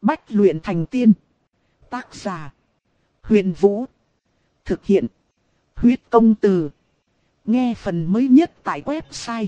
Bách luyện thành tiên. Tác giả: Huyền Vũ. Thực hiện: Huyết Công Từ. Nghe phần mới nhất tại website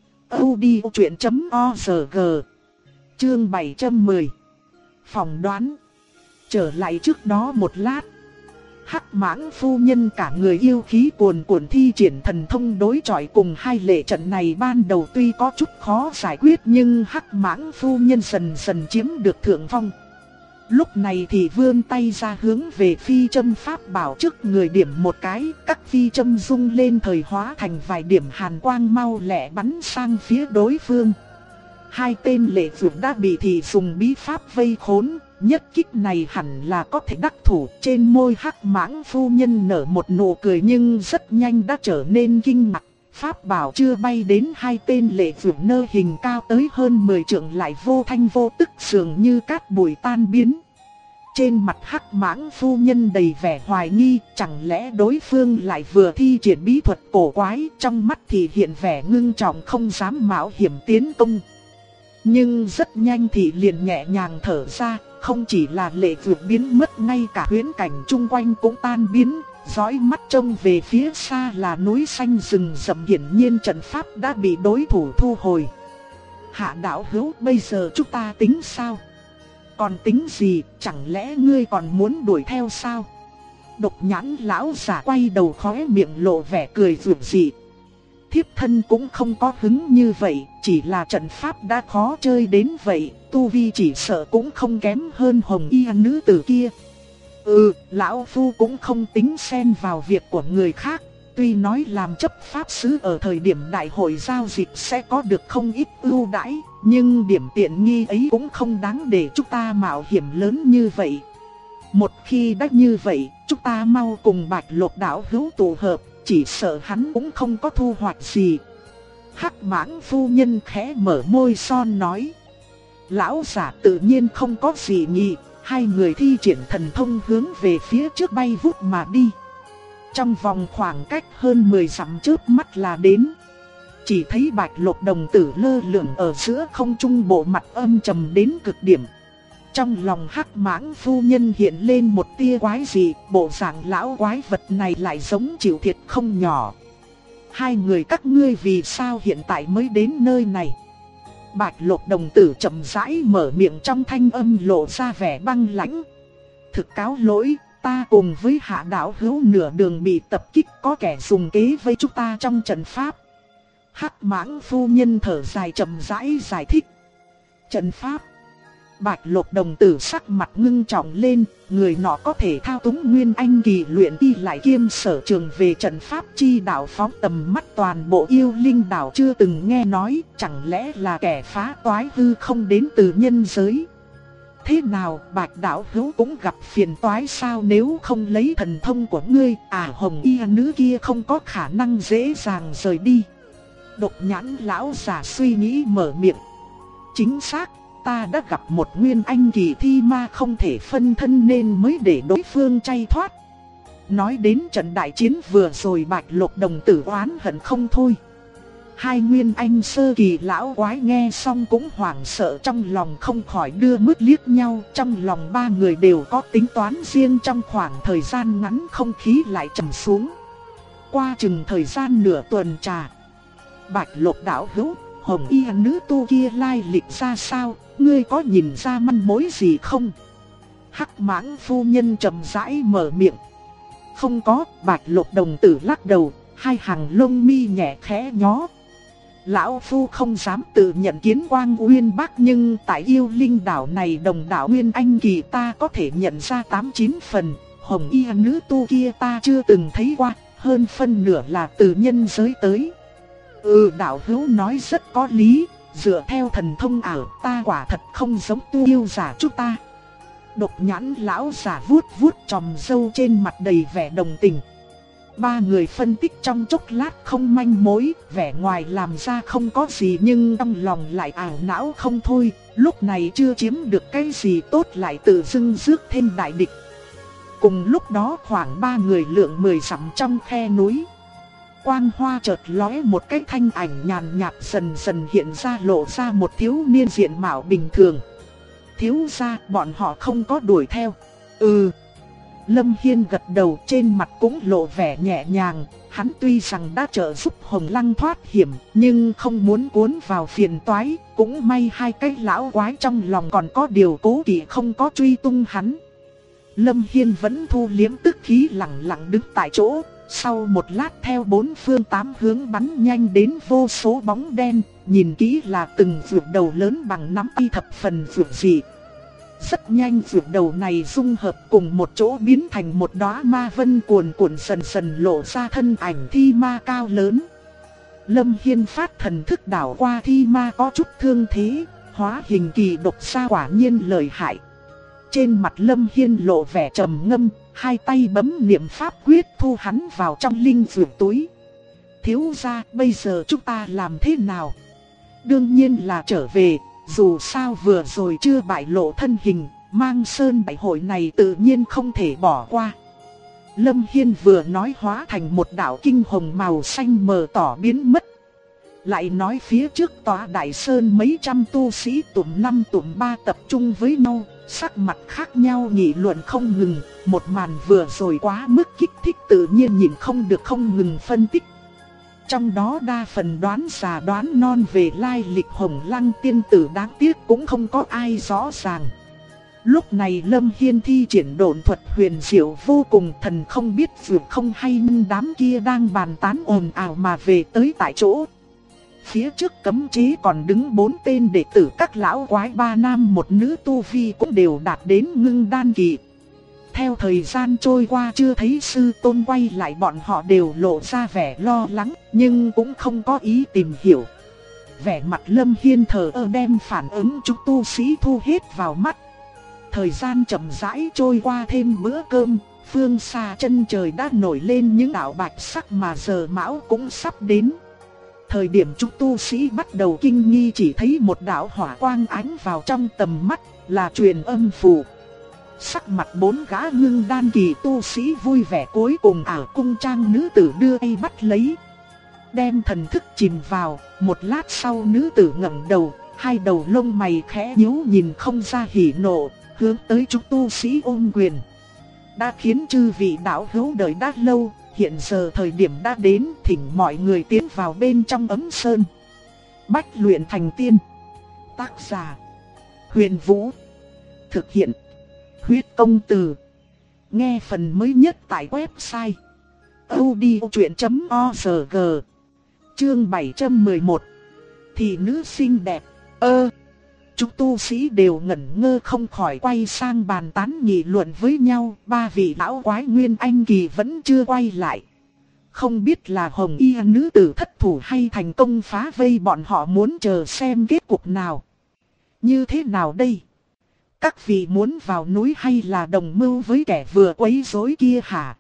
audiochuyện.org. Chương 710. Phỏng đoán. Trở lại trước đó một lát, Hắc Mãng phu nhân cả người yêu khí cuồn cuộn thi triển thần thông đối chọi cùng hai lệ trận này. Ban đầu tuy có chút khó giải quyết nhưng Hắc Mãng phu nhân dần dần chiếm được thượng phong. Lúc này thì vươn tay ra hướng về phi châm pháp bảo trước người điểm một cái, các phi châm rung lên thời hóa thành vài điểm hàn quang mau lẹ bắn sang phía đối phương. Hai tên lệ vượt đã bị thì dùng bí pháp vây khốn, nhất kích này hẳn là có thể đắc thủ. Trên môi Hắc Mãng phu nhân nở một nụ cười nhưng rất nhanh đã trở nên kinh ngạc. Pháp bảo chưa bay đến hai tên lệ vượt nơ hình cao tới hơn 10 trượng lại vô thanh vô tức dường như cát bụi tan biến. Trên mặt Hắc Mãng phu nhân đầy vẻ hoài nghi, chẳng lẽ đối phương lại vừa thi triển bí thuật cổ quái, trong mắt thì hiện vẻ ngưng trọng không dám mạo hiểm tiến công. Nhưng rất nhanh thì liền nhẹ nhàng thở ra, không chỉ là lệ vượt biến mất, ngay cả huyễn cảnh chung quanh cũng tan biến. Dõi mắt trông về phía xa là núi xanh rừng rậm, hiển nhiên trận pháp đã bị đối thủ thu hồi. Hạ đạo hữu, bây giờ chúng ta tính sao? Còn tính gì, chẳng lẽ ngươi còn muốn đuổi theo sao? Độc Nhãn lão giả quay đầu khóe miệng lộ vẻ cười rực rỡ. Thiếp thân cũng không có hứng như vậy, chỉ là trận pháp đã khó chơi đến vậy, tu vi chỉ sợ cũng không kém hơn hồng y nữ tử kia. Lão phu cũng không tính xen vào việc của người khác. Tuy nói làm chấp pháp sứ ở thời điểm đại hội giao dịch sẽ có được không ít ưu đãi, nhưng điểm tiện nghi ấy cũng không đáng để chúng ta mạo hiểm lớn như vậy. Một khi đã như vậy, chúng ta mau cùng Bạch Lộc đạo hữu tụ hợp, chỉ sợ hắn cũng không có thu hoạch gì. Hắc Mãng phu nhân khẽ mở môi son nói. Lão giả tự nhiên không có gì nghị, hai người thi triển thần thông hướng về phía trước bay vút mà đi. Trong vòng khoảng cách hơn 10 dặm chớp mắt là đến. Chỉ thấy Bạch Lộc đồng tử lơ lửng ở giữa không trung, bộ mặt âm trầm đến cực điểm. Trong lòng Hắc Mãng phu nhân hiện lên một tia quái dị, bộ dạng lão quái vật này lại giống chịu thiệt không nhỏ. Hai người các ngươi vì sao hiện tại mới đến nơi này? Bạch Lộc đồng tử chậm rãi mở miệng, trong thanh âm lộ ra vẻ băng lãnh. Thực cáo lỗi, ta cùng với Hạ đạo hữu nửa đường bị tập kích, có kẻ dùng kế vây chúng ta trong trận pháp. Hắc Mãng phu nhân thở dài chậm rãi giải thích. Trận pháp. Bạch Lộc đồng tử sắc mặt ngưng trọng lên, người nọ có thể thao túng nguyên anh kỳ luyện y lại kiêm sở trường về trận pháp chi đạo, phóng tầm mắt toàn bộ yêu linh đảo chưa từng nghe nói, chẳng lẽ là kẻ phá toái hư không đến từ nhân giới? Thế nào, Bạch đạo hữu cũng gặp phiền toái sao? Nếu không lấy thần thông của ngươi, hồng y nữ kia không có khả năng dễ dàng rời đi. Độc Nhãn lão giả suy nghĩ mở miệng. Chính xác, ta đã gặp một nguyên anh kỳ thi ma không thể phân thân nên mới để đối phương chạy thoát. Nói đến trận đại chiến vừa rồi, Bạch Lộc đồng tử oán hận không thôi. Hai nguyên anh sơ kỳ lão quái nghe xong cũng hoảng sợ, trong lòng không khỏi đưa mắt liếc nhau. Trong lòng ba người đều có tính toán riêng, trong khoảng thời gian ngắn không khí lại trầm xuống. Qua chừng thời gian nửa tuần trà, Bạch Lộc đạo hữu, hồng y nữ tu kia lai lịch ra sao, ngươi có nhìn ra manh mối gì không? Hắc Mãng phu nhân trầm rãi mở miệng. Không có. Bạch Lộc đồng tử lắc đầu, hai hàng lông mi nhẹ khẽ nhó. Lão phu không dám tự nhận kiến quang uyên bác, nhưng tại yêu linh đảo này đồng đảo nguyên anh kỳ ta có thể nhận ra 8-9 phần. Hồng y nữ tu kia ta chưa từng thấy qua, hơn phân nửa là từ nhân giới tới. Đạo hữu nói rất có lý, dựa theo thần thông ảo ta quả thật không giống tu yêu giả chúng ta. Độc Nhãn lão giả vuốt vuốt chòm râu trên mặt đầy vẻ đồng tình. Ba người phân tích trong chốc lát không manh mối, vẻ ngoài làm ra không có gì nhưng trong lòng lại ảo não không thôi. Lúc này chưa chiếm được cái gì tốt lại tự dưng rước thêm đại địch. Cùng lúc đó khoảng 3 người lượng 10 dặm trong khe núi, quang hoa chợt lóe, một cái thanh ảnh nhàn nhạt dần dần hiện ra, lộ ra một thiếu niên diện mạo bình thường. Thiếu gia, bọn họ không có đuổi theo. Ừ. Lâm Hiên gật đầu, trên mặt cũng lộ vẻ nhẹ nhàng. Hắn tuy rằng đã trợ giúp Hồng Lăng thoát hiểm, nhưng không muốn cuốn vào phiền toái. Cũng may hai cái lão quái trong lòng còn có điều cố kỵ, không có truy tung hắn. Lâm Hiên vẫn thu liếm tức khí, lặng lặng đứng tại chỗ. Sau một lát theo bốn phương tám hướng bắn nhanh đến vô số bóng đen. Nhìn kỹ là từng vượt đầu lớn bằng nắm tay, thập phần vượt dị. Rất nhanh vượt đầu này dung hợp cùng một chỗ biến thành một đóa ma vân cuồn cuộn, dần dần lộ ra thân ảnh thi ma cao lớn. Lâm Hiên phát thần thức đảo qua thi ma có chút thương thế, hóa hình kỳ độc xa quả nhiên lợi hại. Trên mặt Lâm Hiên lộ vẻ trầm ngâm, hai tay bấm niệm pháp quyết thu hắn vào trong linh dược túi. Thiếu gia, bây giờ chúng ta làm thế nào? Đương nhiên là trở về, dù sao vừa rồi chưa bại lộ thân hình, Mang Sơn đại hội này tự nhiên không thể bỏ qua. Lâm Hiên vừa nói hóa thành một đạo kinh hồng màu xanh mờ tỏ biến mất. Lại nói phía trước tòa đại sơn mấy trăm tu sĩ tụm 5 tụm 3 tập trung với nhau, sắc mặt khác nhau nghị luận không ngừng. Một màn vừa rồi quá mức kích thích, tự nhiên nhìn không được không ngừng phân tích. Trong đó đa phần đoán già đoán non về lai lịch Hồng Lăng tiên tử, đáng tiếc cũng không có ai rõ ràng. Lúc này Lâm Hiên thi triển độn thuật huyền diệu vô cùng, thần không biết vượt không hay nhưng đám kia đang bàn tán ồn ào mà về tới tại chỗ. Phía trước cấm chế còn đứng 4 tên đệ tử các lão quái, 3 nam 1 nữ tu vi cũng đều đạt đến ngưng đan kỳ. Theo thời gian trôi qua chưa thấy sư tôn quay lại, bọn họ đều lộ ra vẻ lo lắng, nhưng cũng không có ý tìm hiểu. Vẻ mặt Lâm Hiên thờ ơ đem phản ứng chúng tu sĩ thu hết vào mắt. Thời gian chậm rãi trôi qua, thêm bữa cơm, phương xa chân trời đã nổi lên những đạo bạch sắc mà giờ mão cũng sắp đến. Thời điểm chúng tu sĩ bắt đầu kinh nghi, chỉ thấy một đạo hỏa quang ánh vào trong tầm mắt, là truyền âm phù. Sắc mặt 4 gã ngưng đan kỳ tu sĩ vui vẻ, cuối cùng ảo cung trang nữ tử đưa tay bắt lấy. Đem thần thức chìm vào, một lát sau nữ tử ngẩng đầu, hai đầu lông mày khẽ nhíu, nhìn không ra hỉ nộ, hướng tới chúng tu sĩ ôm quyền. Đã khiến chư vị đạo hữu đợi đã lâu, hiện giờ thời điểm đã đến, thỉnh mọi người tiến vào bên trong ấm sơn. Bách luyện thành tiên. Tác giả: Huyền Vũ. Thực hiện: Huyết Công Từ. Nghe phần mới nhất tại website audiochuyện.org. Chương 711. Thị nữ xinh đẹp. Chúng tu sĩ đều ngẩn ngơ không khỏi quay sang bàn tán nghị luận với nhau. 3 vị lão quái nguyên anh kỳ vẫn chưa quay lại. Không biết là hồng y nữ tử thất thủ hay thành công phá vây, bọn họ muốn chờ xem kết cục nào. Như thế nào đây? Các vị muốn vào núi hay là đồng mưu với kẻ vừa quấy rối kia hả?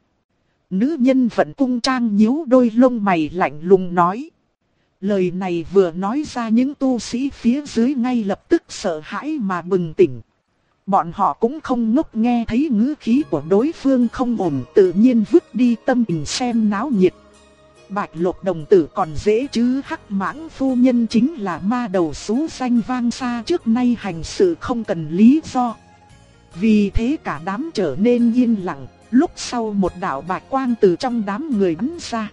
Nữ nhân vận cung trang nhíu đôi lông mày lạnh lùng nói. Lời này vừa nói ra, những tu sĩ phía dưới ngay lập tức sợ hãi mà bừng tỉnh. Bọn họ cũng không ngốc, nghe thấy ngữ khí của đối phương không ổn, tự nhiên vứt đi tâm tình xem náo nhiệt. Bạch Lộc đồng tử còn dễ chứ, Hắc Mãng phu nhân chính là ma đầu xú danh vang xa, trước nay hành sự không cần lý do. Vì thế cả đám trở nên yên lặng. Lúc sau một đạo bạch quang từ trong đám người bắn ra.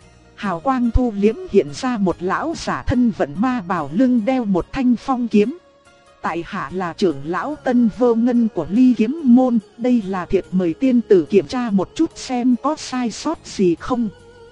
Hào quang thu liếm, hiện ra một lão giả thân vận ma bào, lưng đeo một thanh phong kiếm. Tại hạ là trưởng lão Tân Vô Ngân của Ly Kiếm Môn, đây là thiệp mời tiên tử kiểm tra một chút xem có sai sót gì không.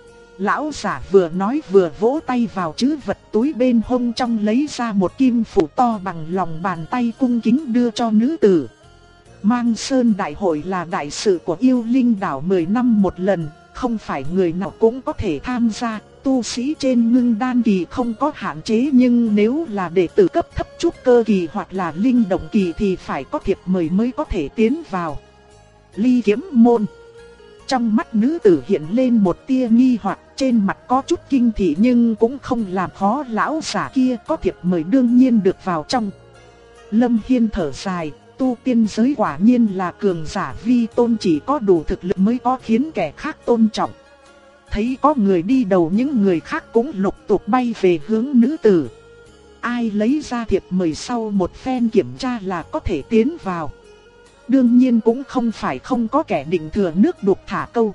Lão giả vừa nói vừa vỗ tay vào trữ vật túi bên hông, trong lấy ra một kim phủ to bằng lòng bàn tay, cung kính đưa cho nữ tử. Mang Sơn đại hội là đại sự của yêu linh đảo 10 năm một lần, không phải người nào cũng có thể tham gia. Tu sĩ trên ngưng đan kỳ không có hạn chế, nhưng nếu là đệ tử cấp thấp trúc cơ kỳ hoặc là linh động kỳ thì phải có thiệp mời mới có thể tiến vào. Ly Kiếm Môn. Trong mắt nữ tử hiện lên một tia nghi hoặc, trên mặt có chút kinh thị nhưng cũng không làm khó lão giả kia, có thiệp mời đương nhiên được vào trong. Lâm Hiên thở dài, tu tiên giới quả nhiên là cường giả vi tôn, chỉ có đủ thực lực mới có khiến kẻ khác tôn trọng. Thấy có người đi đầu, những người khác cũng lục tục bay về hướng nữ tử. ai lấy ra thiệp mời sau một phen kiểm tra là có thể tiến vào. Đương nhiên cũng không phải không có kẻ định thừa nước đục thả câu.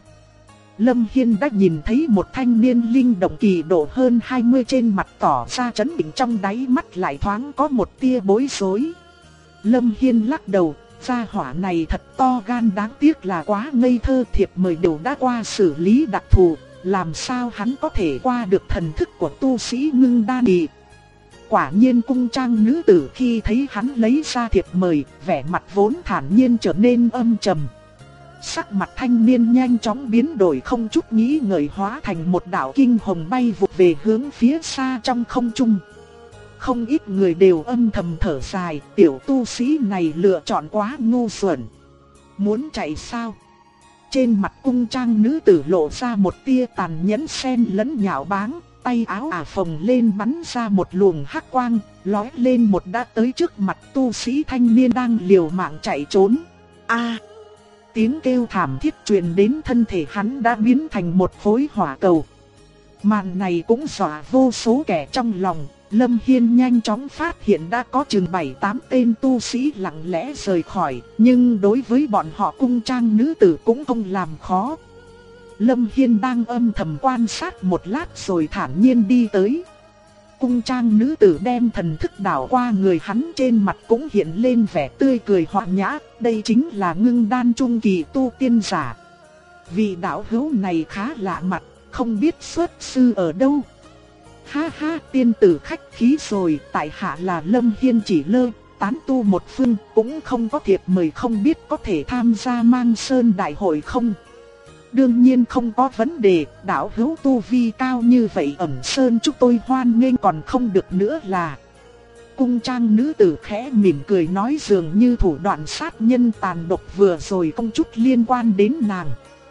Lâm Hiên đã nhìn thấy một thanh niên linh động kỳ độ hơn 20 trên mặt tỏ ra trấn định, trong đáy mắt lại thoáng có một tia bối rối. Lâm Hiên lắc đầu, gia hỏa này thật to gan, đáng tiếc là quá ngây thơ, thiệp mời đều đã qua xử lý đặc thù, làm sao hắn có thể qua được thần thức của tu sĩ ngưng đan kỳ. Quả nhiên cung trang nữ tử khi thấy hắn lấy ra thiệp mời, vẻ mặt vốn thản nhiên trở nên âm trầm. Sắc mặt thanh niên nhanh chóng biến đổi, không chút nghĩ ngợi hóa thành một đạo kinh hồng bay vụt về hướng phía xa trong không trung. Không ít người đều âm thầm thở dài, tiểu tu sĩ này lựa chọn quá ngu xuẩn. Muốn chạy sao? Trên mặt cung trang nữ tử lộ ra một tia tàn nhẫn xen lẫn nhạo báng, tay áo phồng lên bắn ra một luồng hắc quang, lóe lên một đã tới trước mặt tu sĩ thanh niên đang liều mạng chạy trốn. A! Tiếng kêu thảm thiết truyền đến, thân thể hắn đã biến thành một khối hỏa cầu. Màn này cũng dọa vô số kẻ trong lòng. Lâm Hiên nhanh chóng phát hiện đã có chừng 7-8 tên tu sĩ lặng lẽ rời khỏi, nhưng đối với bọn họ cung trang nữ tử cũng không làm khó. Lâm Hiên đang âm thầm quan sát một lát rồi thản nhiên đi tới. Cung trang nữ tử đem thần thức đảo qua người hắn, trên mặt cũng hiện lên vẻ tươi cười hòa nhã, đây chính là ngưng đan trung kỳ tu tiên giả. Vị đạo hữu này khá lạ mặt, không biết xuất sư ở đâu. Ha ha, tiên tử khách khí rồi, tại hạ là Lâm Hiên chỉ lơ, tán tu một phương, cũng không có thiệp mời, không biết có thể tham gia Mang Sơn đại hội không? Đương nhiên không có vấn đề, đạo hữu tu vi cao như vậy ẩn sơn chúng tôi hoan nghênh còn không được nữa là. Cung trang nữ tử khẽ mỉm cười nói, dường như thủ đoạn sát nhân tàn độc vừa rồi không chút liên quan đến nàng.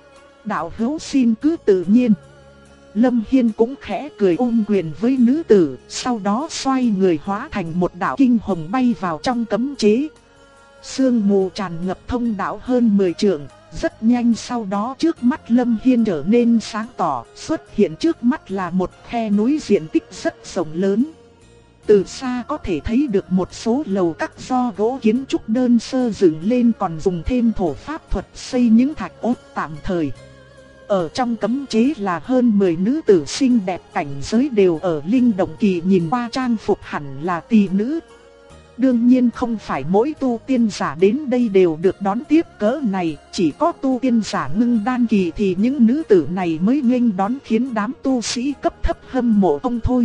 Đạo hữu xin cứ tự nhiên. Lâm Hiên cũng khẽ cười ôm quyền với nữ tử, sau đó xoay người hóa thành một đạo kinh hồng bay vào trong cấm chế. Sương mù tràn ngập thông đạo hơn 10 trượng, rất nhanh sau đó trước mắt Lâm Hiên trở nên sáng tỏ, xuất hiện trước mắt là một khe núi diện tích rất rộng lớn. Từ xa có thể thấy được một số lầu các do gỗ kiến trúc đơn sơ dựng lên, còn dùng thêm thổ pháp thuật xây những thạch ốt tạm thời. Ở trong cấm chế là hơn 10 nữ tử xinh đẹp, cảnh giới đều ở linh động kỳ, nhìn qua trang phục hẳn là tỷ nữ. Đương nhiên không phải mỗi tu tiên giả đến đây đều được đón tiếp cỡ này, chỉ có tu tiên giả ngưng đan kỳ thì những nữ tử này mới nghênh đón, khiến đám tu sĩ cấp thấp hâm mộ không thôi.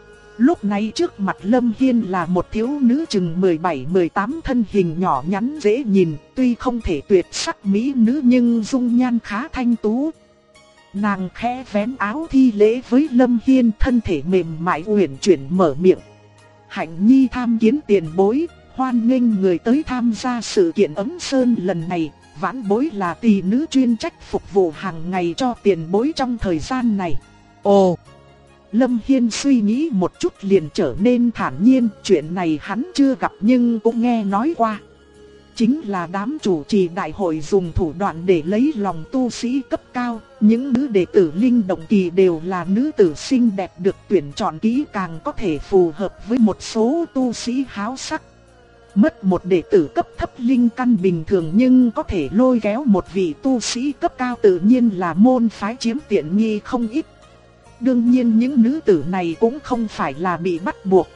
Lúc này trước mặt Lâm Hiên là một thiếu nữ chừng 17-18, thân hình nhỏ nhắn dễ nhìn, tuy không thể tuyệt sắc mỹ nữ nhưng dung nhan khá thanh tú. Nàng khẽ vén áo thi lễ với Lâm Hiên, thân thể mềm mại uyển chuyển mở miệng. Hạnh nhi tham kiến tiền bối, hoan nghênh người tới tham gia sự kiện Ấm Sơn lần này. Vãn bối là tỷ nữ chuyên trách phục vụ hàng ngày cho tiền bối trong thời gian này. Ồ! Lâm Hiên suy nghĩ một chút liền trở nên thản nhiên, chuyện này hắn chưa gặp nhưng cũng nghe nói qua. Chính là đám chủ trì đại hội dùng thủ đoạn để lấy lòng tu sĩ cấp cao. Những nữ đệ tử linh động kỳ đều là nữ tử xinh đẹp được tuyển chọn kỹ càng, có thể phù hợp với một số tu sĩ háo sắc. Mất một đệ tử cấp thấp linh căn bình thường nhưng có thể lôi kéo một vị tu sĩ cấp cao tự nhiên là môn phái chiếm tiện nghi không ít. Đương nhiên những nữ tử này cũng không phải là bị bắt buộc.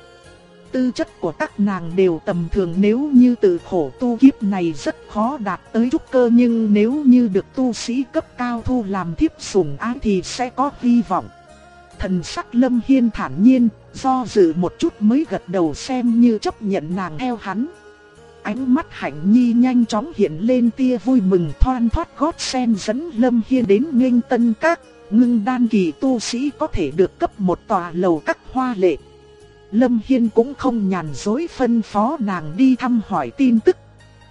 Tư chất của các nàng đều tầm thường, nếu như tự khổ tu kiếp này rất khó đạt tới trúc cơ, nhưng nếu như được tu sĩ cấp cao thu làm thiếp sủng ái thì sẽ có hy vọng. Thần sắc Lâm Hiên thản nhiên, do dự một chút mới gật đầu xem như chấp nhận nàng theo hắn. Ánh mắt Hạnh Nhi nhanh chóng hiện lên tia vui mừng, thoăn thoắt gót sen dẫn Lâm Hiên đến Nghênh Tân Các. Ngưng đan kỳ tu sĩ có thể được cấp một tòa lầu các hoa lệ. Lâm Hiên cũng không nhàn dối phân phó nàng đi thăm hỏi tin tức.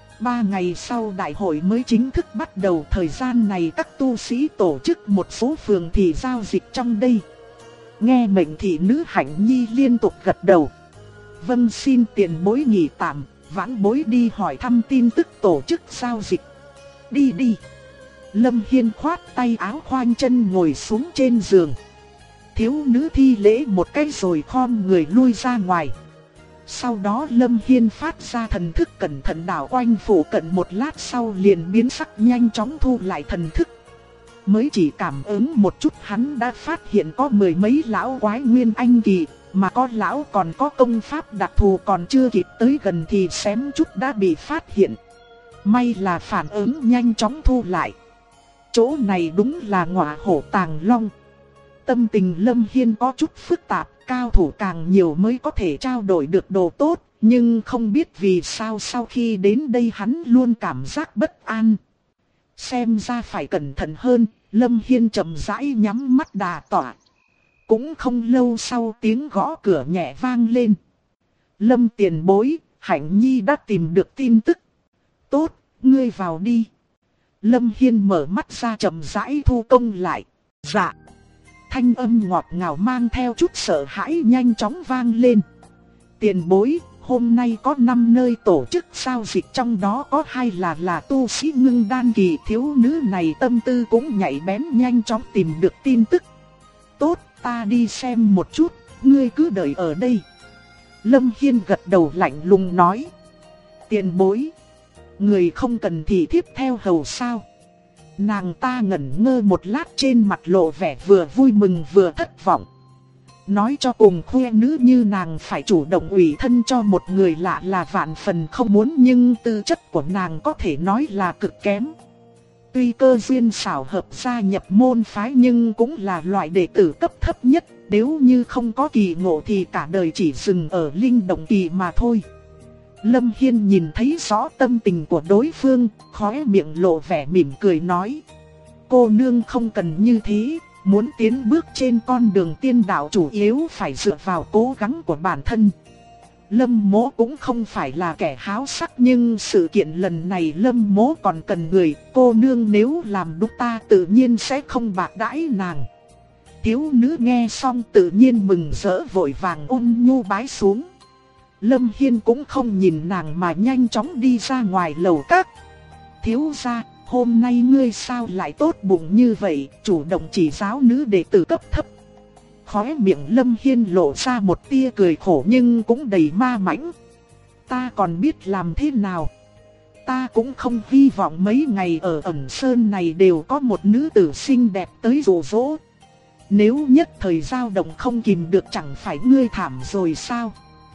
3 ngày sau đại hội mới chính thức bắt đầu, thời gian này các tu sĩ tổ chức một số phường thị giao dịch trong đây. Nghe mệnh thị nữ Hạnh Nhi liên tục gật đầu. Vâng, xin tiền bối nghỉ tạm, vãn bối đi hỏi thăm tin tức tổ chức giao dịch. Đi đi. Lâm Hiên khoát tay áo khoanh chân ngồi xuống trên giường. Thiếu nữ thi lễ một cái rồi khom người lui ra ngoài. Sau đó Lâm Hiên phát ra thần thức cẩn thận đảo quanh phủ cận một lát sau liền biến sắc nhanh chóng thu lại thần thức. Mới chỉ cảm ứng một chút hắn đã phát hiện có mười mấy lão quái nguyên anh kỳ, mà có lão còn có công pháp đặc thù còn chưa kịp tới gần thì xém chút đã bị phát hiện. May là phản ứng nhanh chóng thu lại. Chỗ này đúng là ngọa hổ tàng long. Tâm tình Lâm Hiên có chút phức tạp, cao thủ càng nhiều mới có thể trao đổi được đồ tốt, nhưng không biết vì sao sau khi đến đây hắn luôn cảm giác bất an. Xem ra phải cẩn thận hơn, Lâm Hiên chậm rãi nhắm mắt đà tọa. Cũng không lâu sau tiếng gõ cửa nhẹ vang lên. Lâm tiền bối, Hạnh Nhi đã tìm được tin tức. Tốt, ngươi vào đi. Lâm Hiên mở mắt ra chậm rãi thu công lại. Dạ. Thanh âm ngọt ngào mang theo chút sợ hãi nhanh chóng vang lên. Tiền bối, hôm nay có 5 nơi tổ chức giao dịch, trong đó có 2 là tu sĩ ngưng đan kỳ. Thiếu nữ này tâm tư cũng nhạy bén, nhanh chóng tìm được tin tức. Tốt, ta đi xem một chút, ngươi cứ đợi ở đây. Lâm Hiên gật đầu lạnh lùng nói. Tiền bối, người không cần thì thiếp theo hầu sao? Nàng ta ngẩn ngơ một lát, trên mặt lộ vẻ vừa vui mừng vừa thất vọng. Nói cho cùng khuê nữ như nàng phải chủ động ủy thân cho một người lạ là vạn phần không muốn, nhưng tư chất của nàng có thể nói là cực kém. Tuy cơ duyên xảo hợp gia nhập môn phái nhưng cũng là loại đệ tử cấp thấp nhất, nếu như không có kỳ ngộ thì cả đời chỉ dừng ở linh động kỳ mà thôi. Lâm Hiên nhìn thấy rõ tâm tình của đối phương, khóe miệng lộ vẻ mỉm cười nói. Cô nương không cần như thế, muốn tiến bước trên con đường tiên đạo chủ yếu phải dựa vào cố gắng của bản thân. Lâm Mỗ cũng không phải là kẻ háo sắc, nhưng sự kiện lần này Lâm Mỗ còn cần người, cô nương nếu làm đúng ta tự nhiên sẽ không bạc đãi nàng. Thiếu nữ nghe xong tự nhiên mừng rỡ vội vàng ôn nhu bái xuống. Lâm Hiên cũng không nhìn nàng mà nhanh chóng đi ra ngoài lầu các. Thiếu gia, hôm nay ngươi sao lại tốt bụng như vậy, chủ động chỉ giáo nữ đệ tử cấp thấp. Khóe miệng Lâm Hiên lộ ra một tia cười khổ nhưng cũng đầy ma mãnh. Ta còn biết làm thế nào? Ta cũng không hy vọng mấy ngày ở ẩn sơn này đều có một nữ tử xinh đẹp tới dụ dỗ. Nếu nhất thời dao động không kìm được chẳng phải ngươi thảm rồi sao?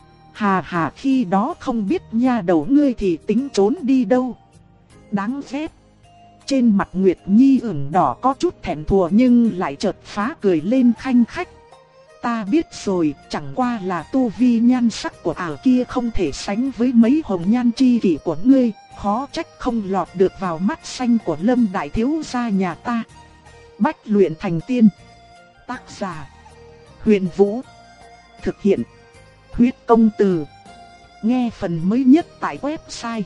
Hà hà, khi đó không biết nha đầu ngươi thì tính trốn đi đâu. Đáng ghét. Trên mặt Nguyệt Nhi ửng đỏ có chút thẹn thùa nhưng lại chợt phá cười lên khanh khách. Ta biết rồi, chẳng qua là tu vi nhan sắc của ả kia không thể sánh với mấy hồng nhan chi kỷ của ngươi, khó trách không lọt được vào mắt xanh của Lâm đại thiếu gia nhà ta. Bách luyện thành tiên. Tác giả: Huyền Vũ. Thực hiện: Huyết Công Từ. Nghe phần mới nhất tại website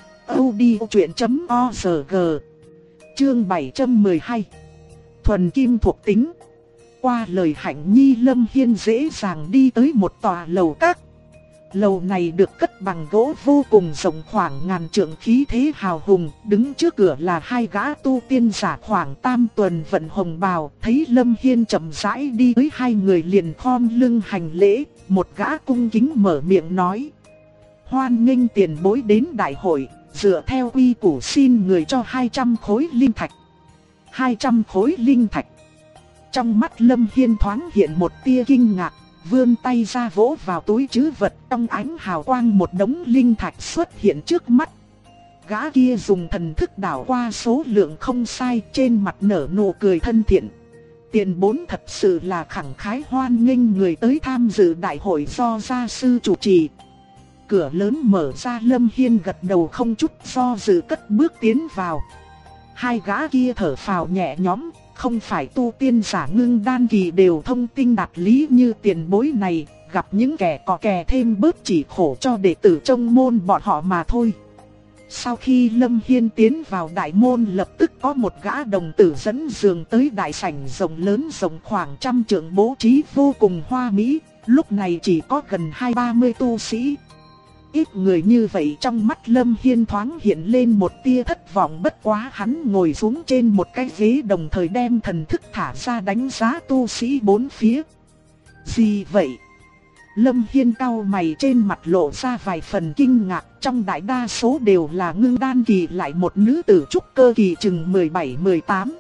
audiochuyện.org. Chương 712. Thuần kim thuộc tính. Qua lời Hạnh Nhi, Lâm Hiên dễ dàng đi tới một tòa lầu các. Lầu này được cất bằng gỗ vô cùng rộng, khoảng ngàn trượng, khí thế hào hùng. Đứng trước cửa là 2 gã tu tiên giả khoảng tam tuần vận hồng bào. Thấy Lâm Hiên chậm rãi đi tới, 2 người liền khom lưng hành lễ. Một gã cung kính mở miệng nói: Hoan nghênh tiền bối đến đại hội, dựa theo quy củ xin người cho 200 khối linh thạch. 200 khối linh thạch. Trong mắt Lâm Hiên thoáng hiện một tia kinh ngạc, vươn tay ra vỗ vào túi trữ vật, trong ánh hào quang một đống linh thạch xuất hiện trước mắt. Gã kia dùng thần thức đảo qua số lượng không sai, trên mặt nở nụ cười thân thiện. Tiền bối thật sự là khẳng khái hoan nghênh người tới tham dự đại hội do gia sư chủ trì. Cửa lớn mở ra, Lâm Hiên gật đầu không chút do dự cất bước tiến vào. 2 gã kia thở phào nhẹ nhõm, không phải tu tiên giả ngưng đan kỳ đều thông tinh đạt lý như tiền bối này, gặp những kẻ có kè thêm bớt chỉ khổ cho đệ tử trong môn bọn họ mà thôi. Sau khi Lâm Hiên tiến vào đại môn, lập tức có một gã đồng tử dẫn giường tới đại sảnh rộng lớn rộng khoảng 100 trượng, bố trí vô cùng hoa mỹ. Lúc này chỉ có gần 20-30 tu sĩ. Ít người như vậy, trong mắt Lâm Hiên thoáng hiện lên một tia thất vọng, bất quá hắn ngồi xuống trên một cái ghế đồng thời đem thần thức thả ra đánh giá tu sĩ bốn phía. Gì vậy? Lâm Hiên cau mày, trên mặt lộ ra vài phần kinh ngạc, trong đại đa số đều là ngưng đan kỳ, lại một nữ tử trúc cơ kỳ chừng 17-18.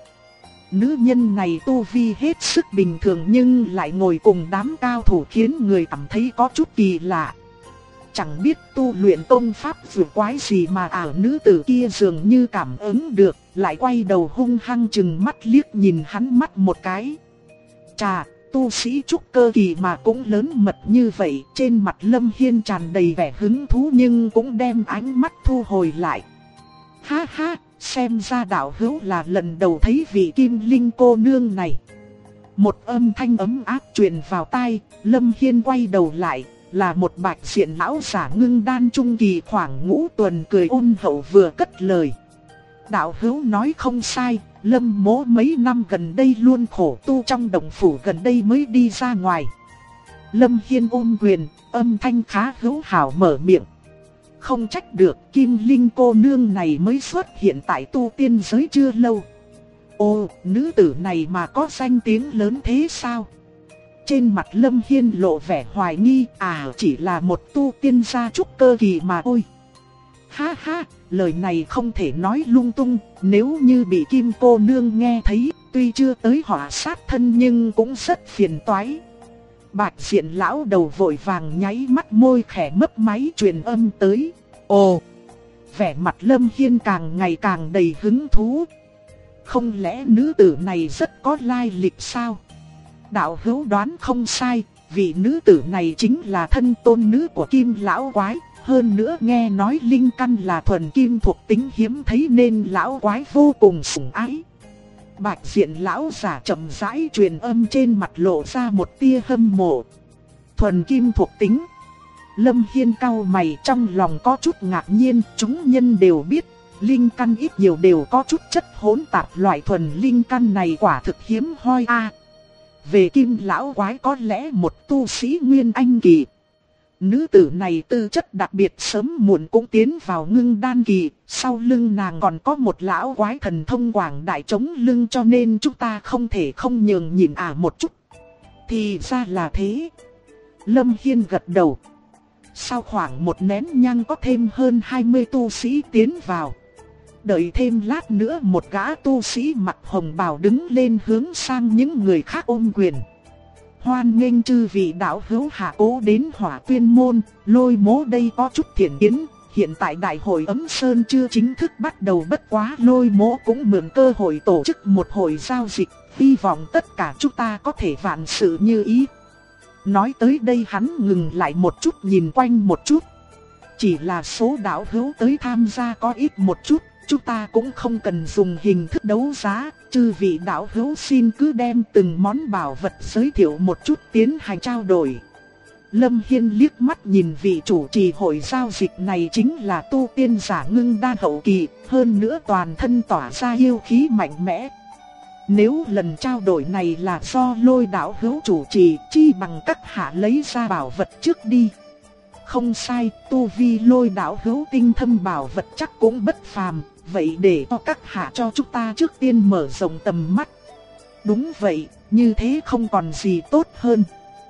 Nữ nhân này tu vi hết sức bình thường nhưng lại ngồi cùng đám cao thủ khiến người cảm thấy có chút kỳ lạ. Chẳng biết tu luyện công pháp vừa quái gì mà nữ tử kia dường như cảm ứng được, lại quay đầu hung hăng chừng mắt liếc nhìn hắn mắt một cái. Chà, tu sĩ trúc cơ kỳ mà cũng lớn mật như vậy. Trên mặt Lâm Hiên tràn đầy vẻ hứng thú nhưng cũng đem ánh mắt thu hồi lại. Ha ha, xem ra đạo hữu là lần đầu thấy vị Kim Linh cô nương này. Một âm thanh ấm áp truyền vào tai, Lâm Hiên quay đầu lại, là một bạch diện lão giả ngưng đan trung kỳ khoảng ngũ tuần, cười ôn hậu vừa cất lời. Đạo hữu nói không sai, Lâm mỗ mấy năm gần đây luôn khổ tu trong động phủ, gần đây mới đi ra ngoài. Lâm Hiên ôm quyền, âm thanh khá hữu hảo mở miệng. Không trách được, Kim Linh cô nương này mới xuất hiện tại tu tiên giới chưa lâu. Ồ, nữ tử này mà có danh tiếng lớn thế sao? Trên mặt Lâm Hiên lộ vẻ hoài nghi, chỉ là một tu tiên gia trúc cơ kỳ mà thôi. Ha ha, lời này không thể nói lung tung, nếu như bị Kim cô nương nghe thấy, tuy chưa tới họa sát thân nhưng cũng rất phiền toái. Bạch diện lão đầu vội vàng nháy mắt, môi khẽ mấp máy truyền âm tới. Ồ, vẻ mặt Lâm Hiên càng ngày càng đầy hứng thú. Không lẽ nữ tử này rất có lai lịch sao? Đạo hữu đoán không sai, vị nữ tử này chính là thân tôn nữ của Kim lão quái. Hơn nữa nghe nói linh căn là thuần kim thuộc tính hiếm thấy nên lão quái vô cùng sủng ái. Bạch diện lão giả chậm rãi truyền âm, trên mặt lộ ra một tia hâm mộ. Thuần kim thuộc tính. Lâm Hiên cau mày, trong lòng có chút ngạc nhiên. Chúng nhân đều biết, linh căn ít nhiều đều có chút chất hỗn tạp, loại thuần linh căn này quả thực hiếm hoi Về Kim lão quái có lẽ một tu sĩ nguyên anh kỳ. Nữ tử này tư chất đặc biệt, sớm muộn cũng tiến vào ngưng đan kỳ, sau lưng nàng còn có một lão quái thần thông quảng đại chống lưng, cho nên chúng ta không thể không nhường nhịn một chút. Thì ra là thế. Lâm Hiên gật đầu. Sau khoảng một nén nhang có thêm hơn 20 tu sĩ tiến vào. Đợi thêm lát nữa một gã tu sĩ mặc hồng bào đứng lên hướng sang những người khác ôm quyền. Hoan nghênh chư vị đạo hữu hạ cố đến Hỏa Tuyên môn, Lôi mỗ đây có chút thiện kiến. Hiện tại đại hội Ấm Sơn chưa chính thức bắt đầu, bất quá Lôi mỗ cũng mượn cơ hội tổ chức một hồi giao dịch, hy vọng tất cả chúng ta có thể vạn sự như ý. Nói tới đây hắn ngừng lại một chút, nhìn quanh một chút. Chỉ là số đạo hữu tới tham gia có ít một chút, chúng ta cũng không cần dùng hình thức đấu giá, chư vị đạo hữu xin cứ đem từng món bảo vật giới thiệu một chút tiến hành trao đổi. Lâm Hiên liếc mắt nhìn vị chủ trì hội giao dịch này chính là tu tiên giả ngưng đan hậu kỳ, hơn nữa toàn thân tỏa ra yêu khí mạnh mẽ. Nếu lần trao đổi này là do Lôi đạo hữu chủ trì, chi bằng các hạ lấy ra bảo vật trước đi. Không sai, tu vi Lôi đạo hữu tinh thâm bảo vật chắc cũng bất phàm, vậy để cho các hạ cho chúng ta trước tiên mở rộng tầm mắt. Đúng vậy, như thế không còn gì tốt hơn.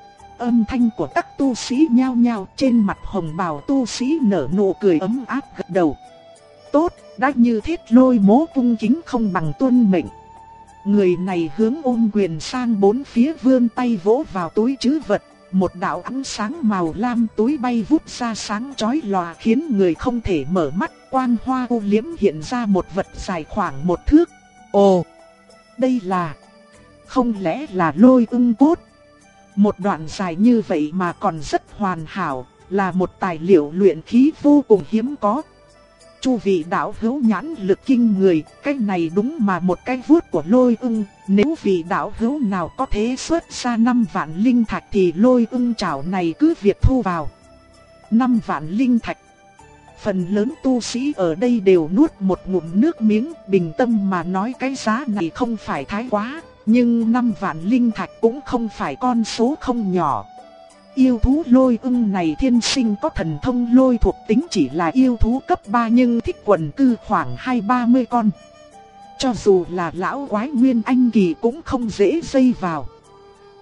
Âm thanh của các tu sĩ nhao nhao, trên mặt hồng bào tu sĩ nở nụ cười ấm áp gật đầu. Tốt, đã như thế Lôi mỗ cung kính không bằng tuân mệnh. Người này hướng ôm quyền sang bốn phía, vươn tay vỗ vào túi trữ vật. Một đạo ánh sáng màu lam túi bay vút ra sáng chói lòa, khiến người không thể mở mắt. Quang hoa u liễm hiện ra một vật dài khoảng 1 thước. Ồ, đây là... không lẽ là Lôi ưng cốt? Một đoạn dài như vậy mà còn rất hoàn hảo, là một tài liệu luyện khí vô cùng hiếm có. Chu vị đạo hữu nhãn lực kinh người, cái này đúng mà một cái vuốt của Lôi ưng. Nếu vị đạo hữu nào có thể xuất ra 5 vạn linh thạch thì Lôi ưng chảo này cứ việc thu vào. 5 vạn linh thạch. Phần lớn tu sĩ ở đây đều nuốt một ngụm nước miếng, bình tâm mà nói cái giá này không phải thái quá, nhưng 5 vạn linh thạch cũng không phải con số không nhỏ. Yêu thú Lôi ưng này thiên sinh có thần thông lôi thuộc tính, chỉ là yêu thú cấp 3 nhưng thích quần cư khoảng 20-30 con. Cho dù là lão quái nguyên anh kỳ cũng không dễ dây vào.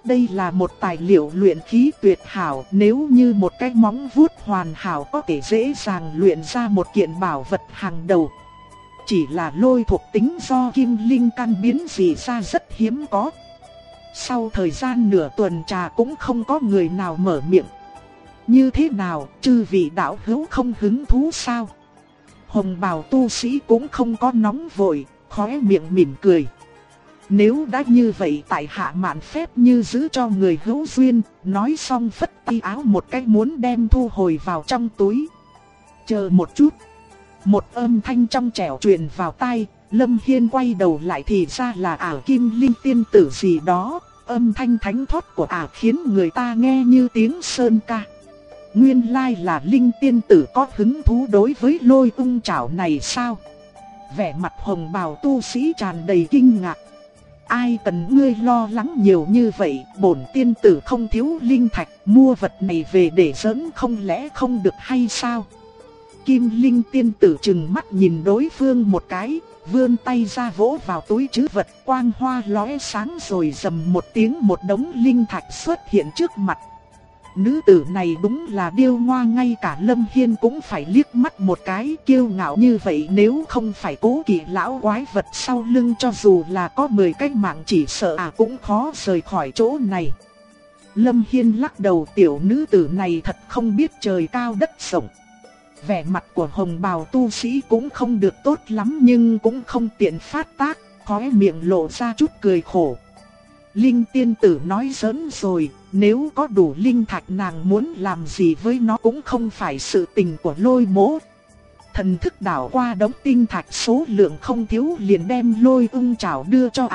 Đây là một tài liệu luyện khí tuyệt hảo, nếu như một cái móng vuốt hoàn hảo có thể dễ dàng luyện ra một kiện bảo vật hàng đầu. Chỉ là lôi thuộc tính do kim linh căn biến dị ra rất hiếm có. Sau thời gian nửa tuần trà cũng không có người nào mở miệng. Như thế nào, chư vị đạo hữu không hứng thú sao? Hồng bào tu sĩ cũng không có nóng vội, khóe miệng mỉm cười. Nếu đã như vậy tại hạ mạn phép như giữ cho người hữu duyên, nói xong phất tay áo một cái muốn đem thu hồi vào trong túi. Chờ một chút. Một âm thanh trong trẻo truyền vào tai, Lâm Hiên quay đầu lại thì ra là Ả Kim Linh tiên tử gì đó. Âm thanh thánh thoát của Ả khiến người ta nghe như tiếng sơn ca. Nguyên lai là Linh tiên tử có hứng thú đối với lôi ung chảo này sao? Vẻ mặt hồng bào tu sĩ tràn đầy kinh ngạc. Ai cần ngươi lo lắng nhiều như vậy, bổn tiên tử không thiếu linh thạch, mua vật này về để giỡn không lẽ không được hay sao? Kim Linh tiên tử trừng mắt nhìn đối phương một cái, vươn tay ra vỗ vào túi trữ vật, quang hoa lóe sáng rồi rầm một tiếng, một đống linh thạch xuất hiện trước mặt. Nữ tử này đúng là điêu ngoa, ngay cả Lâm Hiên cũng phải liếc mắt một cái, kiêu ngạo như vậy nếu không phải cố kỵ lão quái vật sau lưng, cho dù là có 10 cái mạng chỉ sợ cũng khó rời khỏi chỗ này. Lâm Hiên lắc đầu, tiểu nữ tử này thật không biết trời cao đất rộng. Vẻ mặt của hồng bào tu sĩ cũng không được tốt lắm nhưng cũng không tiện phát tác, khóe miệng lộ ra chút cười khổ. Linh tiên tử nói giỡn rồi, nếu có đủ linh thạch nàng muốn làm gì với nó cũng không phải sự tình của Lôi Mỗ. Thần thức đảo qua đống tinh thạch số lượng không thiếu liền đem Lôi ung chảo đưa cho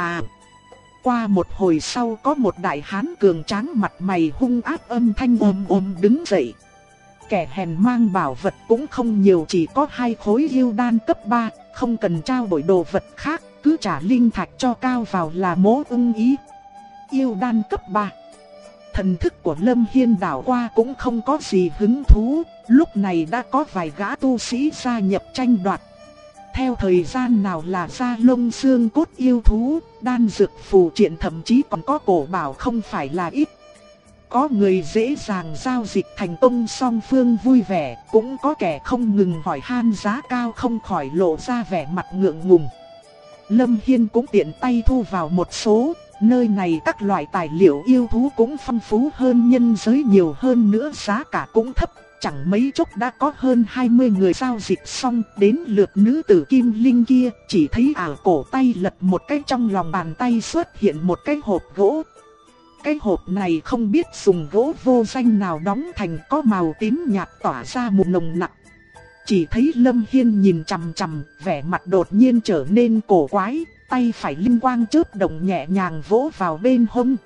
Qua một hồi sau có một đại hán cường tráng mặt mày hung ác âm thanh ồm đứng dậy. Kẻ hèn mang bảo vật cũng không nhiều, chỉ có 2 khối yêu đan cấp 3, không cần trao đổi đồ vật khác, cứ trả linh thạch cho cao vào là Mỗ ưng ý. Yêu đan cấp 3. Thần thức của Lâm Hiên đảo qua cũng không có gì hứng thú, lúc này đã có vài gã tu sĩ gia nhập tranh đoạt. Theo thời gian nào là da lông xương cốt yêu thú, đan dược phù triện, thậm chí còn có cổ bảo không phải là ít. Có người dễ dàng giao dịch thành công, song phương vui vẻ, cũng có kẻ không ngừng hỏi han giá cao, không khỏi lộ ra vẻ mặt ngượng ngùng. Lâm Hiên cũng tiện tay thu vào một số. Nơi này các loại tài liệu yêu thú cũng phong phú hơn nhân giới nhiều, hơn nữa giá cả cũng thấp, chẳng mấy chốc đã có hơn 20 người giao dịch xong. Đến lượt nữ tử Kim Linh kia, chỉ thấy cổ tay lật một cái, trong lòng bàn tay xuất hiện một cái hộp gỗ. Cái hộp này không biết dùng gỗ vô danh nào đóng thành, có màu tím nhạt tỏa ra mùi nồng nặc. Chỉ thấy Lâm Hiên nhìn chằm chằm, vẻ mặt đột nhiên trở nên cổ quái. Tay phải linh quang chớp động nhẹ nhàng vỗ vào bên hông.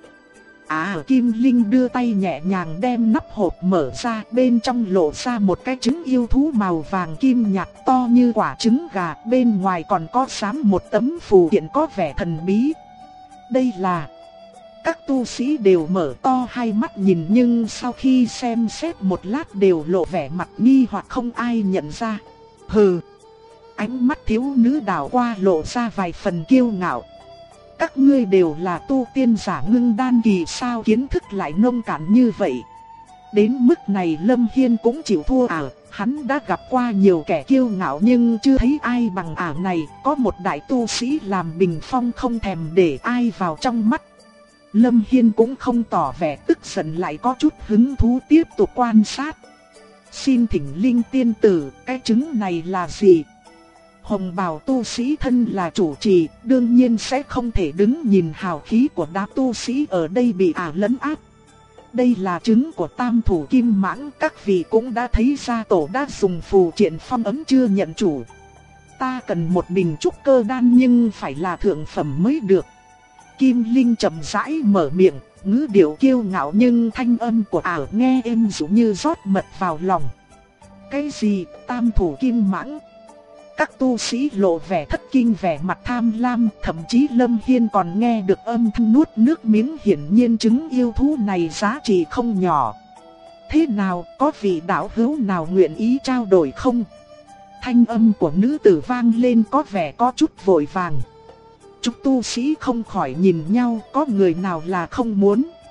Kim Linh đưa tay nhẹ nhàng đem nắp hộp mở ra, bên trong lộ ra một cái trứng yêu thú màu vàng kim nhạt to như quả trứng gà, bên ngoài còn có xám một tấm phù hiện có vẻ thần bí. Đây là... Các tu sĩ đều mở to hai mắt nhìn, nhưng sau khi xem xét một lát đều lộ vẻ mặt nghi hoặc không ai nhận ra. Hừ. Ánh mắt thiếu nữ đảo qua lộ ra vài phần kiêu ngạo. Các ngươi đều là tu tiên giả ngưng đan kỳ sao, kiến thức lại nông cạn như vậy. Đến mức này Lâm Hiên cũng chịu thua hắn đã gặp qua nhiều kẻ kiêu ngạo nhưng chưa thấy ai bằng này. Có một đại tu sĩ làm bình phong, không thèm để ai vào trong mắt. Lâm Hiên cũng không tỏ vẻ tức giận, lại có chút hứng thú tiếp tục quan sát. Xin thỉnh Linh tiên tử, cái trứng này là gì? Hồng bào tu sĩ thân là chủ trì, đương nhiên sẽ không thể đứng nhìn hào khí của đám tu sĩ ở đây bị lấn áp. Đây là trứng của tam thủ kim mãng, các vị cũng đã thấy gia tổ đã dùng phù triện phong ấm chưa nhận chủ. Ta cần một bình trúc cơ đan nhưng phải là thượng phẩm mới được. Kim Linh chậm rãi mở miệng, ngữ điệu kiêu ngạo nhưng thanh âm của nghe êm dịu như rót mật vào lòng. Cái gì, tam thủ kim mãng? Các tu sĩ lộ vẻ thất kinh, vẻ mặt tham lam, thậm chí Lâm Hiên còn nghe được âm thanh nuốt nước miếng, hiển nhiên trứng yêu thú này giá trị không nhỏ. Thế nào, có vị đạo hữu nào nguyện ý trao đổi không? Thanh âm của nữ tử vang lên có vẻ có chút vội vàng. Chúng tu sĩ không khỏi nhìn nhau, có người nào là không muốn.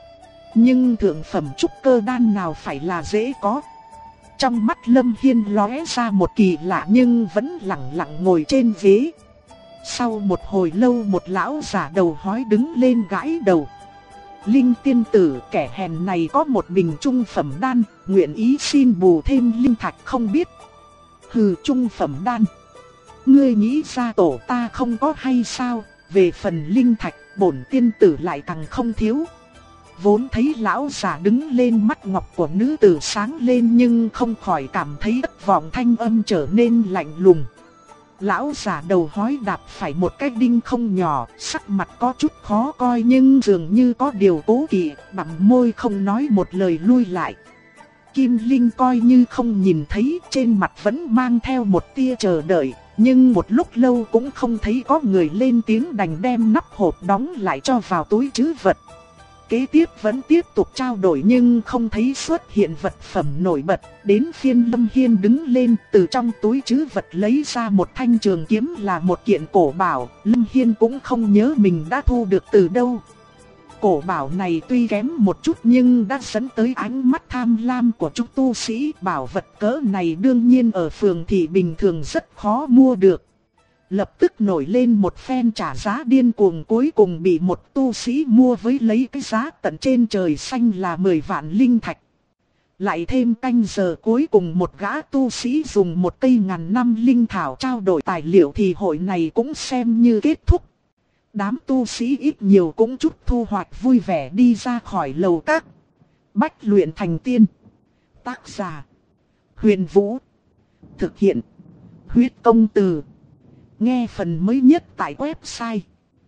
Nhưng thượng phẩm trúc cơ đan nào phải là dễ có. Trong mắt Lâm Hiên lóe ra một kỳ lạ nhưng vẫn lặng lặng ngồi trên ghế. Sau một hồi lâu một lão giả đầu hói đứng lên gãi đầu. Linh tiên tử, kẻ hèn này có một bình trung phẩm đan, nguyện ý xin bù thêm linh thạch không biết. Hừ, trung phẩm đan. Ngươi nghĩ ra tổ ta không có hay sao? Về phần linh thạch, bổn tiên tử lại càng không thiếu. Vốn thấy lão giả đứng lên, mắt ngọc của nữ tử sáng lên nhưng không khỏi cảm thấy thất vọng, thanh âm trở nên lạnh lùng. Lão giả đầu hói đạp phải một cái đinh không nhỏ, sắc mặt có chút khó coi nhưng dường như có điều cố kỵ, bằng môi không nói một lời lui lại. Kim Linh coi như không nhìn thấy, trên mặt vẫn mang theo một tia chờ đợi, nhưng một lúc lâu cũng không thấy có người lên tiếng, đành đem nắp hộp đóng lại cho vào túi trữ vật. Kế tiếp vẫn tiếp tục trao đổi nhưng không thấy xuất hiện vật phẩm nổi bật. Đến phiên Lâm Hiên đứng lên, từ trong túi trữ vật lấy ra một thanh trường kiếm là một kiện cổ bảo. Lâm Hiên cũng không nhớ mình đã thu được từ đâu. Cổ bảo này tuy kém một chút nhưng đã dẫn tới ánh mắt tham lam của chúng tu sĩ. Bảo vật cỡ này đương nhiên ở phường thị bình thường rất khó mua được. Lập tức nổi lên một phen trả giá điên cuồng, cuối cùng bị một tu sĩ mua với lấy cái giá tận trên trời xanh là 10 vạn linh thạch. Lại thêm canh giờ cuối cùng một gã tu sĩ dùng một cây ngàn năm linh thảo trao đổi tài liệu thì hội này cũng xem như kết thúc. Đám tu sĩ ít nhiều cũng chút thu hoạch vui vẻ đi ra khỏi lầu các. Bách luyện thành tiên. Tác giả: Huyền Vũ. Thực hiện: Huyết Công Từ. Nghe phần mới nhất tại website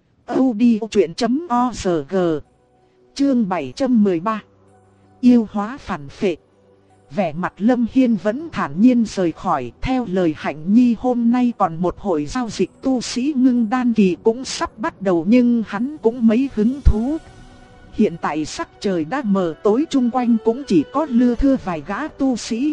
audiochuyện.org. Chương 713. Yêu hóa phản phệ. Vẻ mặt Lâm Hiên vẫn thản nhiên rời khỏi. Theo lời Hạnh Nhi, hôm nay còn một hội giao dịch tu sĩ ngưng đan kỳ cũng sắp bắt đầu, nhưng hắn cũng mấy hứng thú. Hiện tại sắc trời đã mờ tối, chung quanh cũng chỉ có lưa thưa vài gã tu sĩ.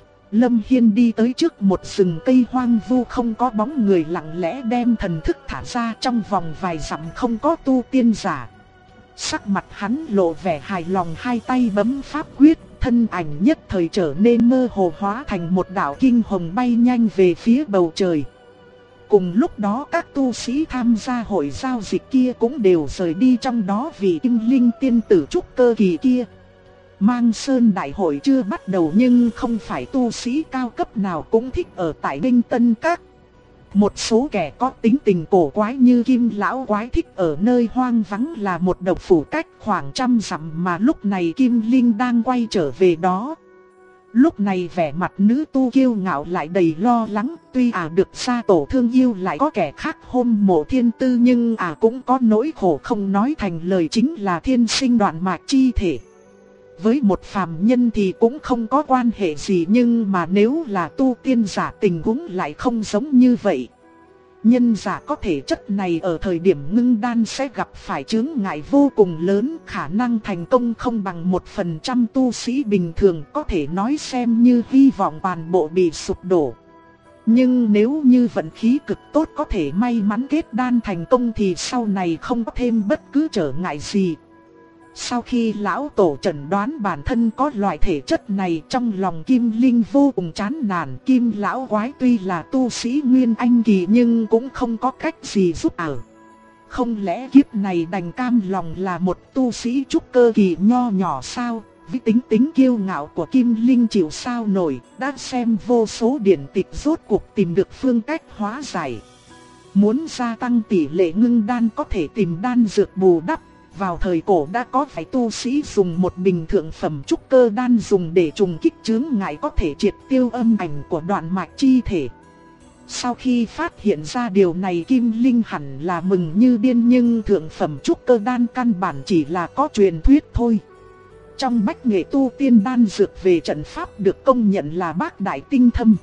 Lâm Hiên đi tới trước một rừng cây hoang vu không có bóng người, lặng lẽ đem thần thức thả ra, trong vòng vài dặm không có tu tiên giả. Sắc mặt hắn lộ vẻ hài lòng, hai tay bấm pháp quyết, thân ảnh nhất thời trở nên mơ hồ, hóa thành một đạo kinh hồng bay nhanh về phía bầu trời. Cùng lúc đó các tu sĩ tham gia hội giao dịch kia cũng đều rời đi, trong đó vì Kim Linh tiên tử trúc cơ kỳ kia. Mang Sơn đại hội chưa bắt đầu nhưng không phải tu sĩ cao cấp nào cũng thích ở tại Minh Tân Các. Một số kẻ có tính tình cổ quái như Kim lão quái thích ở nơi hoang vắng là một độc phủ cách khoảng 100 dặm, mà lúc này Kim Linh đang quay trở về đó. Lúc này vẻ mặt nữ tu kiêu ngạo lại đầy lo lắng, tuy được gia tổ thương yêu lại có kẻ khác hâm mộ thiên tư, nhưng cũng có nỗi khổ không nói thành lời, chính là thiên sinh đoạn mạch chi thể. Với một phàm nhân thì cũng không có quan hệ gì, nhưng mà nếu là tu tiên giả tình huống lại không giống như vậy. Nhân giả có thể chất này ở thời điểm ngưng đan sẽ gặp phải chướng ngại vô cùng lớn, khả năng thành công không bằng 1% tu sĩ bình thường, có thể nói xem như hy vọng toàn bộ bị sụp đổ. Nhưng nếu như vận khí cực tốt có thể may mắn kết đan thành công thì sau này không có thêm bất cứ trở ngại gì. Sau khi lão tổ chẩn đoán bản thân có loại thể chất này, trong lòng Kim Linh vô cùng chán nản. Kim lão quái tuy là tu sĩ nguyên anh kỳ nhưng cũng không có cách gì giúp ảo. Không lẽ kiếp này đành cam lòng là một tu sĩ trúc cơ kỳ nho nhỏ sao? Với tính kiêu ngạo của Kim Linh chịu sao nổi, đã xem vô số điển tịch rốt cuộc tìm được phương cách hóa giải. Muốn gia tăng tỷ lệ ngưng đan có thể tìm đan dược bù đắp. Vào thời cổ đã có phải tu sĩ dùng một bình thượng phẩm trúc cơ đan dùng để trùng kích chướng ngại có thể triệt tiêu âm ảnh của đoạn mạch chi thể. Sau khi phát hiện ra điều này, Kim Linh hẳn là mừng như điên, nhưng thượng phẩm trúc cơ đan căn bản chỉ là có truyền thuyết thôi. Trong bách nghệ tu tiên đan dược về trận pháp được công nhận là bác đại tinh thâm.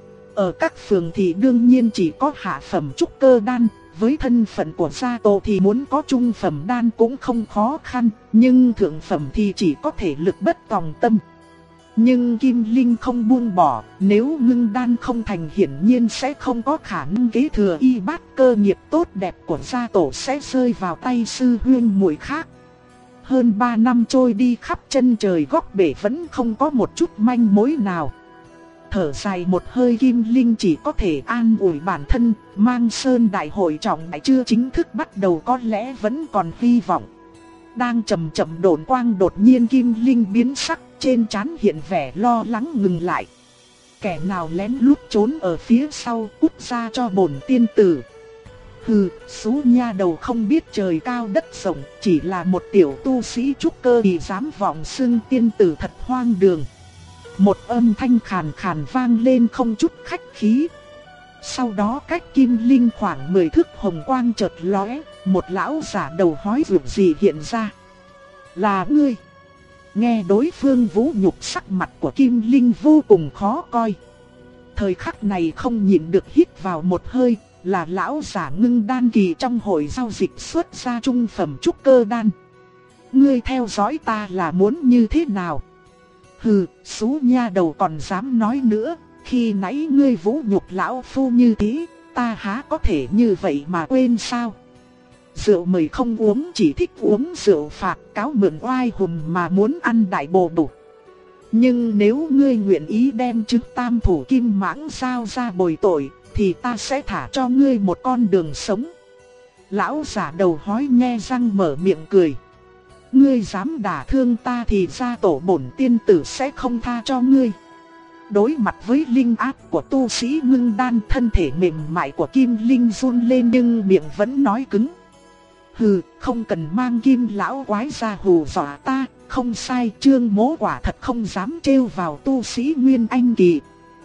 Ở các phường thì đương nhiên chỉ có hạ phẩm trúc cơ đan. Với thân phận của gia tổ thì muốn có trung phẩm đan cũng không khó khăn, nhưng thượng phẩm thì chỉ có thể lực bất tòng tâm. Nhưng Kim Linh không buông bỏ, nếu ngưng đan không thành hiển nhiên sẽ không có khả năng kế thừa y bát, cơ nghiệp tốt đẹp của gia tổ sẽ rơi vào tay sư huynh muội khác. Hơn 3 năm trôi đi, khắp chân trời góc bể vẫn không có một chút manh mối nào. Thở dài một hơi, Kim Linh chỉ có thể an ủi bản thân, Mang Sơn đại hội trọng đại chưa chính thức bắt đầu, có lẽ vẫn còn hy vọng. Đang chậm chậm độn quang, đột nhiên Kim Linh biến sắc, trên trán hiện vẻ lo lắng ngừng lại. Kẻ nào lén lút trốn ở phía sau, cút ra cho bổn tiên tử. Hừ, xú nha đầu không biết trời cao đất rộng, chỉ là một tiểu tu sĩ trúc cơ thì dám vọng xưng tiên tử, thật hoang đường. Một âm thanh khàn khàn vang lên không chút khách khí. Sau đó cách Kim Linh khoảng 10 thước, hồng quang chợt lóe, một lão giả đầu hói vượt gì hiện ra. Là ngươi? Nghe đối phương vũ nhục, sắc mặt của Kim Linh vô cùng khó coi. Thời khắc này không nhịn được hít vào một hơi, là lão giả ngưng đan kỳ trong hội giao dịch xuất ra trung phẩm trúc cơ đan. Ngươi theo dõi ta là muốn như thế nào? Hừ, xú nha đầu còn dám nói nữa, khi nãy ngươi vũ nhục lão phu như thế, ta há có thể như vậy mà quên sao? Rượu mời không uống, chỉ thích uống rượu phạt, cáo mượn oai hùng mà muốn ăn đại bổ đủ. Nhưng nếu ngươi nguyện ý đem trứng tam thủ kim mãng giao ra bồi tội, thì ta sẽ thả cho ngươi một con đường sống. Lão giả đầu hói nhe răng mở miệng cười. Ngươi dám đả thương ta thì gia tổ bổn tiên tử sẽ không tha cho ngươi. Đối mặt với linh áp của tu sĩ ngưng đan, thân thể mềm mại của Kim Linh run lên nhưng miệng vẫn nói cứng. Hừ, không cần mang Kim lão quái ra hù dọa ta, không sai, Trương Mỗ quả thật không dám trêu vào tu sĩ Nguyên Anh kỳ.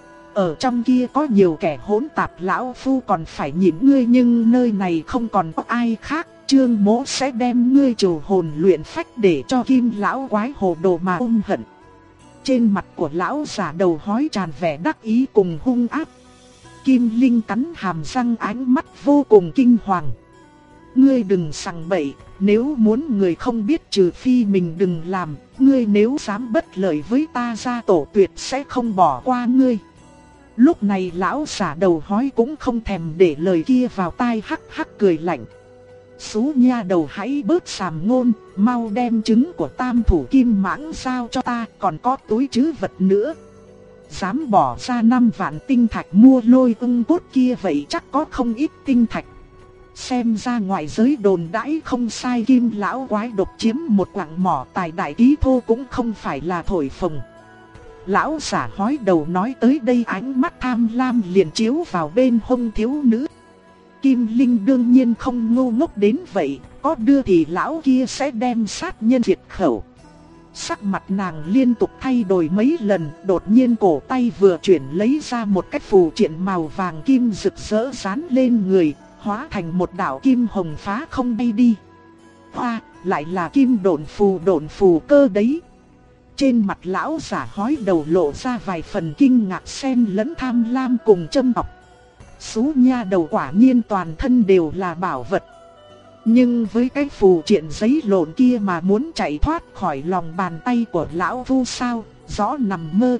Ở trong kia có nhiều kẻ hỗn tạp, lão phu còn phải nhịn ngươi, nhưng nơi này không còn có ai khác, Trương Mỗ sẽ đem ngươi trừ hồn luyện phách để cho Kim lão quái hồ đồ mà ôm hận. Trên mặt của lão giả đầu hói tràn vẻ đắc ý cùng hung ác. Kim Linh cắn hàm răng, ánh mắt vô cùng kinh hoàng. Ngươi đừng sằng bậy, nếu muốn người không biết trừ phi mình đừng làm, ngươi nếu dám bất lợi với ta, gia tổ tuyệt sẽ không bỏ qua ngươi. Lúc này lão giả đầu hói cũng không thèm để lời kia vào tai, hắc hắc cười lạnh. Xú nha đầu hãy bớt sàm ngôn, mau đem trứng của tam thủ kim mãng giao cho ta, còn có túi trữ vật nữa. Dám bỏ ra 5 vạn tinh thạch mua lôi ưng cốt kia, vậy chắc có không ít tinh thạch. Xem ra ngoại giới đồn đãi không sai, Kim lão quái độc chiếm một quặng mỏ tài đại ký thô cũng không phải là thổi phồng. Lão giả hói đầu nói tới đây, ánh mắt tham lam liền chiếu vào bên hông thiếu nữ. Kim Linh đương nhiên không ngu ngốc đến vậy, có đưa thì lão kia sẽ đem sát nhân diệt khẩu. Sắc mặt nàng liên tục thay đổi mấy lần, đột nhiên cổ tay vừa chuyển lấy ra một cái phù triện màu vàng kim rực rỡ dán lên người, hóa thành một đạo kim hồng phá không bay đi. Hoa, lại là kim độn phù cơ đấy. Trên mặt lão giả hói đầu lộ ra vài phần kinh ngạc xen lẫn tham lam cùng châm chọc. Xú nha đầu quả nhiên toàn thân đều là bảo vật. Nhưng với cái phù triện giấy lộn kia mà muốn chạy thoát khỏi lòng bàn tay của lão vu sao, rõ nằm mơ.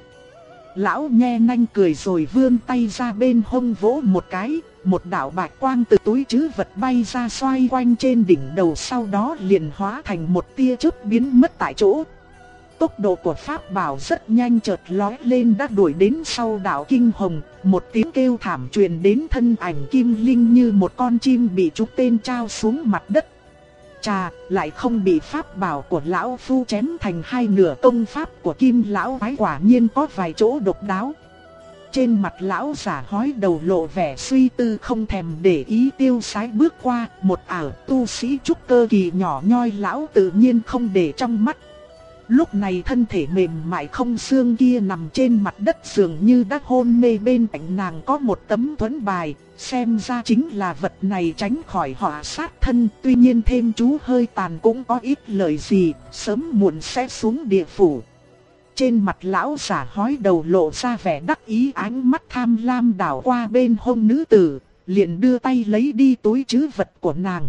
Lão nhe nanh cười rồi vươn tay ra bên hông vỗ một cái, một đạo bạch quang từ túi trữ vật bay ra xoay quanh trên đỉnh đầu, sau đó liền hóa thành một tia chớp biến mất tại chỗ. Tốc độ của pháp bảo rất nhanh, chợt lói lên đã đuổi đến sau đạo kinh hồng, một tiếng kêu thảm truyền đến, thân ảnh Kim Linh như một con chim bị trúng tên trao xuống mặt đất. Chà, lại không bị pháp bảo của lão phu chém thành hai nửa, công pháp của Kim lão quái quả nhiên có vài chỗ độc đáo. Trên mặt lão giả hói đầu lộ vẻ suy tư, không thèm để ý tiêu sái bước qua, một ảo tu sĩ trúc cơ kỳ nhỏ nhoi lão tự nhiên không để trong mắt. Lúc này thân thể mềm mại không xương kia nằm trên mặt đất dường như đã hôn mê, bên cạnh nàng có một tấm thuẫn bài, xem ra chính là vật này tránh khỏi họa sát thân, tuy nhiên thêm chú hơi tàn cũng có ít lời gì, sớm muộn sẽ xuống địa phủ. Trên mặt lão giả hói đầu lộ ra vẻ đắc ý, ánh mắt tham lam đảo qua bên hông nữ tử, liền đưa tay lấy đi túi trữ vật của nàng.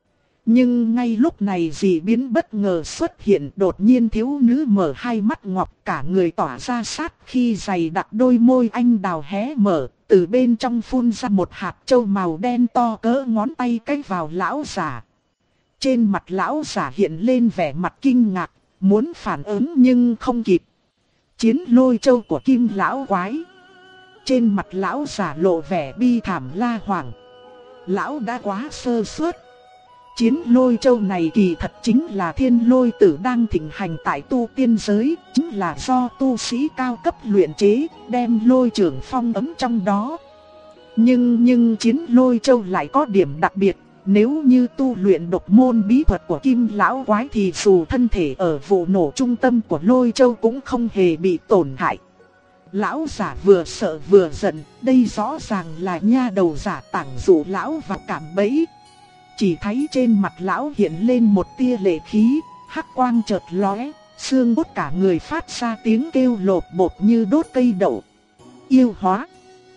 Nhưng ngay lúc này dị biến bất ngờ xuất hiện, đột nhiên thiếu nữ mở hai mắt ngọc, cả người tỏa ra sát khi dày đặc, đôi môi anh đào hé mở, từ bên trong phun ra một hạt châu màu đen to cỡ ngón tay cái vào lão giả. Trên mặt lão giả hiện lên vẻ mặt kinh ngạc, muốn phản ứng nhưng không kịp. Chiến lôi châu của Kim lão quái. Trên mặt lão giả lộ vẻ bi thảm la hoảng. Lão đã quá sơ suất. Chiến lôi châu này kỳ thật chính là thiên lôi tử đang thịnh hành tại tu tiên giới, chính là do tu sĩ cao cấp luyện chế, đem lôi trưởng phong ấm trong đó. Nhưng chiến lôi châu lại có điểm đặc biệt, nếu như tu luyện độc môn bí thuật của Kim lão quái thì dù thân thể ở vụ nổ trung tâm của lôi châu cũng không hề bị tổn hại. Lão giả vừa sợ vừa giận, đây rõ ràng là nha đầu giả tảng dụ lão vào cạm bẫy. Chỉ thấy trên mặt lão hiện lên một tia lệ khí, hắc quang chợt lóe, xương cốt cả người phát ra tiếng kêu lột bột như đốt cây đậu. Yêu hóa.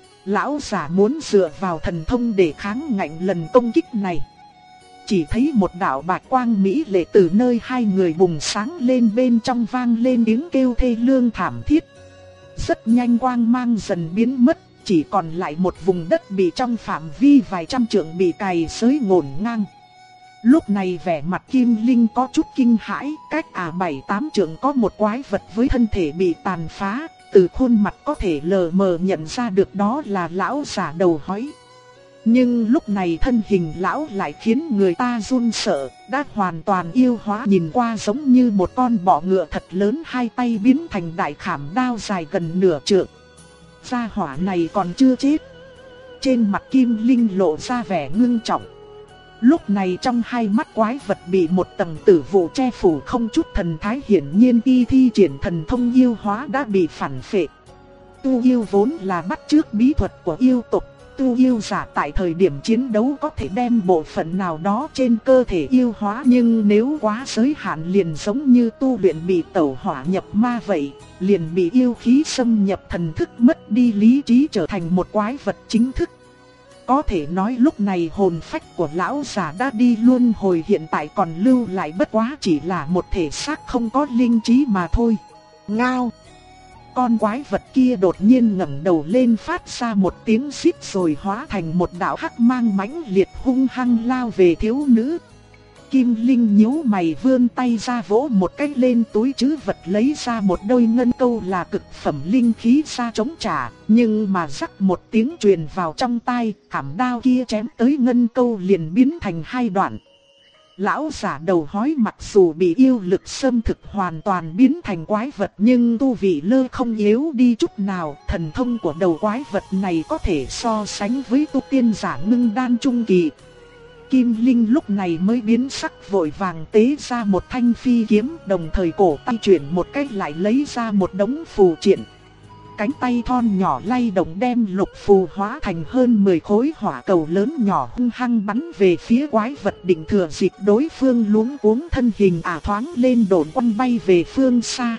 Lão giả muốn dựa vào thần thông để kháng ngạnh lần công kích này. Chỉ thấy một đạo bạch quang mỹ lệ từ nơi hai người bùng sáng lên, bên trong vang lên tiếng kêu thê lương thảm thiết. Rất nhanh quang mang dần biến mất, chỉ còn lại một vùng đất bị trong phạm vi vài trăm trượng bị cày xới ngổn ngang. Lúc này vẻ mặt Kim Linh có chút kinh hãi, cách 7-8 trượng có một quái vật với thân thể bị tàn phá, từ khuôn mặt có thể lờ mờ nhận ra được đó là lão giả đầu hói. Nhưng lúc này thân hình lão lại khiến người ta run sợ, đã hoàn toàn yêu hóa, nhìn qua giống như một con bọ ngựa thật lớn, hai tay biến thành đại khảm đao dài gần nửa trượng. Gia hỏa này còn chưa chết. Trên mặt Kim Linh lộ ra vẻ ngưng trọng. Lúc này trong hai mắt quái vật bị một tầng tử vụ che phủ không chút thần thái, hiển nhiên khi thi triển thần thông yêu hóa đã bị phản phệ. Tu yêu vốn là bắt chước bí thuật của yêu tộc. Tu yêu giả tại thời điểm chiến đấu có thể đem bộ phận nào đó trên cơ thể yêu hóa, nhưng nếu quá giới hạn liền giống như tu luyện bị tẩu hỏa nhập ma vậy, liền bị yêu khí xâm nhập thần thức, mất đi lý trí, trở thành một quái vật chính thức. Có thể nói lúc này hồn phách của lão già đã đi luân hồi, hiện tại còn lưu lại bất quá chỉ là một thể xác không có linh trí mà thôi. Ngao! Con quái vật kia đột nhiên ngẩng đầu lên, phát ra một tiếng xít rồi hóa thành một đạo hắc mang mãnh liệt hung hăng lao về thiếu nữ. Kim Linh nhíu mày vươn tay ra vỗ một cái lên túi trữ vật, lấy ra một đôi ngân câu là cực phẩm linh khí ra chống trả, nhưng mà rắc một tiếng truyền vào trong tai, khảm đao kia chém tới ngân câu liền biến thành hai đoạn. Lão giả đầu hói mặc dù bị yêu lực xâm thực hoàn toàn biến thành quái vật, nhưng tu vị lơ không yếu đi chút nào. Thần thông của đầu quái vật này có thể so sánh với tu tiên giả ngưng đan trung kỳ. Kim Linh lúc này mới biến sắc, vội vàng tế ra một thanh phi kiếm, đồng thời cổ tay chuyển một cách lại lấy ra một đống phù triện. Cánh tay thon nhỏ lay động đem lục phù hóa thành hơn 10 khối hỏa cầu lớn nhỏ, hung hăng bắn về phía quái vật, định thừa dịp đối phương luống cuống thân hình thoáng lên độn quăng bay về phương xa.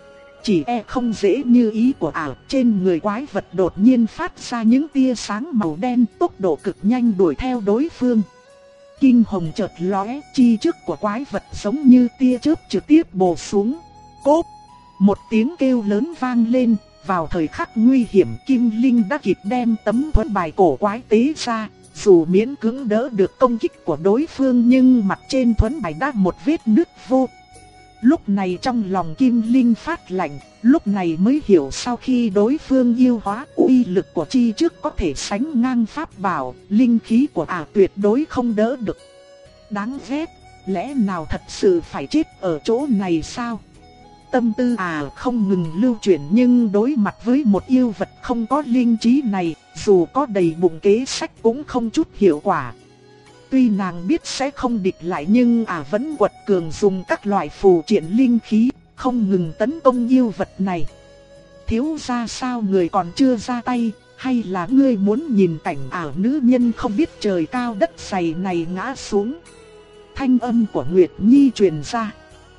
Chỉ không dễ như ý của trên người quái vật đột nhiên phát ra những tia sáng màu đen, tốc độ cực nhanh đuổi theo đối phương. Kinh hồng chợt lóe, chi trước của quái vật giống như tia chớp trực tiếp bổ xuống. Cốp! Một tiếng kêu lớn vang lên. Vào thời khắc nguy hiểm, Kim Linh đã kịp đem tấm thuẫn bài cổ quái tế ra. Dù miễn cưỡng đỡ được công kích của đối phương, nhưng mặt trên thuẫn bài đã một vết nứt vô. Lúc này trong lòng Kim Linh phát lạnh, lúc này mới hiểu sau khi đối phương yêu hóa, uy lực của chi trước có thể sánh ngang pháp bảo, linh khí của tuyệt đối không đỡ được. Đáng ghét, lẽ nào thật sự phải chết ở chỗ này sao? Tâm tư không ngừng lưu chuyển, nhưng đối mặt với một yêu vật không có linh trí này, dù có đầy bụng kế sách cũng không chút hiệu quả. Tuy nàng biết sẽ không địch lại, nhưng vẫn quật cường dùng các loại phù triện linh khí, không ngừng tấn công yêu vật này. Thiếu gia sao người còn chưa ra tay, hay là ngươi muốn nhìn cảnh nữ nhân không biết trời cao đất dày này ngã xuống? Thanh âm của Nguyệt Nhi truyền ra.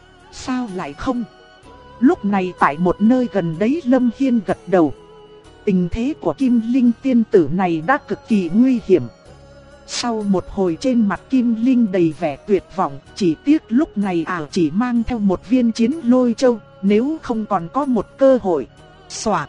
Sao lại không? Lúc này tại một nơi gần đấy, Lâm Hiên gật đầu. Tình thế của Kim Linh tiên tử này đã cực kỳ nguy hiểm. Sau một hồi trên mặt Kim Linh đầy vẻ tuyệt vọng, chỉ tiếc lúc này chỉ mang theo một viên chiến lôi châu, nếu không còn có một cơ hội. Xoạt!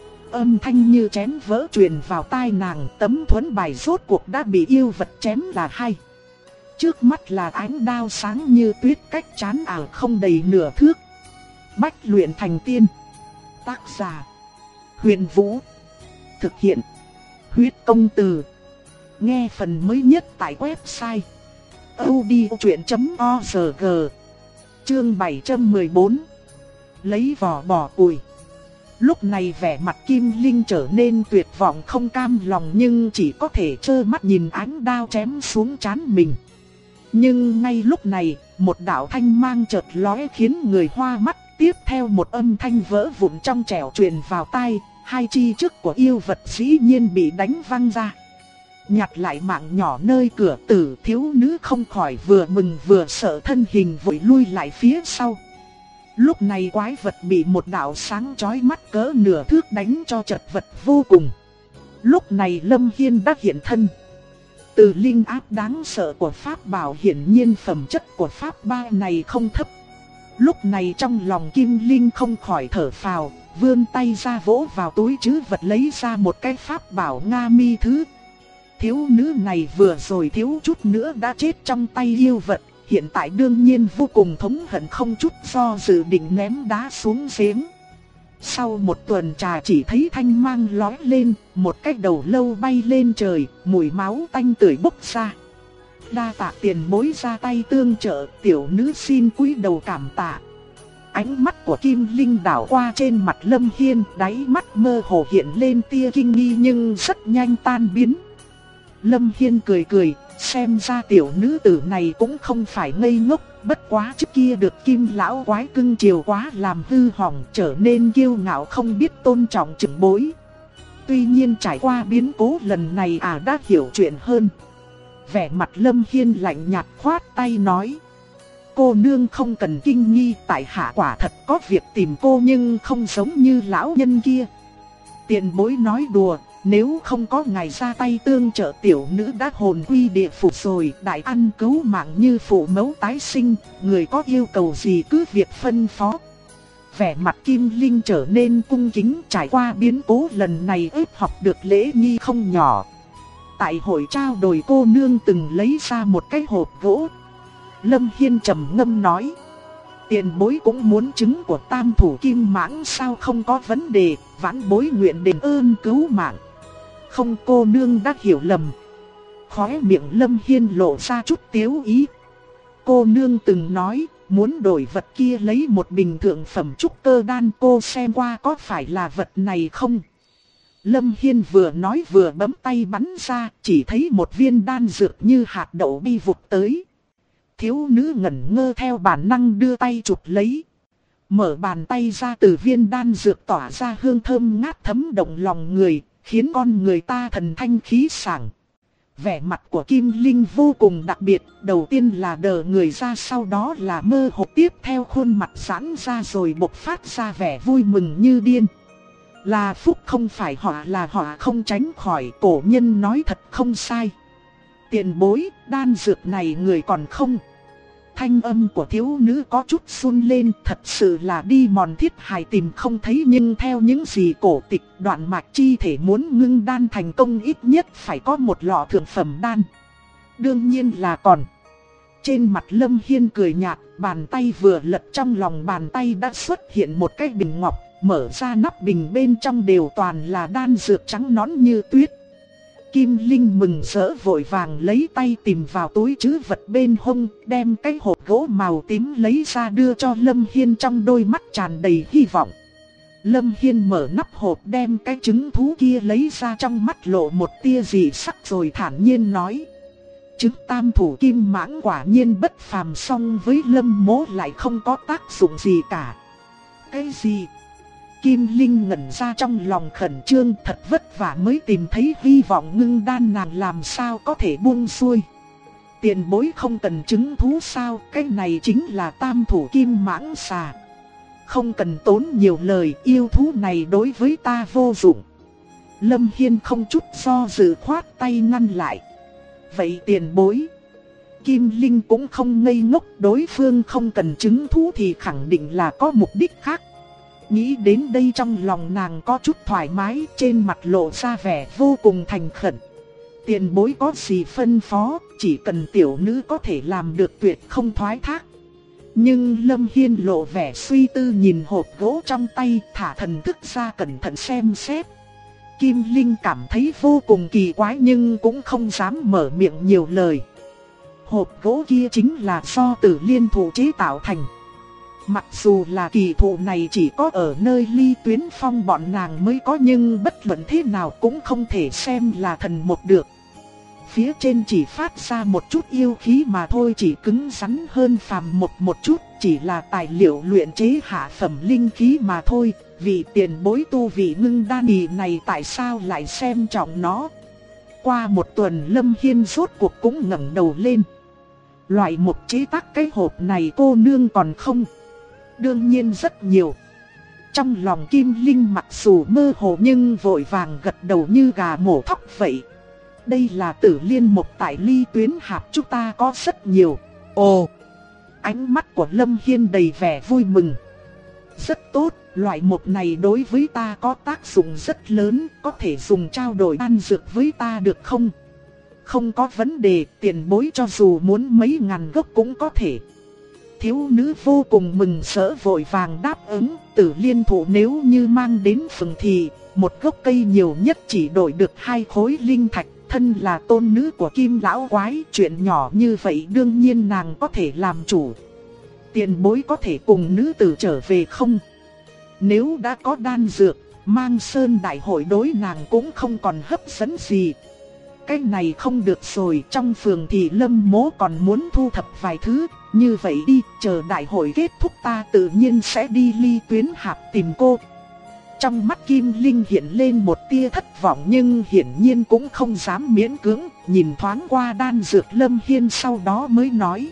Âm thanh như chén vỡ truyền vào tai nàng, tấm thuẫn bài rốt cuộc đã bị yêu vật chém là hai. Trước mắt là ánh đao sáng như tuyết cách trán ảo không đầy nửa thước. Bách luyện thành tiên. Tác giả: Huyền Vũ. Thực hiện: Huyết Công Từ. Nghe phần mới nhất tại website audiochuyện.org. Chương 714. Lấy vỏ bỏ củi. Lúc này vẻ mặt Kim Linh trở nên tuyệt vọng không cam lòng, nhưng chỉ có thể trơ mắt nhìn ánh đao chém xuống trán mình. Nhưng ngay lúc này, một đạo thanh mang chợt lóe khiến người hoa mắt, tiếp theo một âm thanh vỡ vụn trong trẻo truyền vào tai, hai chi trước của yêu vật dĩ nhiên bị đánh văng ra. Nhặt lại mạng nhỏ nơi cửa tử, thiếu nữ không khỏi vừa mừng vừa sợ, thân hình vội lui lại phía sau. Lúc này quái vật bị một đạo sáng chói mắt cỡ nửa thước đánh cho chật vật vô cùng. Lúc này Lâm Hiên đã hiện thân. Từ linh áp đáng sợ của pháp bảo hiển nhiên phẩm chất của pháp ba này không thấp. Lúc này trong lòng Kim Linh không khỏi thở phào, vươn tay ra vỗ vào túi trữ vật lấy ra một cái pháp bảo Nga Mi Thứ. Thiếu nữ này vừa rồi thiếu chút nữa đã chết trong tay yêu vật, hiện tại đương nhiên vô cùng thống hận, không chút do dự định ném đá xuống giếng. Sau một tuần trà chỉ thấy thanh mang lói lên, một cái đầu lâu bay lên trời, mùi máu tanh tưởi bốc ra. Đa tạ tiền bối ra tay tương trợ, tiểu nữ xin cúi đầu cảm tạ. Ánh mắt của Kim Linh đảo qua trên mặt Lâm Hiên, đáy mắt mơ hồ hiện lên tia kinh nghi nhưng rất nhanh tan biến. Lâm Hiên cười cười, xem ra tiểu nữ tử này cũng không phải ngây ngốc, bất quá trước kia được Kim lão quái cưng chiều quá làm hư hỏng, trở nên kiêu ngạo không biết tôn trọng trưởng bối. Tuy nhiên trải qua biến cố lần này đã hiểu chuyện hơn. Vẻ mặt Lâm Hiên lạnh nhạt khoát tay nói: cô nương không cần kinh nghi, tại hạ quả thật có việc tìm cô nhưng không giống như lão nhân kia. Tiền bối nói đùa, nếu không có ngài ra tay tương trợ tiểu nữ đã hồn quy địa phủ rồi, đại ăn cứu mạng như phụ mẫu tái sinh, người có yêu cầu gì cứ việc phân phó. Vẻ mặt Kim Linh trở nên cung kính, trải qua biến cố lần này ít học được lễ nghi không nhỏ. Tại hội trao đổi cô nương từng lấy ra một cái hộp gỗ. Lâm Hiên trầm ngâm nói: tiền bối cũng muốn trứng của tam thủ kim mãng sao, không có vấn đề, vãn bối nguyện đền ơn cứu mạng. Không, cô nương đã hiểu lầm. Khóe miệng Lâm Hiên lộ ra chút tiếu ý. Cô nương từng nói muốn đổi vật kia lấy một bình thượng phẩm trúc cơ đan, cô xem qua có phải là vật này không? Lâm Hiên vừa nói vừa bấm tay bắn ra, chỉ thấy một viên đan dược như hạt đậu bay vụt tới. Thiếu nữ ngẩn ngơ theo bản năng đưa tay chụp lấy. Mở bàn tay ra, từ viên đan dược tỏa ra hương thơm ngát thấm động lòng người, khiến con người ta thần thanh khí sảng. Vẻ mặt của Kim Linh vô cùng đặc biệt, đầu tiên là đờ người ra, sau đó là mơ hồ, tiếp theo khuôn mặt giãn ra rồi bộc phát ra vẻ vui mừng như điên. Là phúc không phải họa, là họa không tránh khỏi, cổ nhân nói thật không sai. Tiền bối, đan dược này người còn không? Thanh âm của thiếu nữ có chút run lên, thật sự là đi mòn thiết hài tìm không thấy, nhưng theo những gì cổ tịch, đoạn mạch chi thể muốn ngưng đan thành công ít nhất phải có một lọ thượng phẩm đan. Đương nhiên là còn. Trên mặt Lâm Hiên cười nhạt, bàn tay vừa lật, trong lòng bàn tay đã xuất hiện một cái bình ngọc, mở ra nắp bình, bên trong đều toàn là đan dược trắng nõn như tuyết. Kim Linh mừng rỡ vội vàng lấy tay tìm vào túi trữ vật bên hông, đem cái hộp gỗ màu tím lấy ra đưa cho Lâm Hiên, trong đôi mắt tràn đầy hy vọng. Lâm Hiên mở nắp hộp đem cái trứng thú kia lấy ra, trong mắt lộ một tia dị sắc rồi thản nhiên nói: trứng tam thủ kim mãng quả nhiên bất phàm, song với Lâm mỗ lại không có tác dụng gì cả. Cái gì? Kim Linh ngẩn ra, trong lòng khẩn trương, thật vất vả mới tìm thấy hy vọng ngưng đan, nàng làm sao có thể buông xuôi. Tiền bối không cần trứng thú sao, cái này chính là tam thủ kim mãng xà. Không cần tốn nhiều lời, yêu thú này đối với ta vô dụng. Lâm Hiên không chút do dự khoát tay ngăn lại. Vậy tiền bối? Kim Linh cũng không ngây ngốc, đối phương không cần trứng thú thì khẳng định là có mục đích khác. Nghĩ đến đây trong lòng nàng có chút thoải mái, trên mặt lộ ra vẻ vô cùng thành khẩn. Tiền bối có gì phân phó, chỉ cần tiểu nữ có thể làm được tuyệt không thoái thác. Nhưng Lâm Hiên lộ vẻ suy tư nhìn hộp gỗ trong tay, thả thần thức ra cẩn thận xem xét. Kim Linh cảm thấy vô cùng kỳ quái nhưng cũng không dám mở miệng nhiều lời. Hộp gỗ kia chính là do Tử Liên thụ chế tạo thành. Mặc dù là kỳ thụ này chỉ có ở nơi Ly Tuyến Phong bọn nàng mới có, nhưng bất luận thế nào cũng không thể xem là thần một được. Phía trên chỉ phát ra một chút yêu khí mà thôi, chỉ cứng rắn hơn phàm một chút, chỉ là tài liệu luyện chế hạ phẩm linh khí mà thôi. Vị tiền bối tu vị ngưng đan kỳ này tại sao lại xem trọng nó? Qua một tuần Lâm Hiên rốt cuộc cũng ngẩng đầu lên. Loại mục chế tác cái hộp này cô nương còn không? Đương nhiên rất nhiều. Trong lòng Kim Linh mặc dù mơ hồ nhưng vội vàng gật đầu như gà mổ thóc vậy. Đây là Tử Liên mục tại Ly Tuyến Hạp, chúng ta có rất nhiều. Ồ! Ánh mắt của Lâm Hiên đầy vẻ vui mừng. Rất tốt, loại mục này đối với ta có tác dụng rất lớn, có thể dùng trao đổi đan dược với ta được không? Không có vấn đề, tiền bối cho dù muốn mấy ngàn gốc cũng có thể. Thiếu nữ vô cùng mừng rỡ vội vàng đáp ứng. Tử Liên thụ nếu như mang đến phường thì một gốc cây nhiều nhất chỉ đổi được 2 khối linh thạch. Thân là tôn nữ của Kim lão quái, chuyện nhỏ như vậy đương nhiên nàng có thể làm chủ. Tiền bối có thể cùng nữ tử trở về không? Nếu đã có đan dược, mang sơn đại hội đối nàng cũng không còn hấp dẫn gì. Cái này không được rồi, trong phường thì Lâm mố còn muốn thu thập vài thứ. Như vậy đi, chờ đại hội kết thúc ta tự nhiên sẽ đi Ly Tuyến Hạp tìm cô. Trong mắt Kim Linh hiện lên một tia thất vọng nhưng hiển nhiên cũng không dám miễn cưỡng, nhìn thoáng qua đan dược Lâm Hiên sau đó mới nói.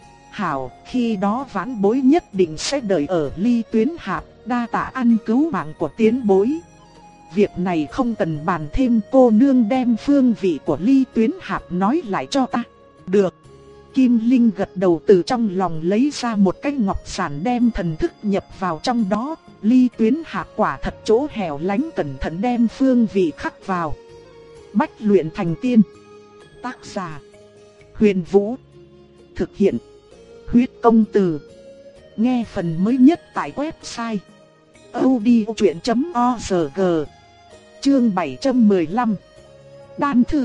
Hảo, khi đó vãn bối nhất định sẽ đợi ở Ly Tuyến Hạp, đa tạ ăn cứu mạng của tiến bối. Việc này không cần bàn thêm, cô nương đem phương vị của Ly Tuyến Hạp nói lại cho ta. Được. Kim Linh gật đầu, từ trong lòng lấy ra một cái ngọc giản đem thần thức nhập vào trong đó. Ly Tuyến Hạp quả thật chỗ hẻo lánh, cẩn thận đem phương vị khắc vào. Bách luyện thành tiên. Tác giả: Huyền Vũ. Thực hiện: Huyết Công Từ. Nghe phần mới nhất tại website audiochuyện.org. Chương 715. Đan thư.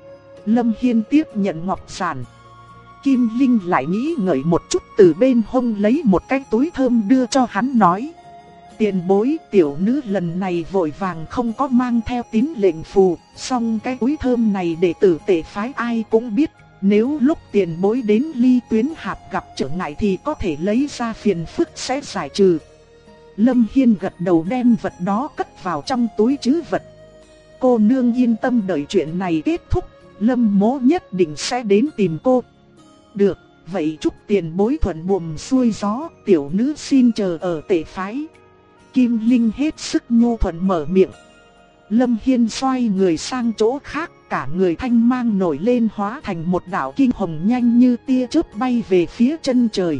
Lâm Hiên tiếp nhận ngọc giản. Kim Linh lại nghĩ ngợi một chút, từ bên hông lấy một cái túi thơm đưa cho hắn nói. Tiền bối, tiểu nữ lần này vội vàng không có mang theo tín lệnh phù, song cái túi thơm này đệ tử Tề phái ai cũng biết. Nếu lúc tiền bối đến Ly Tuyến Hạp gặp trở ngại thì có thể lấy ra, phiền phức sẽ giải trừ. Lâm Hiên gật đầu đem vật đó cất vào trong túi trữ vật. Cô nương yên tâm, đợi chuyện này kết thúc, Lâm mố nhất định sẽ đến tìm cô. Được, vậy chúc tiền bối thuận buồm xuôi gió, tiểu nữ xin chờ ở Tề phái. Kim Linh hết sức nhu thuận mở miệng. Lâm Hiên xoay người sang chỗ khác, cả người thanh mang nổi lên hóa thành một đạo kinh hồng nhanh như tia chớp bay về phía chân trời.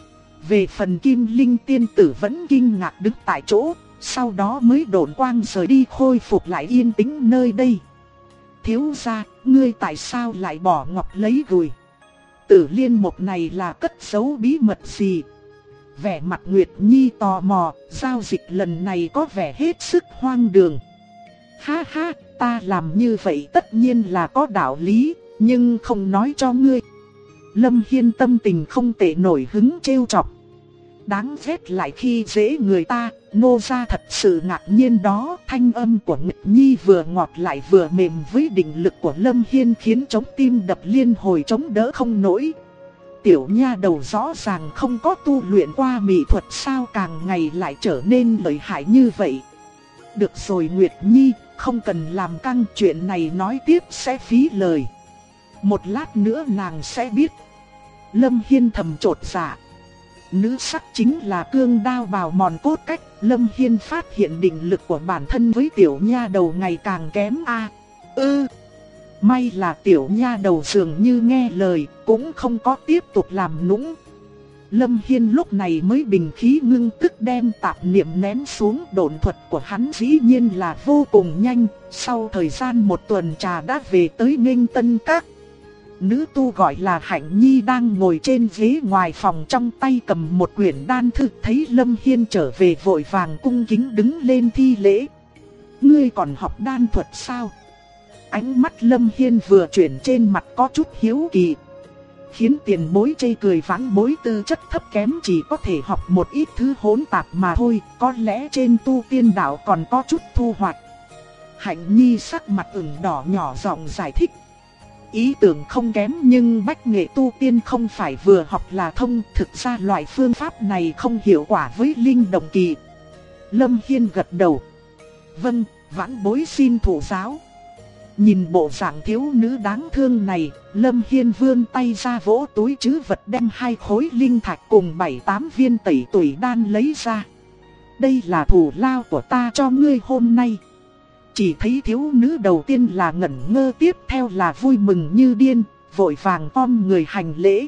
Về phần Kim Linh tiên tử vẫn kinh ngạc đứng tại chỗ, sau đó mới độn quang rời đi, khôi phục lại yên tĩnh nơi đây. Thiếu gia, ngươi tại sao lại bỏ ngọc lấy gùi? Tử Liên mục này là cất giấu bí mật gì? Vẻ mặt Nguyệt Nhi tò mò, giao dịch lần này có vẻ hết sức hoang đường. Ha ha, ta làm như vậy tất nhiên là có đạo lý, nhưng không nói cho ngươi. Lâm Hiên tâm tình không tệ, nổi hứng trêu chọc. Đáng ghét lại khi dễ người ta, nô gia thật sự ngạc nhiên đó. Thanh âm của Nguyệt Nhi vừa ngọt lại vừa mềm với định lực của Lâm Hiên khiến chống tim đập liên hồi chống đỡ không nổi. Tiểu nha đầu rõ ràng không có tu luyện qua mỹ thuật, sao càng ngày lại trở nên lợi hại như vậy. Được rồi Nguyệt Nhi, không cần làm căng, chuyện này nói tiếp sẽ phí lời. Một lát nữa nàng sẽ biết. Lâm Hiên thầm chột dạ. Nữ sắc chính là cương đao bào mòn cốt cách. Lâm Hiên phát hiện định lực của bản thân với tiểu nha đầu ngày càng kém a. May là tiểu nha đầu dường như nghe lời, cũng không có tiếp tục làm nũng. Lâm Hiên lúc này mới bình khí ngưng tức đem tạp niệm nén xuống. Độn thuật của hắn dĩ nhiên là vô cùng nhanh, sau thời gian một tuần trà đã về tới Nghênh Tân Các. Nữ tu gọi là Hạnh Nhi đang ngồi trên ghế ngoài phòng, trong tay cầm một quyển đan thư, thấy Lâm Hiên trở về vội vàng cung kính đứng lên thi lễ. Ngươi còn học đan thuật sao? Ánh mắt Lâm Hiên vừa chuyển trên mặt có chút hiếu kỳ, khiến tiền bối chê cười vãn bối tư chất thấp kém chỉ có thể học một ít thứ hỗn tạp mà thôi, có lẽ trên tu tiên đạo còn có chút thu hoạch. Hạnh Nhi sắc mặt ửng đỏ nhỏ giọng giải thích. Ý tưởng không kém nhưng bách nghệ tu tiên không phải vừa học là thông, thực ra loại phương pháp này không hiệu quả với linh động kỳ. Lâm Hiên gật đầu. Vâng, vãn bối xin thụ giáo. Nhìn bộ dạng thiếu nữ đáng thương này, Lâm Hiên vươn tay ra vỗ túi trữ vật đem 2 khối linh thạch cùng 7-8 viên tẩy tủy đan lấy ra. Đây là thù lao của ta cho ngươi hôm nay. Chỉ thấy thiếu nữ đầu tiên là ngẩn ngơ, tiếp theo là vui mừng như điên, vội vàng khom người hành lễ.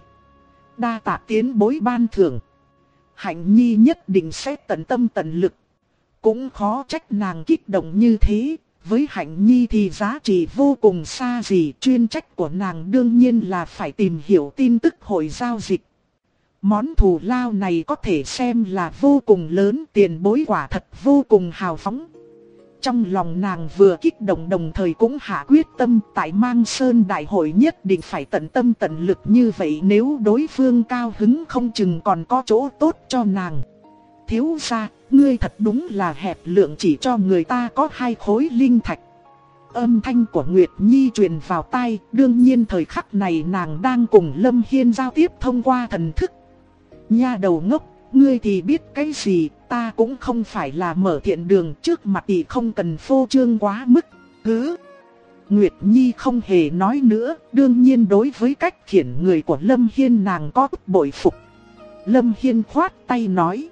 Đa tạ tiến bối ban thưởng. Hạnh Nhi nhất định sẽ tận tâm tận lực. Cũng khó trách nàng kích động như thế. Với Hạnh Nhi thì giá trị vô cùng xa gì, chuyên trách của nàng đương nhiên là phải tìm hiểu tin tức hội giao dịch. Món thù lao này có thể xem là vô cùng lớn, tiền bối quả thật vô cùng hào phóng. Trong lòng nàng vừa kích động đồng thời cũng hạ quyết tâm, tại Mang Sơn đại hội nhất định phải tận tâm tận lực như vậy, nếu đối phương cao hứng không chừng còn có chỗ tốt cho nàng. Thiếu gia, ngươi thật đúng là hẹp lượng, chỉ cho người ta có 2 khối linh thạch. Âm thanh của Nguyệt Nhi truyền vào tai, đương nhiên thời khắc này nàng đang cùng Lâm Hiên giao tiếp thông qua thần thức. Nha đầu ngốc, ngươi thì biết cái gì, ta cũng không phải là mở thiện đường, trước mặt thì không cần phô trương quá mức. Hứ! Nguyệt Nhi không hề nói nữa, đương nhiên đối với cách khiển người của Lâm Hiên nàng có bội phục. Lâm Hiên khoát tay nói.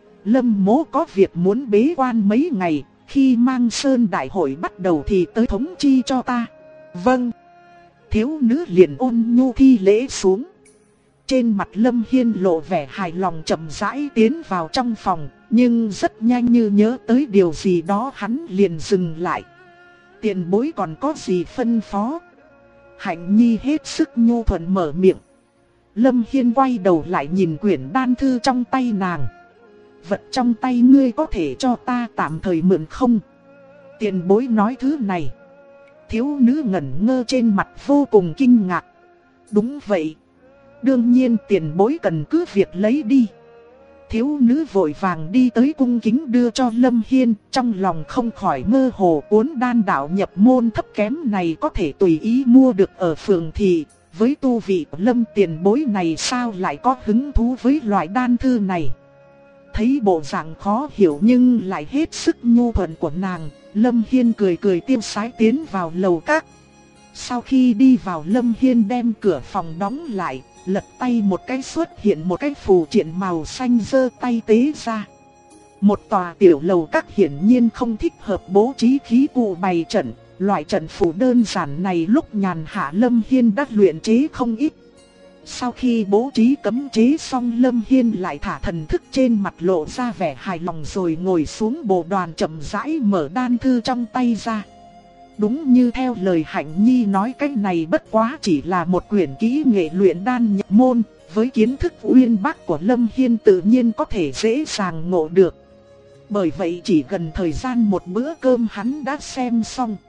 Lâm mỗ có việc muốn bế quan mấy ngày, khi Mang Sơn đại hội bắt đầu thì tới thống chi cho ta. Vâng. Thiếu nữ liền ôn nhu thi lễ xuống. Trên mặt Lâm Hiên lộ vẻ hài lòng, chậm rãi tiến vào trong phòng, nhưng rất nhanh như nhớ tới điều gì đó hắn liền dừng lại. Tiền bối còn có gì phân phó? Hạnh Nhi hết sức nhu thuận mở miệng. Lâm Hiên quay đầu lại nhìn quyển đan thư trong tay nàng. Vật trong tay ngươi có thể cho ta tạm thời mượn không? Tiền bối nói thứ này. Thiếu nữ ngẩn ngơ trên mặt vô cùng kinh ngạc. Đúng vậy. Đương nhiên tiền bối cần cứ việc lấy đi. Thiếu nữ vội vàng đi tới cung kính đưa cho Lâm Hiên, trong lòng không khỏi mơ hồ, cuốn đan đạo nhập môn thấp kém này có thể tùy ý mua được ở phường thị. Với tu vị Lâm tiền bối này sao lại có hứng thú với loại đan thư này? Thấy bộ dạng khó hiểu nhưng lại hết sức nhu thuận của nàng, Lâm Hiên cười cười tiêu sái tiến vào lầu các. Sau khi đi vào, Lâm Hiên đem cửa phòng đóng lại, lật tay một cái xuất hiện một cái phù triện màu xanh, giơ tay tế ra. Một tòa tiểu lầu các hiển nhiên không thích hợp bố trí khí cụ bày trận, loại trận phù đơn giản này lúc nhàn hạ Lâm Hiên đã luyện chế không ít. Sau khi bố trí cấm chế xong, Lâm Hiên lại thả thần thức, trên mặt lộ ra vẻ hài lòng rồi ngồi xuống bồ đoàn chậm rãi mở đan thư trong tay ra. Đúng như theo lời Hạnh Nhi nói, cái này bất quá chỉ là một quyển kỹ nghệ luyện đan nhập môn, với kiến thức uyên bác của Lâm Hiên tự nhiên có thể dễ dàng ngộ được. Bởi vậy chỉ gần thời gian một bữa cơm hắn đã xem xong.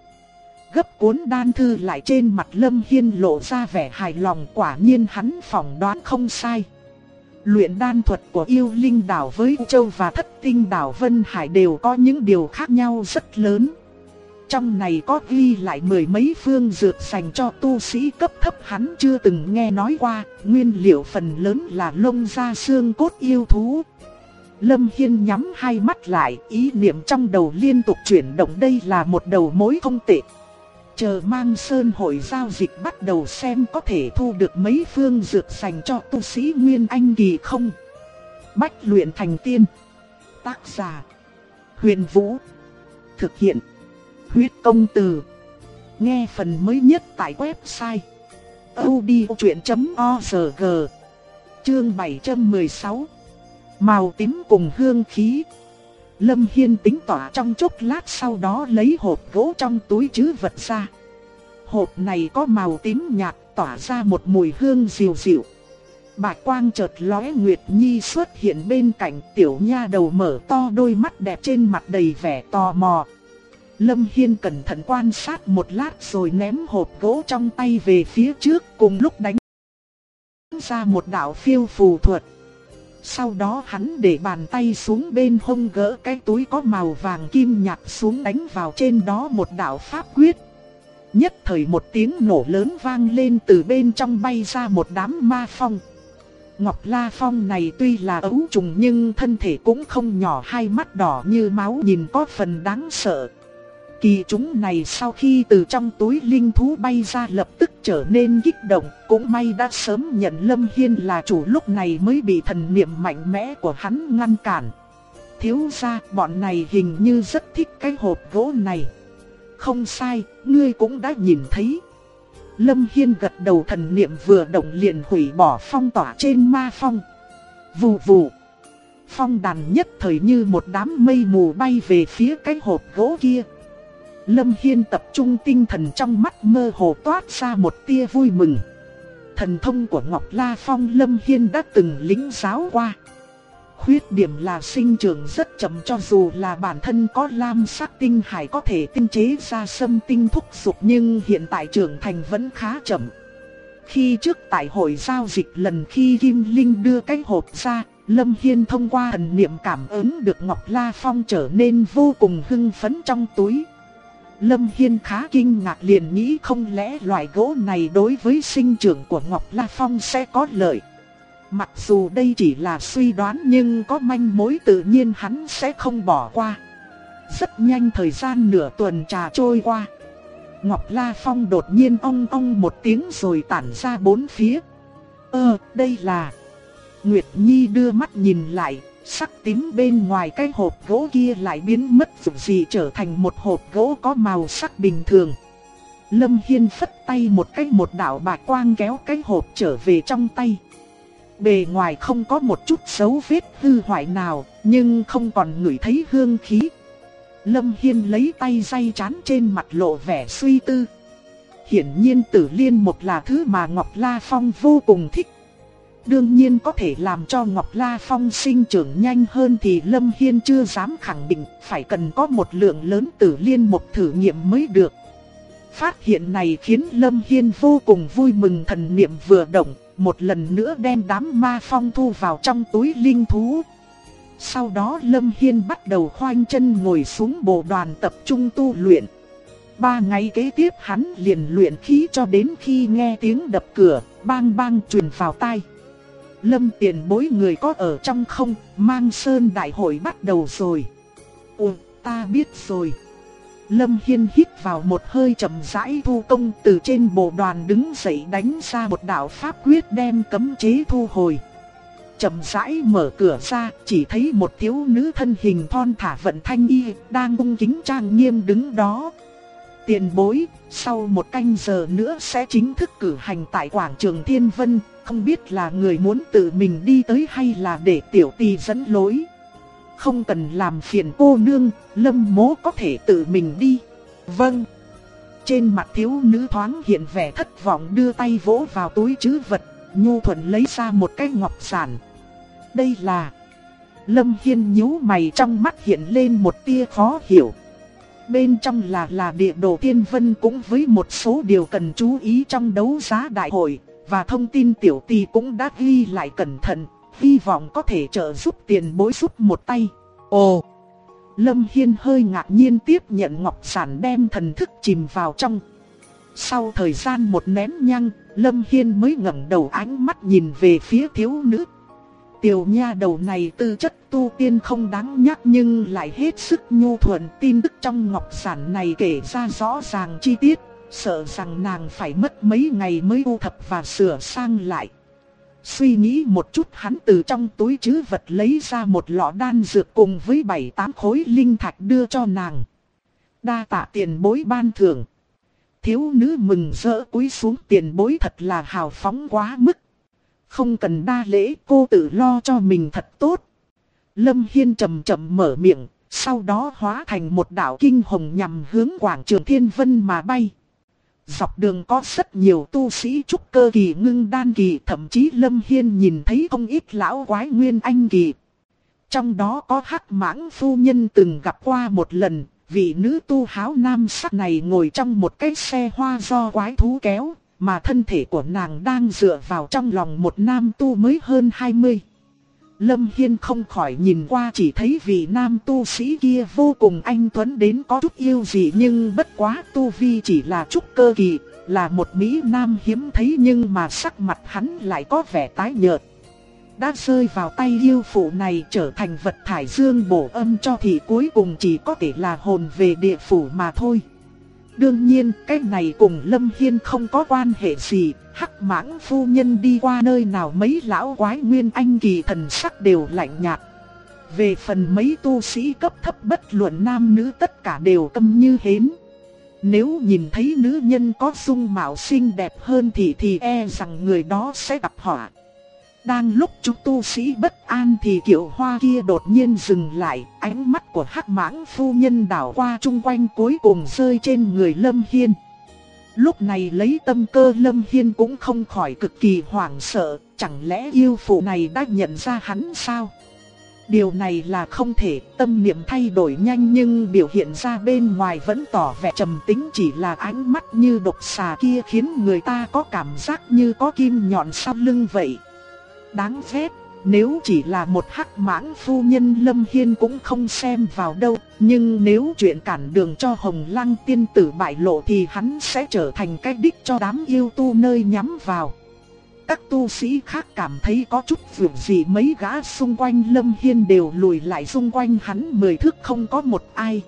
Gấp cuốn đan thư lại, trên mặt Lâm Hiên lộ ra vẻ hài lòng, quả nhiên hắn phỏng đoán không sai. Luyện đan thuật của Yêu Linh đảo với U Châu và Thất Tinh đảo Vân Hải đều có những điều khác nhau rất lớn. Trong này có ghi lại 10 mấy phương dược dành cho tu sĩ cấp thấp hắn chưa từng nghe nói qua, nguyên liệu phần lớn là lông da xương cốt yêu thú. Lâm Hiên nhắm hai mắt lại, ý niệm trong đầu liên tục chuyển động, đây là một đầu mối không tệ. Chờ Mang Sơn hội giao dịch bắt đầu xem có thể thu được mấy phương dược dành cho tu sĩ Nguyên Anh kỳ không. Bách luyện thành tiên. Tác giả: Huyền Vũ. Thực hiện: Huyết Công Từ. Nghe phần mới nhất tại website audiochuyen.org. Chương 716. Màu tím cùng hương khí. Lâm Hiên tính tỏa trong chốc lát, sau đó lấy hộp gỗ trong túi trữ vật ra. Hộp này có màu tím nhạt, tỏa ra một mùi hương dịu dịu. Bạch quang chợt lóe, Nguyệt Nhi xuất hiện bên cạnh, tiểu nha đầu mở to đôi mắt đẹp trên mặt đầy vẻ tò mò. Lâm Hiên cẩn thận quan sát một lát rồi ném hộp gỗ trong tay về phía trước, cùng lúc đánh ra một đạo phiêu phù thuật. Sau đó hắn để bàn tay xuống bên hông, gỡ cái túi có màu vàng kim nhạt xuống, đánh vào trên đó một đạo pháp quyết. Nhất thời một tiếng nổ lớn vang lên, từ bên trong bay ra một đám ma phong. Ngọc La Phong này tuy là ấu trùng nhưng thân thể cũng không nhỏ, hai mắt đỏ như máu, nhìn có phần đáng sợ. Kỳ trùng này sau khi từ trong túi linh thú bay ra lập tức trở nên kích động, cũng may đã sớm nhận Lâm Hiên là chủ, lúc này mới bị thần niệm mạnh mẽ của hắn ngăn cản. Thiếu gia, bọn này hình như rất thích cái hộp gỗ này. Không sai, ngươi cũng đã nhìn thấy. Lâm Hiên gật đầu, thần niệm vừa động liền hủy bỏ phong tỏa trên ma phong. Vù vù. Phong đàn nhất thời như một đám mây mù bay về phía cái hộp gỗ kia. Lâm Hiên tập trung tinh thần, trong mắt mơ hồ toát ra một tia vui mừng. Thần thông của Ngọc La Phong Lâm Hiên đã từng lĩnh giáo qua. Khuyết điểm là sinh trưởng rất chậm, cho dù là bản thân có lam sắc tinh hải có thể tinh chế ra sâm tinh thúc dục, nhưng hiện tại trưởng thành vẫn khá chậm. Khi trước tại hội giao dịch lần khi Kim Linh đưa cái hộp ra, Lâm Hiên thông qua thần niệm cảm ứng được Ngọc La Phong trở nên vô cùng hưng phấn trong túi. Lâm Hiên khá kinh ngạc, liền nghĩ không lẽ loại gỗ này đối với sinh trưởng của Ngọc La Phong sẽ có lợi. Mặc dù đây chỉ là suy đoán nhưng có manh mối tự nhiên hắn sẽ không bỏ qua. Rất nhanh thời gian nửa tuần trà trôi qua. Ngọc La Phong đột nhiên ong ong một tiếng rồi tản ra bốn phía. Đây là... Nguyệt Nhi đưa mắt nhìn lại, sắc tím bên ngoài cái hộp gỗ kia lại biến mất dù gì, trở thành một hộp gỗ có màu sắc bình thường. Lâm Hiên phất tay một cái, một đạo bạch quang kéo cái hộp trở về trong tay. Bề ngoài không có một chút dấu vết hư hoại nào, nhưng không còn ngửi thấy hương khí. Lâm Hiên lấy tay day trán, trên mặt lộ vẻ suy tư. Hiển nhiên Tử Liên Mục là thứ mà Ngọc La Phong vô cùng thích. Đương nhiên có thể làm cho Ngọc La Phong sinh trưởng nhanh hơn thì Lâm Hiên chưa dám khẳng định, phải cần có một lượng lớn Tử Liên Mục thử nghiệm mới được. Phát hiện này khiến Lâm Hiên vô cùng vui mừng, thần niệm vừa động, một lần nữa đem đám ma phong thu vào trong túi linh thú. Sau đó Lâm Hiên bắt đầu khoanh chân ngồi xuống bồ đoàn tập trung tu luyện. 3 ngày kế tiếp hắn liền luyện khí cho đến khi nghe tiếng đập cửa, bang bang truyền vào tai. Lâm tiền bối, người có ở trong không? Mang Sơn đại hội bắt đầu rồi. Ta biết rồi. Lâm Hiên hít vào một hơi, chậm rãi thu công, từ trên bộ đoàn đứng dậy đánh ra một đạo pháp quyết đem cấm chế thu hồi. Chậm rãi mở cửa ra, chỉ thấy một thiếu nữ thân hình thon thả vận thanh y, đang cung kính trang nghiêm đứng đó. Tiền bối, sau 1 canh giờ nữa sẽ chính thức cử hành tại quảng trường Thiên Vân, không biết là người muốn tự mình đi tới hay là để tiểu tỳ dẫn lối. Không cần làm phiền cô nương, Lâm mỗ có thể tự mình đi. Vâng. Trên mặt thiếu nữ thoáng hiện vẻ thất vọng, đưa tay vỗ vào túi trữ vật, nhu thuận lấy ra một cái ngọc giản. Đây là... Lâm Hiên nhíu mày, trong mắt hiện lên một tia khó hiểu. Bên trong là địa đồ Thiên Vân cũng với một số điều cần chú ý trong đấu giá đại hội, và thông tin tiểu tỳ cũng đã ghi lại cẩn thận, hy vọng có thể trợ giúp tiền bối giúp một tay. Ồ! Lâm Hiên hơi ngạc nhiên tiếp nhận ngọc giản, đem thần thức chìm vào trong. Sau thời gian một nén nhang, Lâm Hiên mới ngẩng đầu, ánh mắt nhìn về phía thiếu nữ. Tiểu nha đầu này tư chất tu tiên không đáng nhắc nhưng lại hết sức nhu thuận, tin tức trong ngọc giản này kể ra rõ ràng chi tiết, sợ rằng nàng phải mất mấy ngày mới thu thập và sửa sang lại. Suy nghĩ một chút, hắn từ trong túi trữ vật lấy ra một lọ đan dược cùng với 7-8 khối linh thạch đưa cho nàng. Đa tạ tiền bối ban thưởng. Thiếu nữ mừng rỡ cúi xuống, tiền bối thật là hào phóng quá mức. Không cần đa lễ, cô tự lo cho mình thật tốt. Lâm Hiên chậm chậm mở miệng, sau đó hóa thành một đạo kinh hồng nhằm hướng quảng trường Thiên Vân mà bay. Dọc đường có rất nhiều tu sĩ trúc cơ kỳ, ngưng đan kỳ, thậm chí Lâm Hiên nhìn thấy không ít lão quái nguyên anh kỳ. Trong đó có Hắc Mãng phu nhân từng gặp qua một lần, vị nữ tu háo nam sắc này ngồi trong một cái xe hoa do quái thú kéo, mà thân thể của nàng đang dựa vào trong lòng một nam tu mới hơn 20. Lâm Hiên không khỏi nhìn qua, chỉ thấy vị nam tu sĩ kia vô cùng anh tuấn đến có chút yêu dị, nhưng bất quá tu vi chỉ là trúc cơ kỳ, là một mỹ nam hiếm thấy, nhưng mà sắc mặt hắn lại có vẻ tái nhợt. Đã rơi vào tay yêu phụ này trở thành vật thải dương bổ âm cho thì cuối cùng chỉ có thể là hồn về địa phủ mà thôi. Đương nhiên cái này cùng Lâm Hiên không có quan hệ gì. Hắc Mãng phu nhân đi qua nơi nào mấy lão quái nguyên anh kỳ thần sắc đều lạnh nhạt. Về phần mấy tu sĩ cấp thấp bất luận nam nữ tất cả đều câm như hến. Nếu nhìn thấy nữ nhân có dung mạo xinh đẹp hơn thì e rằng người đó sẽ gặp họa. Đang lúc chúng tu sĩ bất an thì kiệu hoa kia đột nhiên dừng lại, ánh mắt của Hắc Mãng phu nhân đảo qua chung quanh cuối cùng rơi trên người Lâm Hiên. Lúc này lấy tâm cơ Lâm Hiên cũng không khỏi cực kỳ hoảng sợ, chẳng lẽ yêu phụ này đã nhận ra hắn sao? Điều này là không thể, tâm niệm thay đổi nhanh nhưng biểu hiện ra bên ngoài vẫn tỏ vẻ trầm tĩnh, chỉ là ánh mắt như độc xà kia khiến người ta có cảm giác như có kim nhọn sau lưng vậy. Đáng ghét, nếu chỉ là một Hắc Mãng phu nhân Lâm Hiên cũng không xem vào đâu, nhưng nếu chuyện cản đường cho Hồng Lăng tiên tử bại lộ thì hắn sẽ trở thành cái đích cho đám yêu tu nơi nhắm vào. Các tu sĩ khác cảm thấy có chút vượt gì, mấy gã xung quanh Lâm Hiên đều lùi lại, xung quanh hắn 10 thước không có một ai.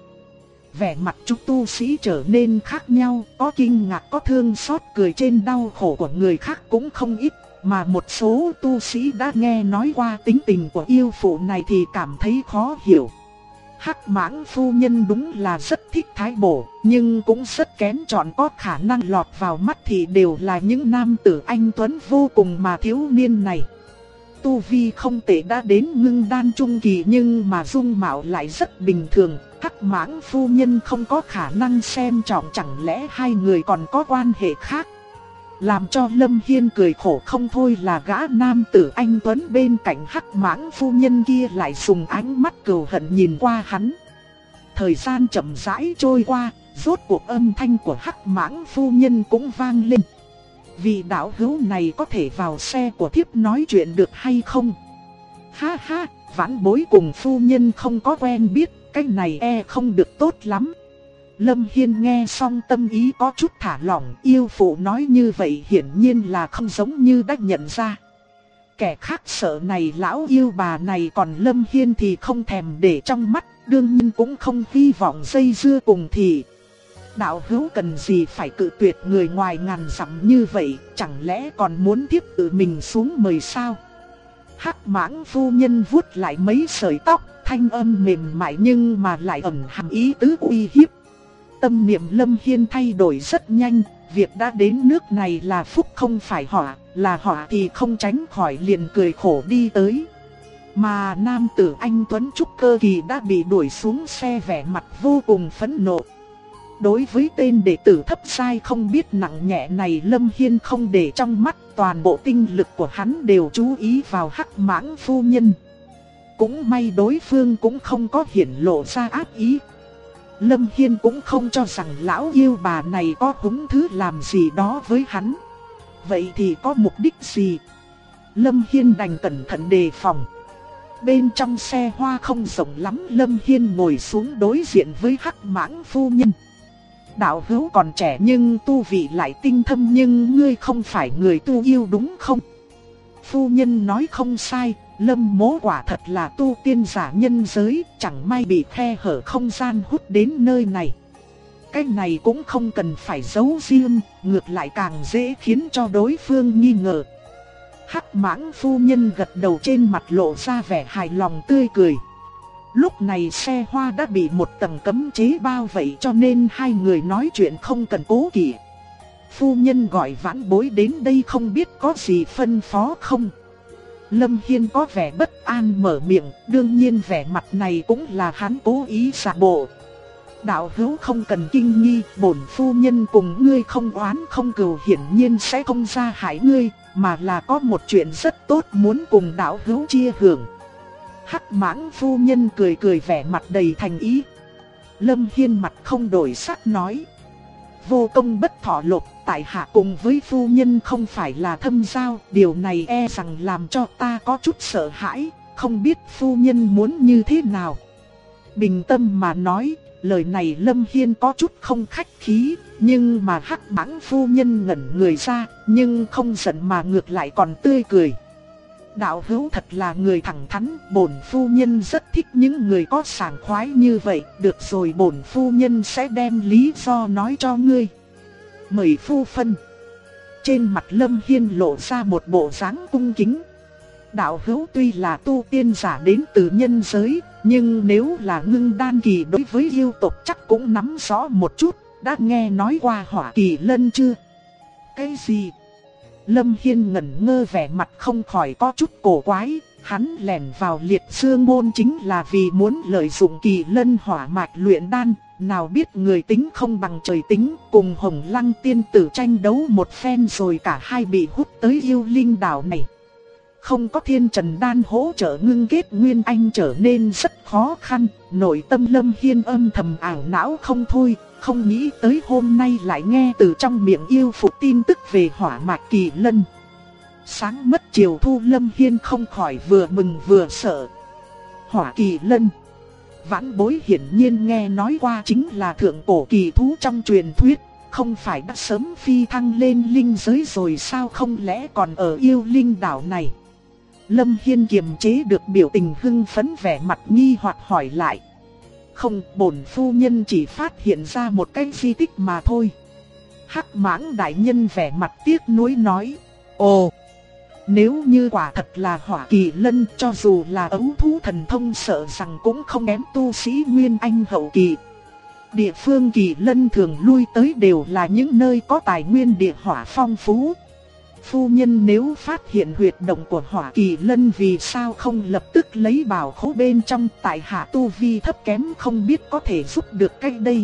Vẻ mặt chúng tu sĩ trở nên khác nhau, có kinh ngạc, có thương xót, cười trên đau khổ của người khác cũng không ít. Mà một số tu sĩ đã nghe nói qua tính tình của yêu phụ này thì cảm thấy khó hiểu. Hắc Mãng phu nhân đúng là rất thích thái bổ, nhưng cũng rất kén chọn, có khả năng lọt vào mắt thì đều là những nam tử anh tuấn vô cùng, mà thiếu niên này tu vi không tệ đã đến ngưng đan trung kỳ nhưng mà dung mạo lại rất bình thường. Hắc Mãng phu nhân không có khả năng xem trọng, chẳng lẽ hai người còn có quan hệ khác? Làm cho Lâm Hiên cười khổ không thôi là gã nam tử anh tuấn bên cạnh Hắc Mãng phu nhân kia lại dùng ánh mắt cừu hận nhìn qua hắn. Thời gian chậm rãi trôi qua, rốt cuộc âm thanh của Hắc Mãng phu nhân cũng vang lên. Vị đạo hữu này có thể vào xe của thiếp nói chuyện được hay không? Ha ha, vãn bối cùng phu nhân không có quen biết, cái này e không được tốt lắm. Lâm Hiên nghe xong tâm ý có chút thả lỏng, yêu phụ nói như vậy hiển nhiên là không giống như đã nhận ra. Kẻ khác sợ này lão yêu bà này, còn Lâm Hiên thì không thèm để trong mắt, đương nhiên cũng không hy vọng dây dưa cùng thì. Đạo hữu cần gì phải cự tuyệt người ngoài ngàn dặm như vậy, chẳng lẽ còn muốn tiếp tự mình xuống mời sao? Hắc Mãng phu nhân vuốt lại mấy sợi tóc, thanh âm mềm mại nhưng mà lại ẩn hàm ý tứ uy hiếp. Tâm niệm Lâm Hiên thay đổi rất nhanh, việc đã đến nước này là phúc không phải họa, là họa thì không tránh khỏi, liền cười khổ đi tới. Mà nam tử anh tuấn trúc cơ kỳ đã bị đuổi xuống xe, vẻ mặt vô cùng phẫn nộ. Đối với tên đệ tử thấp sai không biết nặng nhẹ này, Lâm Hiên không để trong mắt, toàn bộ tinh lực của hắn đều chú ý vào Hắc Mãng phu nhân. Cũng may đối phương cũng không có hiển lộ ra ác ý. Lâm Hiên cũng không cho rằng lão yêu bà này có hứng thứ làm gì đó với hắn. Vậy thì có mục đích gì? Lâm Hiên đành cẩn thận đề phòng. Bên trong xe hoa không rộng lắm, Lâm Hiên ngồi xuống đối diện với Hắc Mãng phu nhân. Đạo hữu còn trẻ nhưng tu vị lại tinh thâm, nhưng ngươi không phải người tu yêu đúng không? Phu nhân nói không sai, Lâm mỗ quả thật là tu tiên giả nhân giới, chẳng may bị khe hở không gian hút đến nơi này. Cái này cũng không cần phải giấu riêng, ngược lại càng dễ khiến cho đối phương nghi ngờ. Hắc Mãng phu nhân gật đầu, trên mặt lộ ra vẻ hài lòng tươi cười. Lúc này xe hoa đã bị một tầng cấm chế bao vây cho nên hai người nói chuyện không cần cố kỵ. Phu nhân gọi vãn bối đến đây không biết có gì phân phó không? Lâm Hiên có vẻ bất an mở miệng, đương nhiên vẻ mặt này cũng là hắn cố ý giả bộ. Đạo hữu không cần kinh nghi, bổn phu nhân cùng ngươi không oán không cừu, hiển nhiên sẽ không ra hại ngươi, mà là có một chuyện rất tốt muốn cùng đạo hữu chia hưởng. Hắc Mãng phu nhân cười cười vẻ mặt đầy thành ý. Lâm Hiên mặt không đổi sắc nói: vô công bất thọ lộc, tại hạ cùng với phu nhân không phải là thâm giao, điều này e rằng làm cho ta có chút sợ hãi, không biết phu nhân muốn như thế nào. Bình tâm mà nói, lời này Lâm Hiên có chút không khách khí, nhưng mà Hắc Mãng phu nhân ngẩn người ra, nhưng không giận mà ngược lại còn tươi cười. Đạo hữu thật là người thẳng thắn, bổn phu nhân rất thích những người có sảng khoái như vậy, được rồi bổn phu nhân sẽ đem lý do nói cho ngươi. Mời phu phân. Trên mặt Lâm Hiên lộ ra một bộ dáng cung kính. Đạo hữu tuy là tu tiên giả đến từ nhân giới, nhưng nếu là ngưng đan kỳ đối với yêu tộc chắc cũng nắm rõ một chút, đã nghe nói qua Hỏa Kỳ Lân chưa? Cái gì? Lâm Hiên ngẩn ngơ vẻ mặt không khỏi có chút cổ quái, hắn lẻn vào Liệt Dương môn chính là vì muốn lợi dụng Kỳ Lân hỏa mạch luyện đan, nào biết người tính không bằng trời tính, cùng Hồng Lăng tiên tử tranh đấu một phen rồi cả hai bị hút tới yêu linh đảo này. Không có Thiên Trần đan hỗ trợ ngưng kết nguyên anh trở nên rất khó khăn, nội tâm Lâm Hiên âm thầm ảo não không thôi. Không nghĩ tới hôm nay lại nghe từ trong miệng yêu phụ tin tức về hỏa mạch Kỳ Lân. Sáng mất chiều thu Lâm Hiên không khỏi vừa mừng vừa sợ. Hỏa Kỳ Lân, vãn bối hiển nhiên nghe nói qua, chính là thượng cổ kỳ thú trong truyền thuyết. Không phải đã sớm phi thăng lên linh giới rồi sao, không lẽ còn ở yêu linh đảo này? Lâm Hiên kiềm chế được biểu tình hưng phấn, vẻ mặt nghi hoặc hỏi lại. Không, bổn phu nhân chỉ phát hiện ra một cái di tích mà thôi. Hắc Mãng đại nhân vẻ mặt tiếc nuối nói: ồ, nếu như quả thật là Hỏa Kỳ Lân, cho dù là ấu thú thần thông sợ rằng cũng không kém tu sĩ Nguyên Anh hậu kỳ. Địa phương Kỳ Lân thường lui tới đều là những nơi có tài nguyên địa hỏa phong phú. Phu nhân nếu phát hiện huyệt động của Hỏa Kỳ Lân, vì sao không lập tức lấy bảo khố bên trong, tại hạ tu vi thấp kém không biết có thể giúp được cách đây.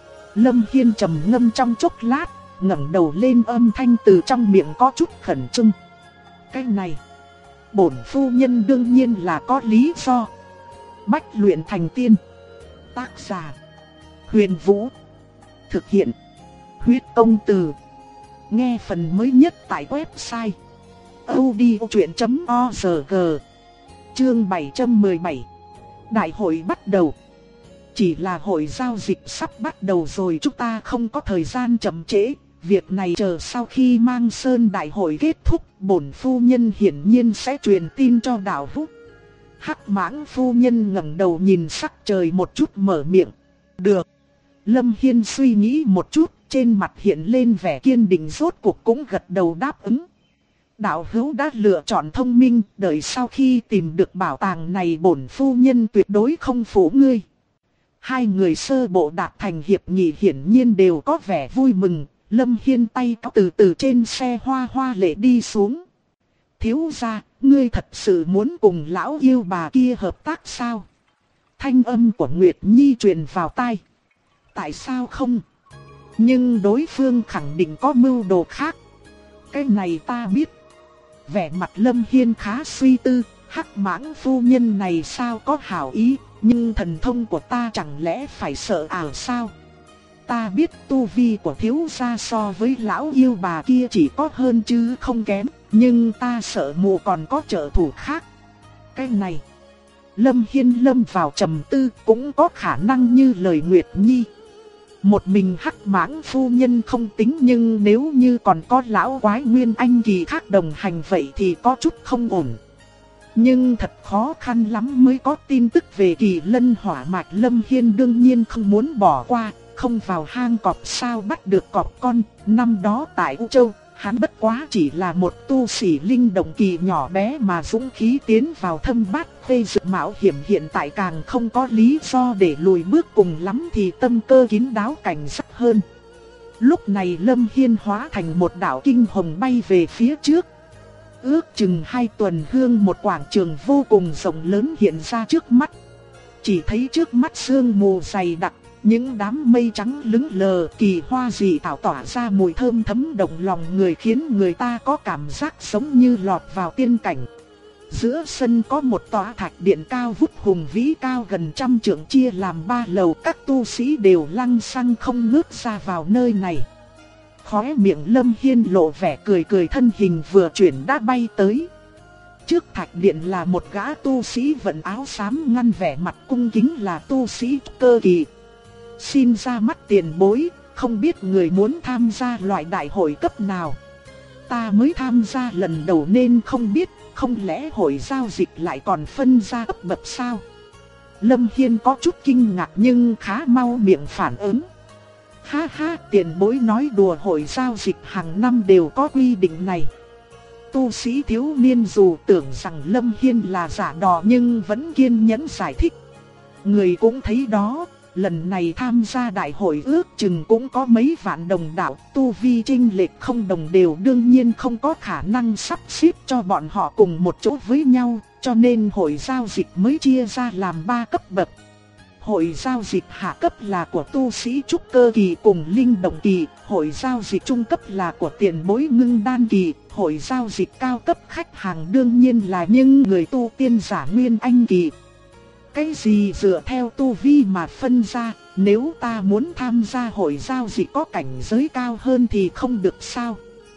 Lâm Hiên trầm ngâm trong chốc lát, ngẩng đầu lên, âm thanh từ trong miệng có chút khẩn trương. Cái này, bổn phu nhân đương nhiên là có lý do. Bách luyện thành tiên. Tác giả: Huyền Vũ. Thực hiện: Huyết Công Từ. Nghe phần mới nhất tại website audiochuyện.org. Chương 717. Đại hội bắt đầu. Chỉ là hội giao dịch sắp bắt đầu rồi, chúng ta không có thời gian chậm trễ. Việc này chờ sau khi Mang Sơn đại hội kết thúc, bổn phu nhân hiển nhiên sẽ truyền tin cho đạo hữu. Hắc Mãng phu nhân ngẩng đầu nhìn sắc trời một chút mở miệng. Được. Lâm Hiên suy nghĩ một chút, trên mặt hiện lên vẻ kiên định, rốt cuộc cũng gật đầu đáp ứng. Đạo hữu đã lựa chọn thông minh, đợi sau khi tìm được bảo tàng này bổn phu nhân tuyệt đối không phụ ngươi. Hai người sơ bộ đạt thành hiệp nghị hiển nhiên đều có vẻ vui mừng. Lâm Hiên tay cáo từ từ trên xe hoa hoa lệ đi xuống. Thiếu gia, ngươi thật sự muốn cùng lão yêu bà kia hợp tác sao? Thanh âm của Nguyệt Nhi truyền vào tai. Tại sao không? Nhưng đối phương khẳng định có mưu đồ khác. Cái này ta biết. Vẻ mặt Lâm Hiên khá suy tư. Hắc Mãng phu nhân này sao có hảo ý, nhưng thần thông của ta chẳng lẽ phải sợ ảo sao? Ta biết tu vi của thiếu gia so với lão yêu bà kia chỉ có hơn chứ không kém, nhưng ta sợ mụ còn có trợ thủ khác. Cái này, Lâm Hiên lâm vào trầm tư, cũng có khả năng như lời Nguyệt Nhi. Một mình Hắc Mãng phu nhân không tính, nhưng nếu như còn có lão quái Nguyên Anh kỳ khác đồng hành vậy thì có chút không ổn. Nhưng thật khó khăn lắm mới có tin tức về Kỳ Lân hỏa mạch, Lâm Hiên đương nhiên không muốn bỏ qua. Không vào hang cọp sao bắt được cọp con. Năm đó tại U Châu, hắn bất quá chỉ là một tu sĩ linh động kỳ nhỏ bé mà dũng khí tiến vào thâm bát phê dự mạo hiểm, hiện tại càng không có lý do để lùi bước, cùng lắm thì tâm cơ kín đáo cảnh giác hơn. Lúc này Lâm Hiên hóa thành một đạo kinh hồng bay về phía trước. Ước chừng 2 tuần hương một quảng trường vô cùng rộng lớn hiện ra trước mắt. Chỉ thấy trước mắt sương mù dày đặc, những đám mây trắng lững lờ, kỳ hoa dị thảo tỏa ra mùi thơm thấm động lòng người, khiến người ta có cảm giác giống như lọt vào tiên cảnh. Giữa sân có một tòa thạch điện cao vút hùng vĩ, cao gần 100 trượng, chia làm 3 lầu, các tu sĩ đều lăng xăng không ngớt ra vào nơi này. Khóe miệng Lâm Hiên lộ vẻ cười cười, thân hình vừa chuyển đã bay tới. Trước thạch điện là một gã tu sĩ vận áo xám, ngăn vẻ mặt cung kính là tu sĩ cơ kỳ. Xin ra mắt tiền bối, không biết người muốn tham gia loại đại hội cấp nào? Ta mới tham gia lần đầu nên không biết, không lẽ hội giao dịch lại còn phân ra cấp bậc sao? Lâm Hiên có chút kinh ngạc nhưng khá mau miệng phản ứng. Ha ha, tiền bối nói đùa, hội giao dịch hàng năm đều có quy định này. Tu sĩ thiếu niên dù tưởng rằng Lâm Hiên là giả đò nhưng vẫn kiên nhẫn giải thích. Người cũng thấy đó, lần này tham gia đại hội ước chừng cũng có mấy vạn đồng đạo, tu vi chênh lệch không đồng đều, đương nhiên không có khả năng sắp xếp cho bọn họ cùng một chỗ với nhau, cho nên hội giao dịch mới chia ra làm 3 cấp bậc. Hội giao dịch hạ cấp là của tu sĩ trúc cơ kỳ cùng linh động kỳ, hội giao dịch trung cấp là của tiền bối ngưng đan kỳ, hội giao dịch cao cấp khách hàng đương nhiên là những người tu tiên giả nguyên anh kỳ. Cái gì dựa theo tu vi mà phân ra, nếu ta muốn tham gia hội giao dịch có cảnh giới cao hơn thì không được sao?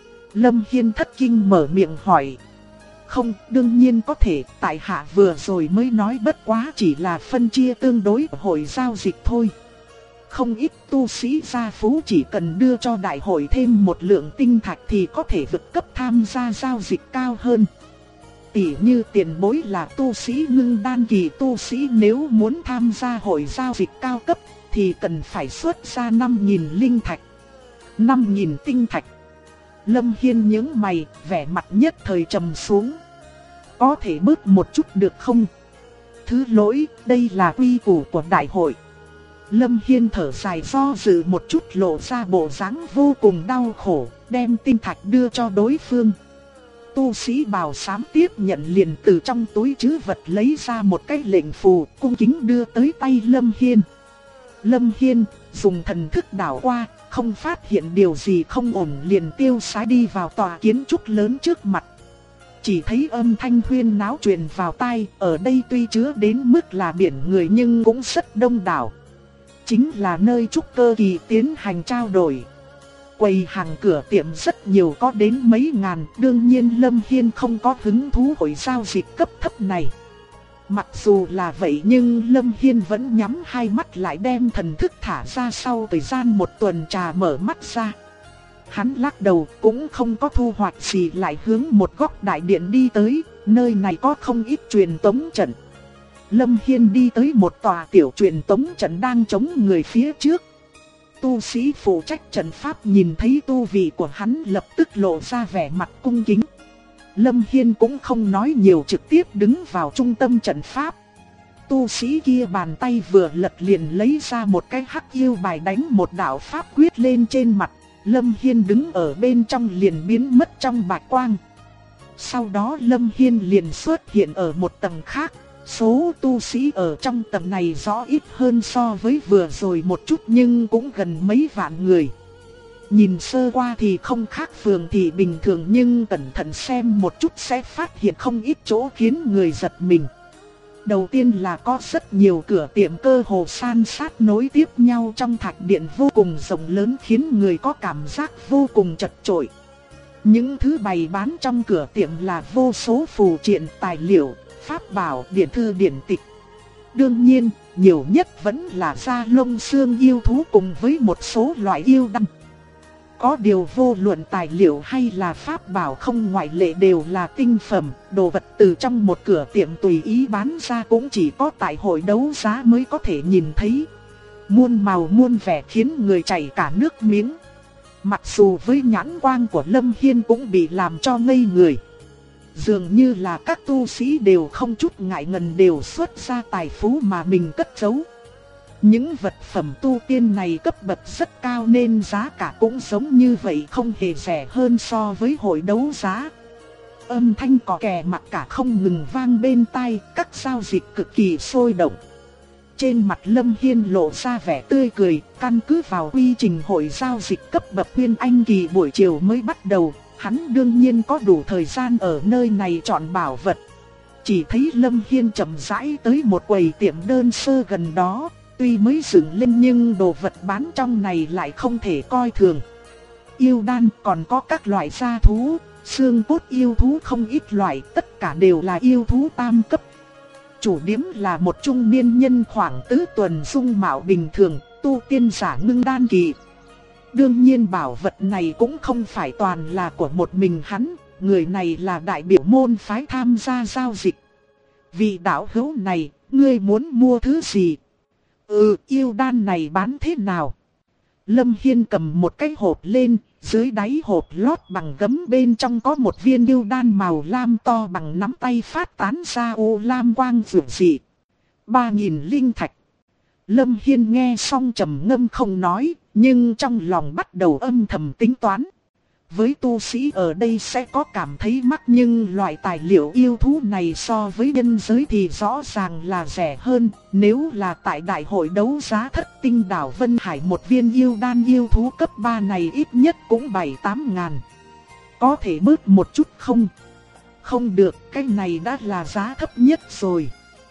Lâm Hiên thất kinh mở miệng hỏi. Không, đương nhiên có thể, tại hạ vừa rồi mới nói bất quá chỉ là phân chia tương đối của hội giao dịch thôi. Không ít tu sĩ gia phú chỉ cần đưa cho đại hội thêm một lượng tinh thạch thì có thể vượt cấp tham gia giao dịch cao hơn. Tỷ như tiền bối là tu sĩ ngưng đan kỳ, tu sĩ nếu muốn tham gia hội giao dịch cao cấp thì cần phải xuất ra 5.000 linh thạch, 5.000 tinh thạch. Lâm Hiên nhướng mày, vẻ mặt nhất thời trầm xuống. Có thể bớt một chút được không? Thứ lỗi, đây là quy củ của đại hội. Lâm Hiên thở dài do dự một chút, lộ ra bộ dáng vô cùng đau khổ, đem tinh thạch đưa cho đối phương. Tu sĩ bào xám tiếp nhận, liền từ trong túi trữ vật lấy ra một cái lệnh phù, cung kính đưa tới tay Lâm Hiên. Lâm Hiên dùng thần thức đảo qua, không phát hiện điều gì không ổn, liền tiêu sái đi vào tòa kiến trúc lớn trước mặt. Chỉ thấy âm thanh huyên náo truyền vào tai, ở đây tuy chứa đến mức là biển người nhưng cũng rất đông đảo. Chính là nơi trúc cơ kỳ tiến hành trao đổi. Quầy hàng cửa tiệm rất nhiều, có đến mấy ngàn, đương nhiên Lâm Hiên không có hứng thú hội giao dịch cấp thấp này. Mặc dù là vậy nhưng Lâm Hiên vẫn nhắm hai mắt lại, đem thần thức thả ra. Sau thời gian một tuần trà mở mắt ra, hắn lắc đầu cũng không có thu hoạch gì, lại hướng một góc đại điện đi tới. Nơi này có không ít truyền tống trận. Lâm Hiên đi tới một tòa tiểu truyền tống trận đang chống người phía trước. Tu sĩ phụ trách trận pháp nhìn thấy tu vị của hắn lập tức lộ ra vẻ mặt cung kính. Lâm Hiên cũng không nói nhiều, trực tiếp đứng vào trung tâm trận pháp. Tu sĩ kia bàn tay vừa lật liền lấy ra một cái hắc yêu bài, đánh một đạo pháp quyết lên trên mặt. Lâm Hiên đứng ở bên trong liền biến mất trong bạch quang. Sau đó Lâm Hiên liền xuất hiện ở một tầng khác. Số tu sĩ ở trong tầng này rõ ít hơn so với vừa rồi một chút nhưng cũng gần mấy vạn người. Nhìn sơ qua thì không khác phường thị bình thường, nhưng cẩn thận xem một chút sẽ phát hiện không ít chỗ khiến người giật mình. Đầu tiên là có rất nhiều cửa tiệm cơ hồ san sát nối tiếp nhau trong thạch điện vô cùng rộng lớn, khiến người có cảm giác vô cùng chật chội. Những thứ bày bán trong cửa tiệm là vô số phù triện, tài liệu, pháp bảo, điển thư điển tịch. Đương nhiên, nhiều nhất vẫn là da lông xương yêu thú cùng với một số loại yêu đan. Có điều vô luận tài liệu hay là pháp bảo không ngoại lệ đều là tinh phẩm, đồ vật từ trong một cửa tiệm tùy ý bán ra cũng chỉ có tại hội đấu giá mới có thể nhìn thấy. Muôn màu muôn vẻ khiến người chảy cả nước miếng. Mặc dù với nhãn quang của Lâm Hiên cũng bị làm cho ngây người. Dường như là các tu sĩ đều không chút ngại ngần, đều xuất ra tài phú mà mình cất giấu. Những vật phẩm tu tiên này cấp bậc rất cao nên giá cả cũng giống như vậy, không hề rẻ hơn so với hội đấu giá. Âm thanh cò kè mặc cả không ngừng vang bên tai, các giao dịch cực kỳ sôi động. Trên mặt Lâm Hiên lộ ra vẻ tươi cười, căn cứ vào quy trình hội giao dịch cấp bậc Nguyên Anh kỳ buổi chiều mới bắt đầu, hắn đương nhiên có đủ thời gian ở nơi này chọn bảo vật. Chỉ thấy Lâm Hiên chậm rãi tới một quầy tiệm đơn sơ gần đó, tuy mới dựng lên nhưng đồ vật bán trong này lại không thể coi thường. Yêu đan, còn có các loại gia thú, xương cốt yêu thú không ít loại, tất cả đều là yêu thú tam cấp. Chủ điếm là một trung niên nhân khoảng tứ tuần dung mạo bình thường, tu tiên giả ngưng đan kỳ. Đương nhiên bảo vật này cũng không phải toàn là của một mình hắn, người này là đại biểu môn phái tham gia giao dịch. Vị đạo hữu này, ngươi muốn mua thứ gì? Yêu đan này bán thế nào? Lâm Hiên cầm một cái hộp lên, dưới đáy hộp lót bằng gấm, bên trong có một viên yêu đan màu lam to bằng nắm tay phát tán ra ô lam quang rực rỡ. 3000 linh thạch. Lâm Hiên nghe xong trầm ngâm không nói, nhưng trong lòng bắt đầu âm thầm tính toán. Với tu sĩ ở đây sẽ có cảm thấy mắc, nhưng loại tài liệu yêu thú này so với nhân giới thì rõ ràng là rẻ hơn. Nếu là tại đại hội đấu giá Thất Tinh đảo Vân Hải, một viên yêu đan yêu thú cấp 3 này ít nhất cũng 7-8 ngàn. Có thể bớt một chút không? Không được, cái này đã là giá thấp nhất rồi.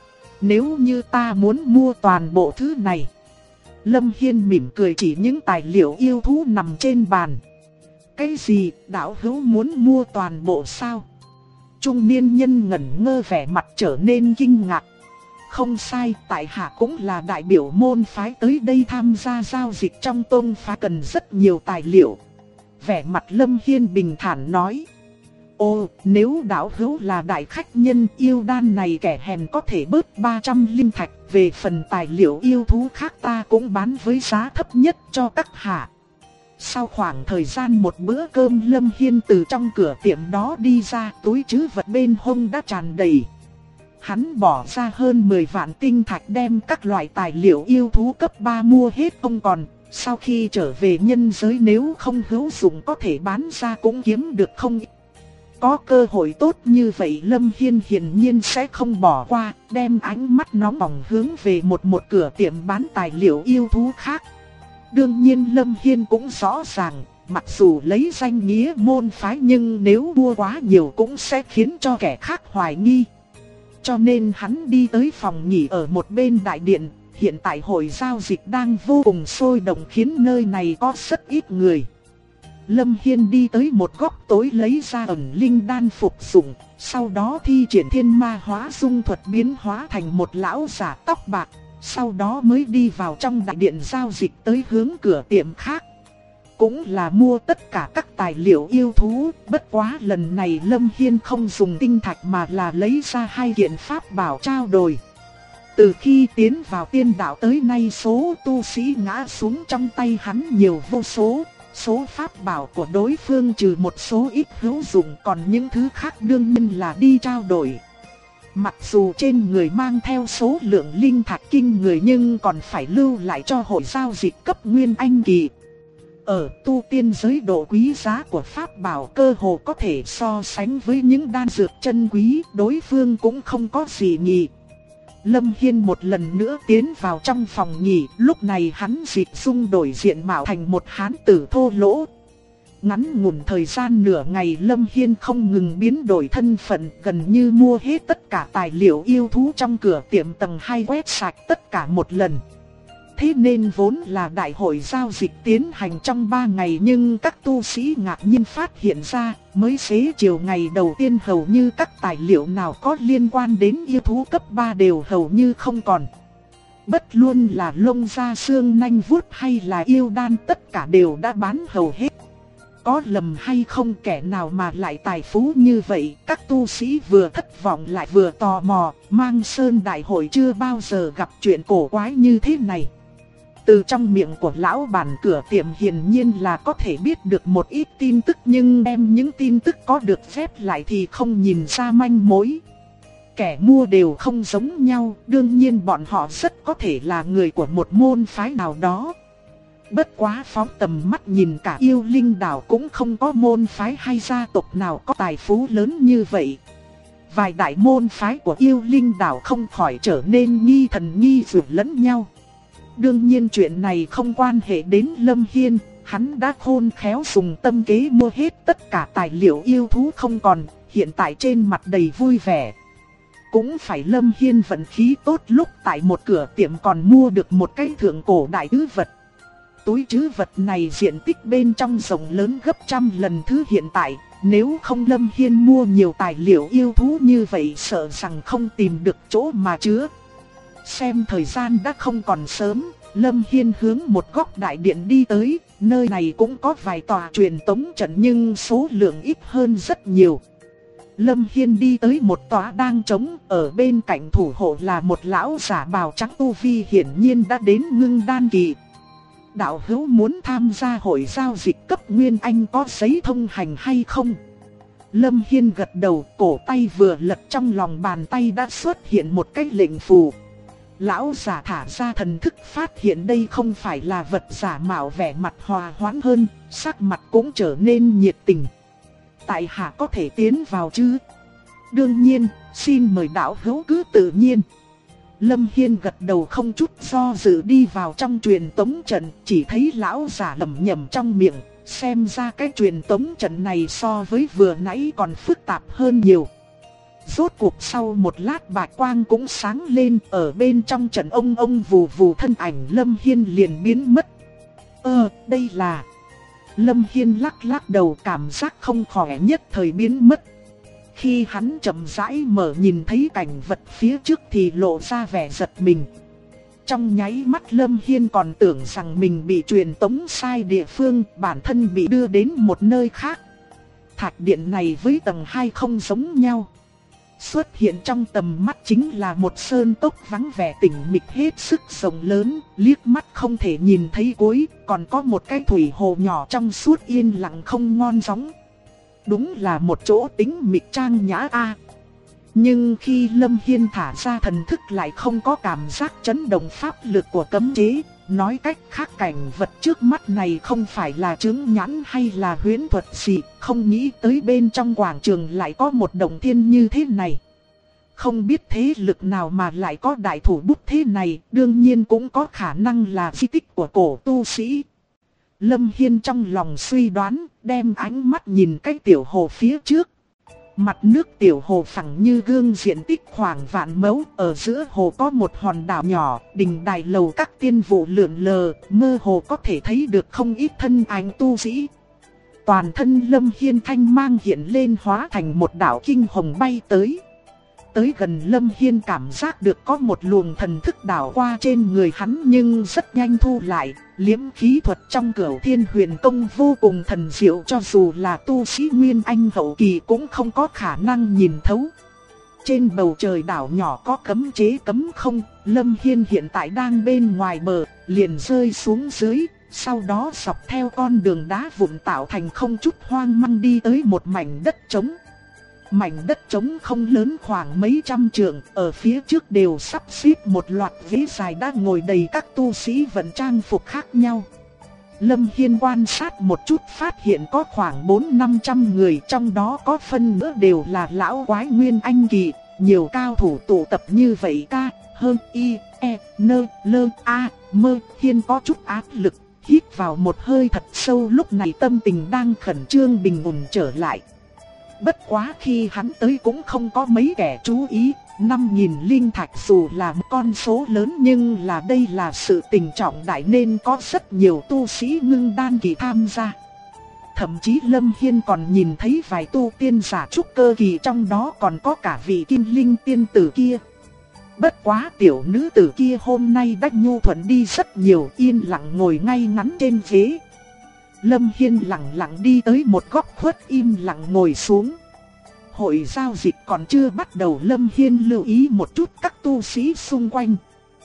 Nếu như ta muốn mua toàn bộ thứ này. Lâm Hiên mỉm cười chỉ những tài liệu yêu thú nằm trên bàn. Cái gì, đạo hữu muốn mua toàn bộ sao? Trung niên nhân ngẩn ngơ, vẻ mặt trở nên kinh ngạc. Không sai, tại hạ cũng là đại biểu môn phái tới đây tham gia giao dịch, trong tông phái cần rất nhiều tài liệu. Vẻ mặt Lâm Hiên bình thản nói. Ồ, nếu đạo hữu là đại khách nhân, yêu đan này kẻ hèn có thể bớt 300 linh thạch. Về phần tài liệu yêu thú khác ta cũng bán với giá thấp nhất cho các hạ. Sau khoảng thời gian một bữa cơm, Lâm Hiên từ trong cửa tiệm đó đi ra, túi trữ vật bên hông đã tràn đầy. Hắn bỏ ra hơn 10 vạn tinh thạch đem các loại tài liệu yêu thú cấp 3 mua hết không còn. Sau khi trở về nhân giới nếu không hữu dụng có thể bán ra cũng kiếm được không ít. Có cơ hội tốt như vậy Lâm Hiên hiển nhiên sẽ không bỏ qua, đem ánh mắt nóng bỏng hướng về một cửa tiệm bán tài liệu yêu thú khác. Đương nhiên Lâm Hiên cũng rõ ràng, mặc dù lấy danh nghĩa môn phái nhưng nếu mua quá nhiều cũng sẽ khiến cho kẻ khác hoài nghi. Cho nên hắn đi tới phòng nghỉ ở một bên đại điện, hiện tại hội giao dịch đang vô cùng sôi động khiến nơi này có rất ít người. Lâm Hiên đi tới một góc tối lấy ra ẩn linh đan phục dụng, sau đó thi triển thiên ma hóa dung thuật biến hóa thành một lão giả tóc bạc. Sau đó mới đi vào trong đại điện giao dịch tới hướng cửa tiệm khác. Cũng là mua tất cả các tài liệu yêu thú, bất quá lần này Lâm Hiên không dùng tinh thạch mà là lấy ra 2 kiện pháp bảo trao đổi. Từ khi tiến vào tiên đạo tới nay số tu sĩ ngã xuống trong tay hắn nhiều vô số. Số pháp bảo của đối phương trừ một số ít hữu dụng, còn những thứ khác đương nhiên là đi trao đổi. Mặc dù trên người mang theo số lượng linh thạch kinh người nhưng còn phải lưu lại cho hội giao dịch cấp Nguyên Anh kỳ. Ở tu tiên giới độ quý giá của pháp bảo cơ hồ có thể so sánh với những đan dược chân quý, đối phương cũng không có gì nhỉ. Lâm Hiên một lần nữa tiến vào trong phòng nghỉ, lúc này hắn dịch dung đổi diện mạo thành một hán tử thô lỗ. Ngắn ngủn thời gian nửa ngày Lâm Hiên không ngừng biến đổi thân phận, gần như mua hết tất cả tài liệu yêu thú trong cửa tiệm tầng 2, quét sạch tất cả một lần. Thế nên vốn là đại hội giao dịch tiến hành trong 3 ngày nhưng các tu sĩ ngạc nhiên phát hiện ra, mới xế chiều ngày đầu tiên hầu như các tài liệu nào có liên quan đến yêu thú cấp 3 đều hầu như không còn. Bất luận là lông da xương nanh vuốt hay là yêu đan tất cả đều đã bán hầu hết. Có lầm hay không, kẻ nào mà lại tài phú như vậy? Các tu sĩ vừa thất vọng lại vừa tò mò, Mang Sơn đại hội chưa bao giờ gặp chuyện cổ quái như thế này. Từ trong miệng của lão bản cửa tiệm hiển nhiên là có thể biết được một ít tin tức, nhưng đem những tin tức có được phép lại thì không nhìn ra manh mối. Kẻ mua đều không giống nhau, đương nhiên bọn họ rất có thể là người của một môn phái nào đó. Bất quá phóng tầm mắt nhìn cả Yêu Linh đảo cũng không có môn phái hay gia tộc nào có tài phú lớn như vậy. Vài đại môn phái của Yêu Linh đảo không khỏi trở nên nghi thần nghi dược lẫn nhau. Đương nhiên chuyện này không quan hệ đến Lâm Hiên, hắn đã khôn khéo dùng tâm kế mua hết tất cả tài liệu yêu thú không còn, hiện tại trên mặt đầy vui vẻ. Cũng phải Lâm Hiên vận khí tốt lúc tại một cửa tiệm còn mua được một cái thượng cổ đại trữ vật. Túi trữ vật này diện tích bên trong rộng lớn gấp trăm lần thứ hiện tại, nếu không Lâm Hiên mua nhiều tài liệu yêu thú như vậy sợ rằng không tìm được chỗ mà chứa. Xem thời gian đã không còn sớm, Lâm Hiên hướng một góc đại điện đi tới, nơi này cũng có vài tòa truyền tống trận nhưng số lượng ít hơn rất nhiều. Lâm Hiên đi tới một tòa đang trống, ở bên cạnh thủ hộ là một lão giả bào trắng tu vi hiển nhiên đã đến ngưng đan kỳ. Đạo hữu muốn tham gia hội giao dịch cấp Nguyên Anh có giấy thông hành hay không? Lâm Hiên gật đầu, cổ tay vừa lật trong lòng bàn tay đã xuất hiện một cái lệnh phù. Lão giả thả ra thần thức phát hiện đây không phải là vật giả mạo, vẻ mặt hòa hoãn hơn, sắc mặt cũng trở nên nhiệt tình. Tại hạ có thể tiến vào chứ? Đương nhiên, xin mời đạo hữu cứ tự nhiên. Lâm Hiên gật đầu không chút do dự đi vào trong truyền tống trận, chỉ thấy lão giả lẩm nhẩm trong miệng, xem ra cái truyền tống trận này so với vừa nãy còn phức tạp hơn nhiều. Rốt cuộc sau một lát bạch quang cũng sáng lên, ở bên trong trận ông vù vù thân ảnh Lâm Hiên liền biến mất. Đây là... Lâm Hiên lắc lắc đầu, cảm giác không khỏe nhất thời biến mất. Khi hắn chậm rãi mở nhìn thấy cảnh vật phía trước thì lộ ra vẻ giật mình. Trong nháy mắt Lâm Hiên còn tưởng rằng mình bị truyền tống sai địa phương, bản thân bị đưa đến một nơi khác. Thạch điện này với tầng 2 không giống nhau. Xuất hiện trong tầm mắt chính là một sơn cốc vắng vẻ tĩnh mịch hết sức rộng lớn, liếc mắt không thể nhìn thấy cuối, còn có một cái thủy hồ nhỏ trong suốt yên lặng không ngon gióng. Đúng là một chỗ tĩnh mịch trang nhã a. Nhưng khi Lâm Hiên thả ra thần thức lại không có cảm giác chấn động pháp lực của cấm chế. Nói cách khác cảnh vật trước mắt này không phải là chướng nhãn hay là huyễn thuật gì, không nghĩ tới bên trong quảng trường lại có một động thiên như thế này. Không biết thế lực nào mà lại có đại thủ bút thế này, đương nhiên cũng có khả năng là di tích của cổ tu sĩ. Lâm Hiên trong lòng suy đoán, đem ánh mắt nhìn cái tiểu hồ phía trước. Mặt nước tiểu hồ phẳng như gương, diện tích khoảng vạn mẫu, ở giữa hồ có một hòn đảo nhỏ, đình đài lầu các tiên vụ lượn lờ, mơ hồ có thể thấy được không ít thân ảnh tu sĩ. Toàn thân Lâm Hiên thanh mang hiện lên hóa thành một đạo kinh hồng bay tới. Tới gần Lâm Hiên cảm giác được có một luồng thần thức đảo qua trên người hắn nhưng rất nhanh thu lại. Liễm khí thuật trong Cửu Thiên Huyền Công vô cùng thần diệu, cho dù là tu sĩ Nguyên Anh hậu kỳ cũng không có khả năng nhìn thấu. Trên bầu trời đảo nhỏ có cấm chế cấm không, Lâm Hiên hiện tại đang bên ngoài bờ, liền rơi xuống dưới, sau đó dọc theo con đường đá vụn tạo thành không chút hoang mang đi tới một mảnh đất trống. Mảnh đất trống không lớn khoảng mấy trăm trượng, ở phía trước đều sắp xếp một loạt ghế dài đang ngồi đầy các tu sĩ vận trang phục khác nhau. Lâm Hiên quan sát một chút phát hiện có khoảng 400-500 người, trong đó có phân nữa đều là lão quái Nguyên Anh kỳ, nhiều cao thủ tụ tập như vậy ca, hơn y, e, nơ, lơ, a, mơ. Hiên có chút áp lực, hít vào một hơi thật sâu, lúc này tâm tình đang khẩn trương bình ổn trở lại. Bất quá khi hắn tới cũng không có mấy kẻ chú ý, 5.000 linh thạch dù là một con số lớn nhưng là đây là sự tình trọng đại nên có rất nhiều tu sĩ ngưng đan kỳ tham gia. Thậm chí Lâm Hiên còn nhìn thấy vài tu tiên giả trúc cơ kỳ, trong đó còn có cả vị kim linh tiên tử kia. Bất quá tiểu nữ tử kia hôm nay đã nhu thuận đi rất nhiều, yên lặng ngồi ngay ngắn trên ghế. Lâm Hiên lặng lặng đi tới một góc khuất im lặng ngồi xuống. Hội giao dịch còn chưa bắt đầu, Lâm Hiên lưu ý một chút các tu sĩ xung quanh.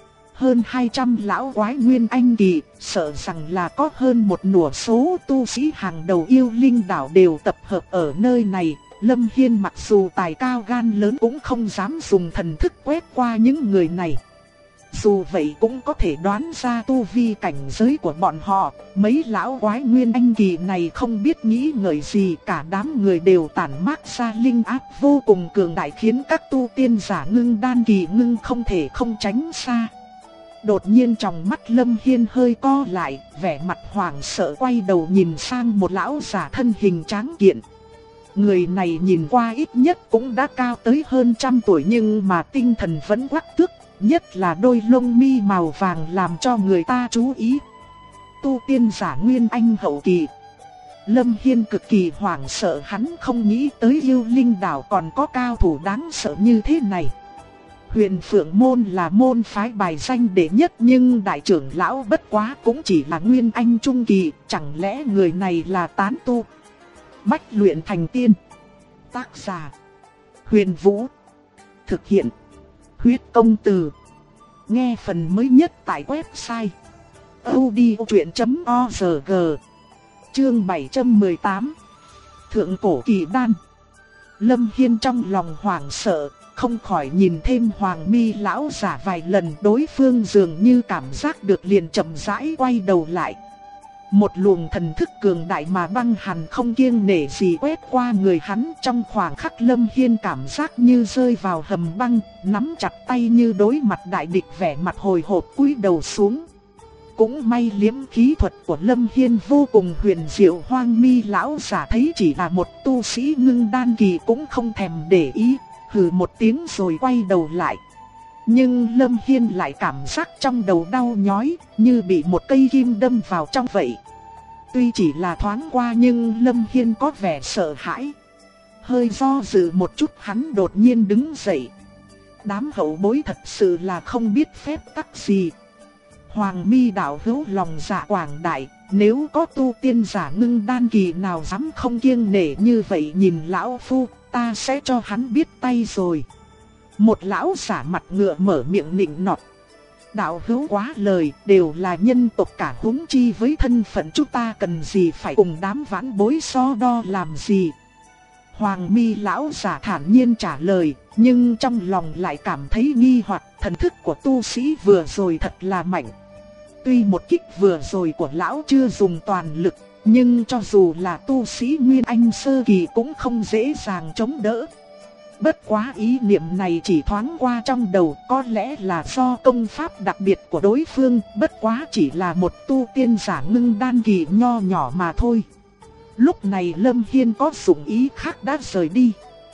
Hơn 200 lão quái Nguyên Anh kỳ, sợ rằng là có hơn một nửa số tu sĩ hàng đầu Yêu Linh đảo đều tập hợp ở nơi này, Lâm Hiên mặc dù tài cao gan lớn cũng không dám dùng thần thức quét qua những người này. Dù vậy cũng có thể đoán ra tu vi cảnh giới của bọn họ. Mấy lão quái nguyên anh kỳ này không biết nghĩ ngợi gì, cả đám người đều tản mát ra linh áp vô cùng cường đại, khiến các tu tiên giả ngưng đan kỳ ngưng không thể không tránh xa. Đột nhiên trong mắt Lâm Hiên hơi co lại, vẻ mặt hoảng sợ quay đầu nhìn sang một lão giả thân hình tráng kiện. Người này nhìn qua ít nhất cũng đã cao tới hơn 100 tuổi nhưng mà tinh thần vẫn quắc thước, nhất là đôi lông mi màu vàng làm cho người ta chú ý. Tu tiên giả nguyên anh hậu kỳ. Lâm Hiên cực kỳ hoảng sợ, hắn không nghĩ tới Yêu Linh đảo còn có cao thủ đáng sợ như thế này. Huyền Phượng môn là môn phái bài danh đệ nhất nhưng đại trưởng lão bất quá cũng chỉ là nguyên anh trung kỳ, chẳng lẽ người này là tán tu? Bách luyện thành tiên. Tác giả: Huyền Vũ. Thực hiện: Huyết Công Từ. Nghe phần mới nhất tại website audiochuyện.org. Chương 718. Thượng cổ kỳ đan. Lâm Hiên trong lòng hoảng sợ, không khỏi nhìn thêm Hoàng Mi lão giả vài lần, đối phương dường như cảm giác được liền chậm rãi quay đầu lại. Một luồng thần thức cường đại mà băng hàn không kiêng nể gì quét qua người hắn, trong khoảnh khắc Lâm Hiên cảm giác như rơi vào hầm băng, nắm chặt tay như đối mặt đại địch, vẻ mặt hồi hộp cúi đầu xuống. Cũng may liễm khí thuật của Lâm Hiên vô cùng huyền diệu, Hoàng Mi lão giả thấy chỉ là một tu sĩ ngưng đan kỳ cũng không thèm để ý, hừ một tiếng rồi quay đầu lại. Nhưng Lâm Hiên lại cảm giác trong đầu đau nhói, như bị một cây kim đâm vào trong vậy. Tuy chỉ là thoáng qua nhưng Lâm Hiên có vẻ sợ hãi. Hơi do dự một chút hắn đột nhiên đứng dậy. Đám hậu bối thật sự là không biết phép tắc gì. Hoàng Mi đạo hữu lòng dạ quảng đại, nếu có tu tiên giả ngưng đan kỳ nào dám không kiêng nể như vậy nhìn lão phu, ta sẽ cho hắn biết tay rồi. Một lão giả mặt ngựa mở miệng nịnh nọt. Đạo hữu quá lời, đều là nhân tộc cả, huống chi với thân phận chúng ta cần gì phải cùng đám vãn bối so đo làm gì. Hoàng Mi lão giả thản nhiên trả lời, nhưng trong lòng lại cảm thấy nghi hoặc, thần thức của tu sĩ vừa rồi thật là mạnh. Tuy một kích vừa rồi của lão chưa dùng toàn lực, nhưng cho dù là tu sĩ nguyên anh sơ kỳ cũng không dễ dàng chống đỡ. Bất quá ý niệm này chỉ thoáng qua trong đầu, có lẽ là do công pháp đặc biệt của đối phương, bất quá chỉ là một tu tiên giả ngưng đan kỳ nho nhỏ mà thôi. Lúc này Lâm Hiên có dụng ý khác đã rời đi.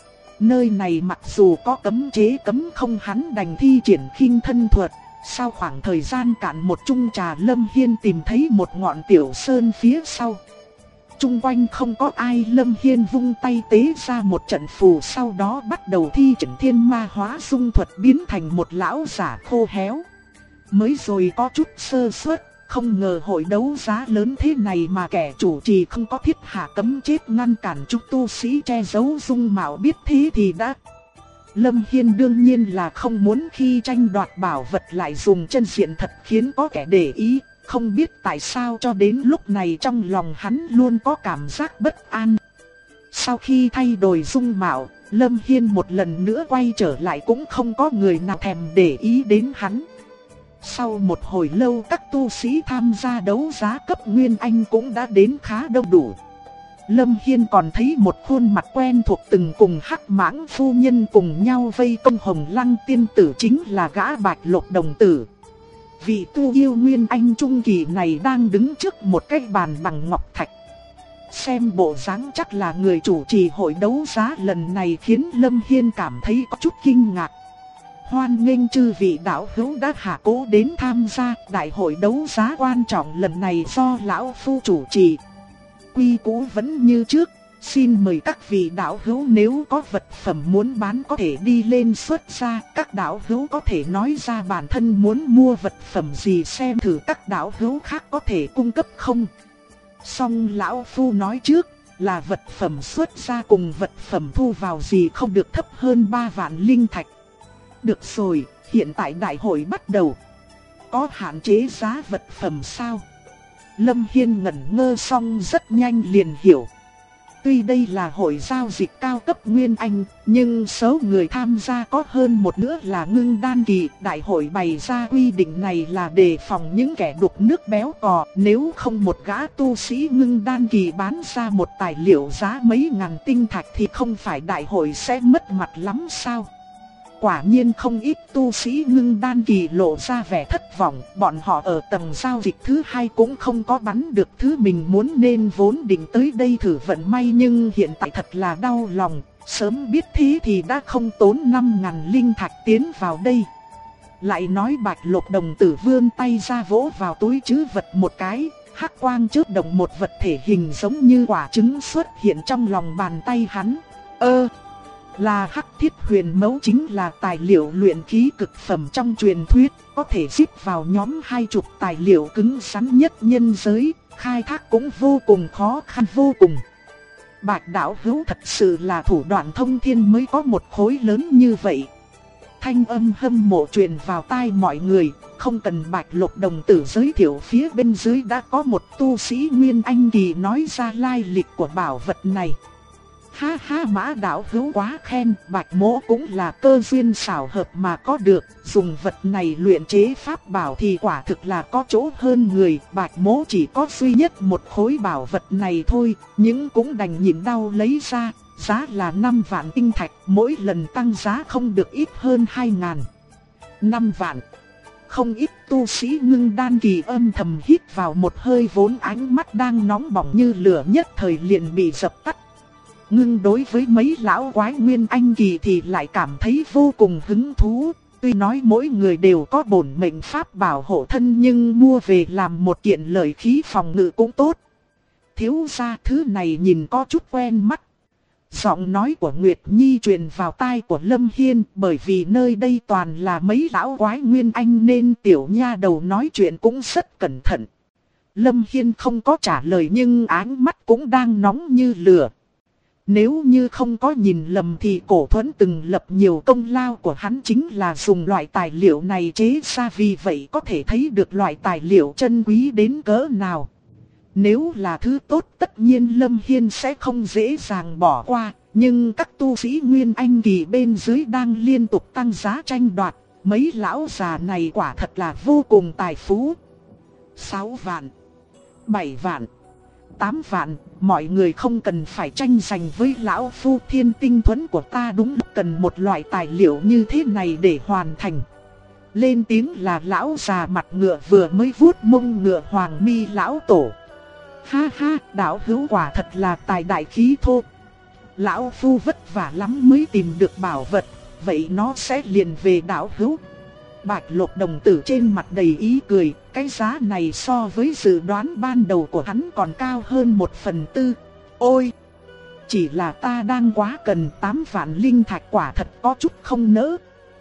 Nơi này mặc dù có cấm chế cấm không, hắn đành thi triển khinh thân thuật. Sau khoảng thời gian cạn một chung trà, Lâm Hiên tìm thấy một ngọn tiểu sơn phía sau. Trung quanh không có ai, Lâm Hiên vung tay tế ra một trận phù, sau đó bắt đầu thi triển thiên ma hóa dung thuật, biến thành một lão giả khô héo. Mới rồi có chút sơ suất, không ngờ hội đấu giá lớn thế này mà kẻ chủ trì không có thiết hạ cấm chết ngăn cản chúng tu sĩ che giấu dung mạo, biết thế thì đã. Lâm Hiên đương nhiên là không muốn khi tranh đoạt bảo vật lại dùng chân diện thật khiến có kẻ để ý. Không biết tại sao cho đến lúc này trong lòng hắn luôn có cảm giác bất an. Sau khi thay đổi dung mạo, Lâm Hiên một lần nữa quay trở lại cũng không có người nào thèm để ý đến hắn. Sau một hồi lâu, các tu sĩ tham gia đấu giá cấp Nguyên Anh cũng đã đến khá đông đủ. Lâm Hiên còn thấy một khuôn mặt quen thuộc từng cùng Hắc Mãng phu nhân cùng nhau vây công Hồng Lăng tiên tử, chính là gã Bạch Lộc đồng tử. Vị tu yêu Nguyên Anh trung kỳ này đang đứng trước một cái bàn bằng ngọc thạch. Xem bộ dáng chắc là người chủ trì hội đấu giá lần này, khiến Lâm Hiên cảm thấy có chút kinh ngạc. Hoan nghênh chư vị đạo hữu đã hạ cố đến tham gia đại hội đấu giá quan trọng lần này do lão phu chủ trì. Quy củ vẫn như trước, xin mời các vị đạo hữu nếu có vật phẩm muốn bán có thể đi lên xuất ra, các đạo hữu có thể nói ra bản thân muốn mua vật phẩm gì, xem thử các đạo hữu khác có thể cung cấp không. Song lão phu nói trước là vật phẩm xuất ra cùng vật phẩm thu vào gì không được thấp hơn 3 vạn linh thạch. Được rồi, hiện tại đại hội bắt đầu. Có hạn chế giá vật phẩm sao? Lâm Hiên ngẩn ngơ xong rất nhanh liền hiểu. Tuy đây là hội giao dịch cao cấp Nguyên Anh, nhưng số người tham gia có hơn một nửa là ngưng đan kỳ. Đại hội bày ra quy định này là đề phòng những kẻ đục nước béo cò. Nếu không một gã tu sĩ ngưng đan kỳ bán ra một tài liệu giá mấy ngàn tinh thạch thì không phải đại hội sẽ mất mặt lắm sao? Quả nhiên không ít tu sĩ ngưng đan kỳ lộ ra vẻ thất vọng, bọn họ ở tầng giao dịch thứ 2 cũng không có bắn được thứ mình muốn nên vốn định tới đây thử vận may, nhưng hiện tại thật là đau lòng, sớm biết thế thì đã không tốn 5.000 linh thạch tiến vào đây. Lại nói Bạch Lộc đồng tử vươn tay ra vỗ vào túi trữ vật một cái, hắc quang chớp động, một vật thể hình giống như quả trứng xuất hiện trong lòng bàn tay hắn. Là Hắc Thiết Huyền Mẫu, chính là tài liệu luyện khí cực phẩm trong truyền thuyết, có thể xếp vào nhóm 20 tài liệu cứng rắn nhất nhân giới, khai thác cũng vô cùng khó khăn vô cùng. Bạch đạo hữu thật sự là thủ đoạn thông thiên mới có một khối lớn như vậy. Thanh âm hâm mộ truyền vào tai mọi người, không cần Bạch Lộc đồng tử giới thiệu, phía bên dưới đã có một tu sĩ Nguyên Anh kỳ nói ra lai lịch của bảo vật này. Ha ha, Mã đạo hữu quá khen, Bạch mỗ cũng là cơ duyên xảo hợp mà có được, dùng vật này luyện chế pháp bảo thì quả thực là có chỗ hơn người. Bạch mỗ chỉ có duy nhất một khối bảo vật này thôi, nhưng cũng đành nhịn đau lấy ra, giá là 5 vạn tinh thạch, mỗi lần tăng giá không được ít hơn 2.000. 5 vạn. Không ít tu sĩ ngưng đan kỳ âm thầm hít vào một hơi, vốn ánh mắt đang nóng bỏng như lửa nhất thời liền bị dập tắt. Ngưng đối với mấy lão quái Nguyên Anh kỳ thì lại cảm thấy vô cùng hứng thú. Tuy nói mỗi người đều có bổn mệnh pháp bảo hộ thân, nhưng mua về làm một kiện lợi khí phòng ngự cũng tốt. Thiếu gia, thứ này nhìn có chút quen mắt. Giọng nói của Nguyệt Nhi truyền vào tai của Lâm Hiên, bởi vì nơi đây toàn là mấy lão quái Nguyên Anh nên tiểu nha đầu nói chuyện cũng rất cẩn thận. Lâm Hiên không có trả lời nhưng ánh mắt cũng đang nóng như lửa. Nếu như không có nhìn lầm thì Cổ Thuẫn từng lập nhiều công lao của hắn chính là dùng loại tài liệu này chế ra, vì vậy có thể thấy được loại tài liệu chân quý đến cỡ nào. Nếu là thứ tốt tất nhiên Lâm Hiên sẽ không dễ dàng bỏ qua, nhưng các tu sĩ Nguyên Anh kỳ bên dưới đang liên tục tăng giá tranh đoạt, mấy lão già này quả thật là vô cùng tài phú. 6 vạn, 7 vạn, 8 vạn, mọi người không cần phải tranh giành với lão phu, Thiên Tinh Thuẫn của ta đúng cần một loại tài liệu như thế này để hoàn thành. Lên tiếng là lão già mặt ngựa vừa mới vuốt mông ngựa Hoàng Mi lão tổ. Ha ha, đạo hữu quả thật là tài đại khí thô. Lão phu vất vả lắm mới tìm được bảo vật, vậy nó sẽ liền về đạo hữu. Bạch Lộc đồng tử trên mặt đầy ý cười, cái giá này so với dự đoán ban đầu của hắn còn cao hơn 1/4. Ôi, chỉ là ta đang quá cần 8 vạn linh thạch, quả thật có chút không nỡ.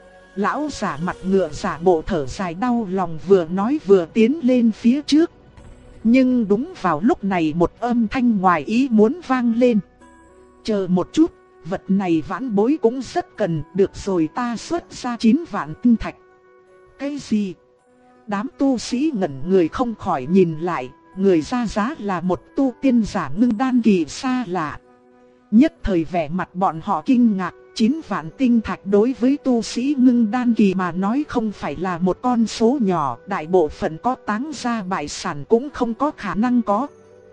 Lão giả mặt ngựa giả bộ thở dài đau lòng, vừa nói vừa tiến lên phía trước. Nhưng đúng vào lúc này một âm thanh ngoài ý muốn vang lên. Chờ một chút, vật này vãn bối cũng rất cần, được rồi ta xuất ra 9 vạn tinh thạch. Cái gì? Đám tu sĩ ngẩn người không khỏi nhìn lại, người ra giá là một tu tiên giả ngưng đan kỳ xa lạ. Nhất thời vẻ mặt bọn họ kinh ngạc, 9 vạn tinh thạch đối với tu sĩ ngưng đan kỳ mà nói không phải là một con số nhỏ, đại bộ phận có táng ra bại sản cũng không có khả năng có.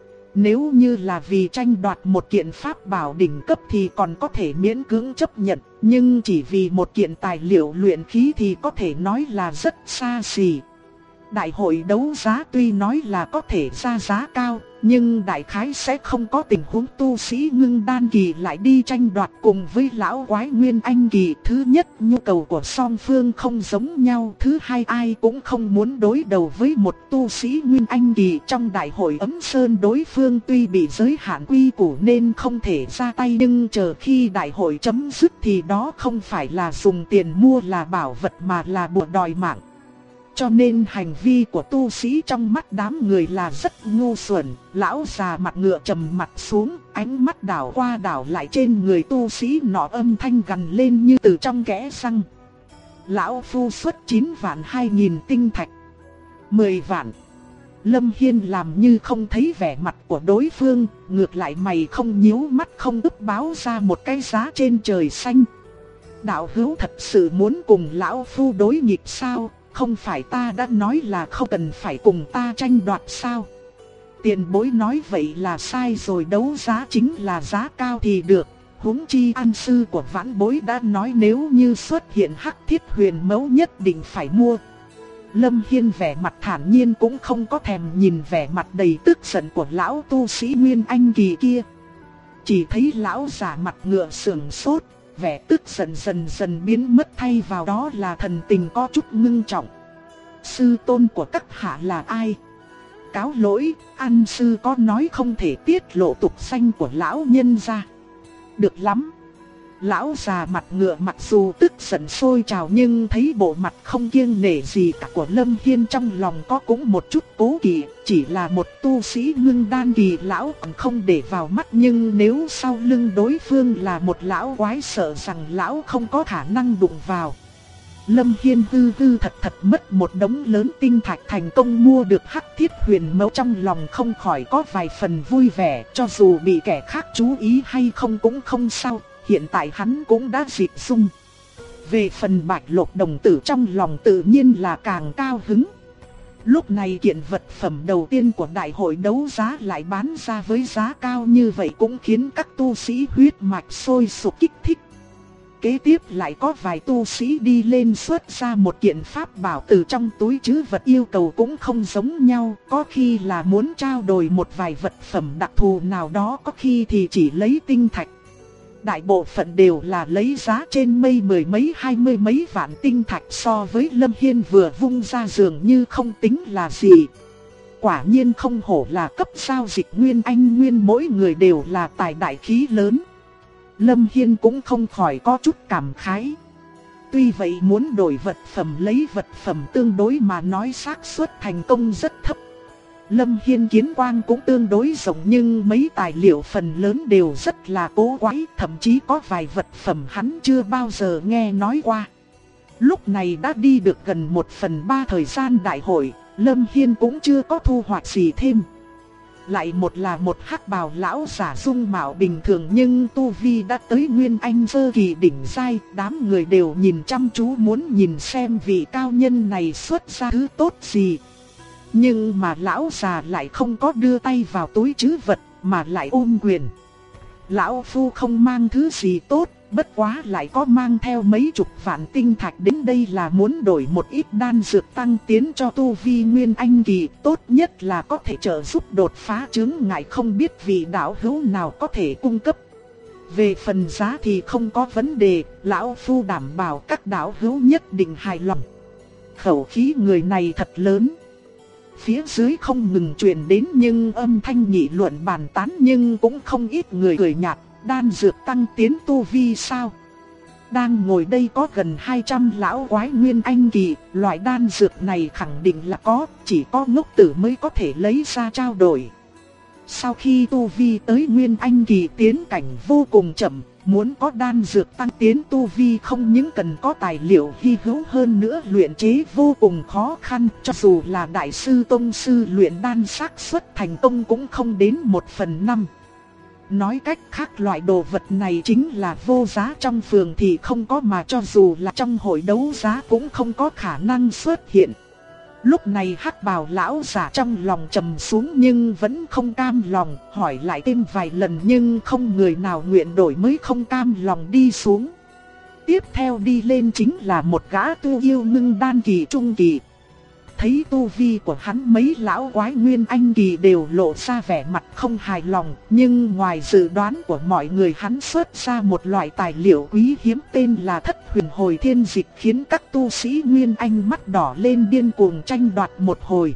Nếu như là vì tranh đoạt một kiện pháp bảo đỉnh cấp thì còn có thể miễn cưỡng chấp nhận, nhưng chỉ vì một kiện tài liệu luyện khí thì có thể nói là rất xa xỉ. Đại hội đấu giá tuy nói là có thể ra giá cao, nhưng đại khái sẽ không có tình huống tu sĩ ngưng đan kỳ lại đi tranh đoạt cùng với lão quái Nguyên Anh kỳ. Thứ nhất, nhu cầu của song phương không giống nhau. Thứ hai, ai cũng không muốn đối đầu với một tu sĩ Nguyên Anh kỳ. Trong đại hội Ấm Sơn đối phương tuy bị giới hạn quy củ nên không thể ra tay, nhưng chờ khi đại hội chấm dứt thì đó không phải là dùng tiền mua là bảo vật mà là bùa đòi mạng. Cho nên hành vi của tu sĩ trong mắt đám người là rất ngu xuẩn. Lão già mặt ngựa trầm mặt xuống, ánh mắt đảo qua đảo lại trên người tu sĩ nọ, âm thanh gằn lên như từ trong kẽ răng. Lão phu xuất 9 vạn 2.000 tinh thạch. 10 vạn, Lâm Hiên làm như không thấy vẻ mặt của đối phương, ngược lại mày không nhíu mắt không ức báo ra một cái giá trên trời xanh. Đạo hữu thật sự muốn cùng lão phu đối nghịch sao? Không phải ta đã nói là không cần phải cùng ta tranh đoạt sao? Tiền bối nói vậy là sai rồi, đấu giá chính là giá cao thì được. Huống chi an sư của vãn bối đã nói nếu như xuất hiện Hắc Thiết Huyền Mẫu nhất định phải mua. Lâm Hiên vẻ mặt thản nhiên cũng không có thèm nhìn vẻ mặt đầy tức giận của lão tu sĩ Nguyên Anh kỳ kia. Chỉ thấy lão giả mặt ngựa sững sốt, vẻ tức giận dần dần biến mất, thay vào đó là thần tình có chút ngưng trọng. Sư tôn của các hạ là ai? Cáo lỗi, an sư có nói không thể tiết lộ tục danh của lão nhân ra. Được lắm. Lão già mặt ngựa mặc dù tức giận sôi trào nhưng thấy bộ mặt không kiêng nể gì cả của Lâm Hiên, trong lòng có cũng một chút cố kỵ. Chỉ là một tu sĩ ngưng đan kỳ lão còn không để vào mắt, nhưng nếu sau lưng đối phương là một lão quái sợ rằng lão không có khả năng đụng vào. Lâm Hiên hư hư thật thật mất một đống lớn tinh thạch, thành công mua được Hắc Thiết Huyền Mẫu, trong lòng không khỏi có vài phần vui vẻ. Cho dù bị kẻ khác chú ý hay không cũng không sao, hiện tại hắn cũng đã dịp dung. Về phần Bạch Lộc đồng tử, trong lòng tự nhiên là càng cao hứng. Lúc này kiện vật phẩm đầu tiên của đại hội đấu giá lại bán ra với giá cao như vậy cũng khiến các tu sĩ huyết mạch sôi sục kích thích. Kế tiếp lại có vài tu sĩ đi lên xuất ra một kiện pháp bảo từ trong túi trữ vật, yêu cầu cũng không giống nhau, có khi là muốn trao đổi một vài vật phẩm đặc thù nào đó, có khi thì chỉ lấy tinh thạch. Đại bộ phận đều là lấy giá trên mây, mười mấy 20 mấy vạn tinh thạch, so với Lâm Hiên vừa vung ra dường như không tính là gì. Quả nhiên không hổ là cấp giao dịch Nguyên Anh Nguyên, mỗi người đều là tài đại khí lớn. Lâm Hiên cũng không khỏi có chút cảm khái. Tuy vậy muốn đổi vật phẩm lấy vật phẩm tương đối mà nói xác suất thành công rất thấp. Lâm Hiên kiến quang cũng tương đối rộng nhưng mấy tài liệu phần lớn đều rất là cố quái, thậm chí có vài vật phẩm hắn chưa bao giờ nghe nói qua. Lúc này đã đi được gần 1/3 thời gian đại hội, Lâm Hiên cũng chưa có thu hoạch gì thêm. Lại một là một hắc bào lão giả dung mạo bình thường nhưng tu vi đã tới Nguyên Anh sơ kỳ đỉnh giai, đám người đều nhìn chăm chú muốn nhìn xem vị cao nhân này xuất ra thứ tốt gì. Nhưng mà lão già lại không có đưa tay vào túi trữ vật mà lại ôm quyền. Lão phu không mang thứ gì tốt, bất quá lại có mang theo mấy chục vạn tinh thạch đến đây là muốn đổi một ít đan dược tăng tiến cho tu vi Nguyên Anh kỳ, tốt nhất là có thể trợ giúp đột phá chướng ngại, không biết vị đạo hữu nào có thể cung cấp. Về phần giá thì không có vấn đề, lão phu đảm bảo các đạo hữu nhất định hài lòng. Khẩu khí người này thật lớn. Phía dưới không ngừng truyền đến nhưng âm thanh nghị luận bàn tán, nhưng cũng không ít người cười nhạt. Đan dược tăng tiến tu vi sao? Đang ngồi đây có gần 200 lão quái Nguyên Anh kỳ, loại đan dược này khẳng định là có, chỉ có ngốc tử mới có thể lấy ra trao đổi. Sau khi tu vi tới Nguyên Anh kỳ tiến cảnh vô cùng chậm, muốn có đan dược tăng tiến tu vi không những cần có tài liệu hy hữu, hơn nữa luyện chế vô cùng khó khăn, cho dù là đại sư tông sư luyện đan xác suất thành công cũng không đến 1/5. Nói cách khác loại đồ vật này chính là vô giá, trong phường thì không có, mà cho dù là trong hội đấu giá cũng không có khả năng xuất hiện. Lúc này hắc bào lão giả trong lòng trầm xuống nhưng vẫn không cam lòng, hỏi lại thêm vài lần nhưng không người nào nguyện đổi, mới không cam lòng đi xuống. Tiếp theo đi lên chính là một gã tu yêu ngưng đan kỳ trung kỳ. Thấy tu vi của hắn, mấy lão quái Nguyên Anh kỳ đều lộ ra vẻ mặt không hài lòng, nhưng ngoài dự đoán của mọi người, hắn xuất ra một loại tài liệu quý hiếm tên là Thất Huyền Hồi Thiên Dịch, khiến các tu sĩ Nguyên Anh mắt đỏ lên điên cuồng tranh đoạt một hồi.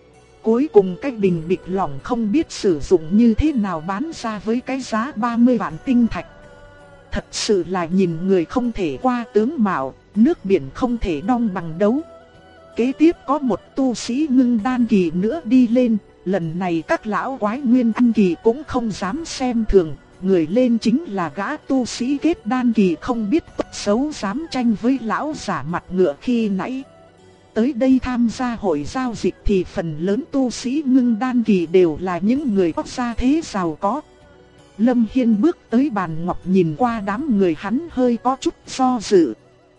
Cuối cùng cái bình bịch lỏng không biết sử dụng như thế nào bán ra với cái giá 30 vạn tinh thạch. Thật sự là nhìn người không thể qua tướng mạo, nước biển không thể đong bằng đấu. Kế tiếp có một tu sĩ ngưng đan kỳ nữa đi lên, lần này các lão quái Nguyên Anh kỳ cũng không dám xem thường, người lên chính là gã tu sĩ kết đan kỳ không biết tốt xấu dám tranh với lão giả mặt ngựa khi nãy. tới đây tham gia hội giao dịch thì phần lớn tu sĩ ngưng đan kỳ đều là những người có gia thế giàu có. Lâm Hiên bước tới bàn ngọc nhìn qua đám người, hắn hơi có chút do dự.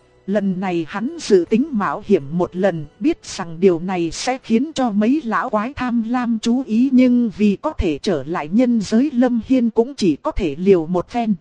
Lần này hắn dự tính mạo hiểm một lần, biết rằng điều này sẽ khiến cho mấy lão quái tham lam chú ý, nhưng vì có thể trở lại nhân giới, Lâm Hiên cũng chỉ có thể liều một phen.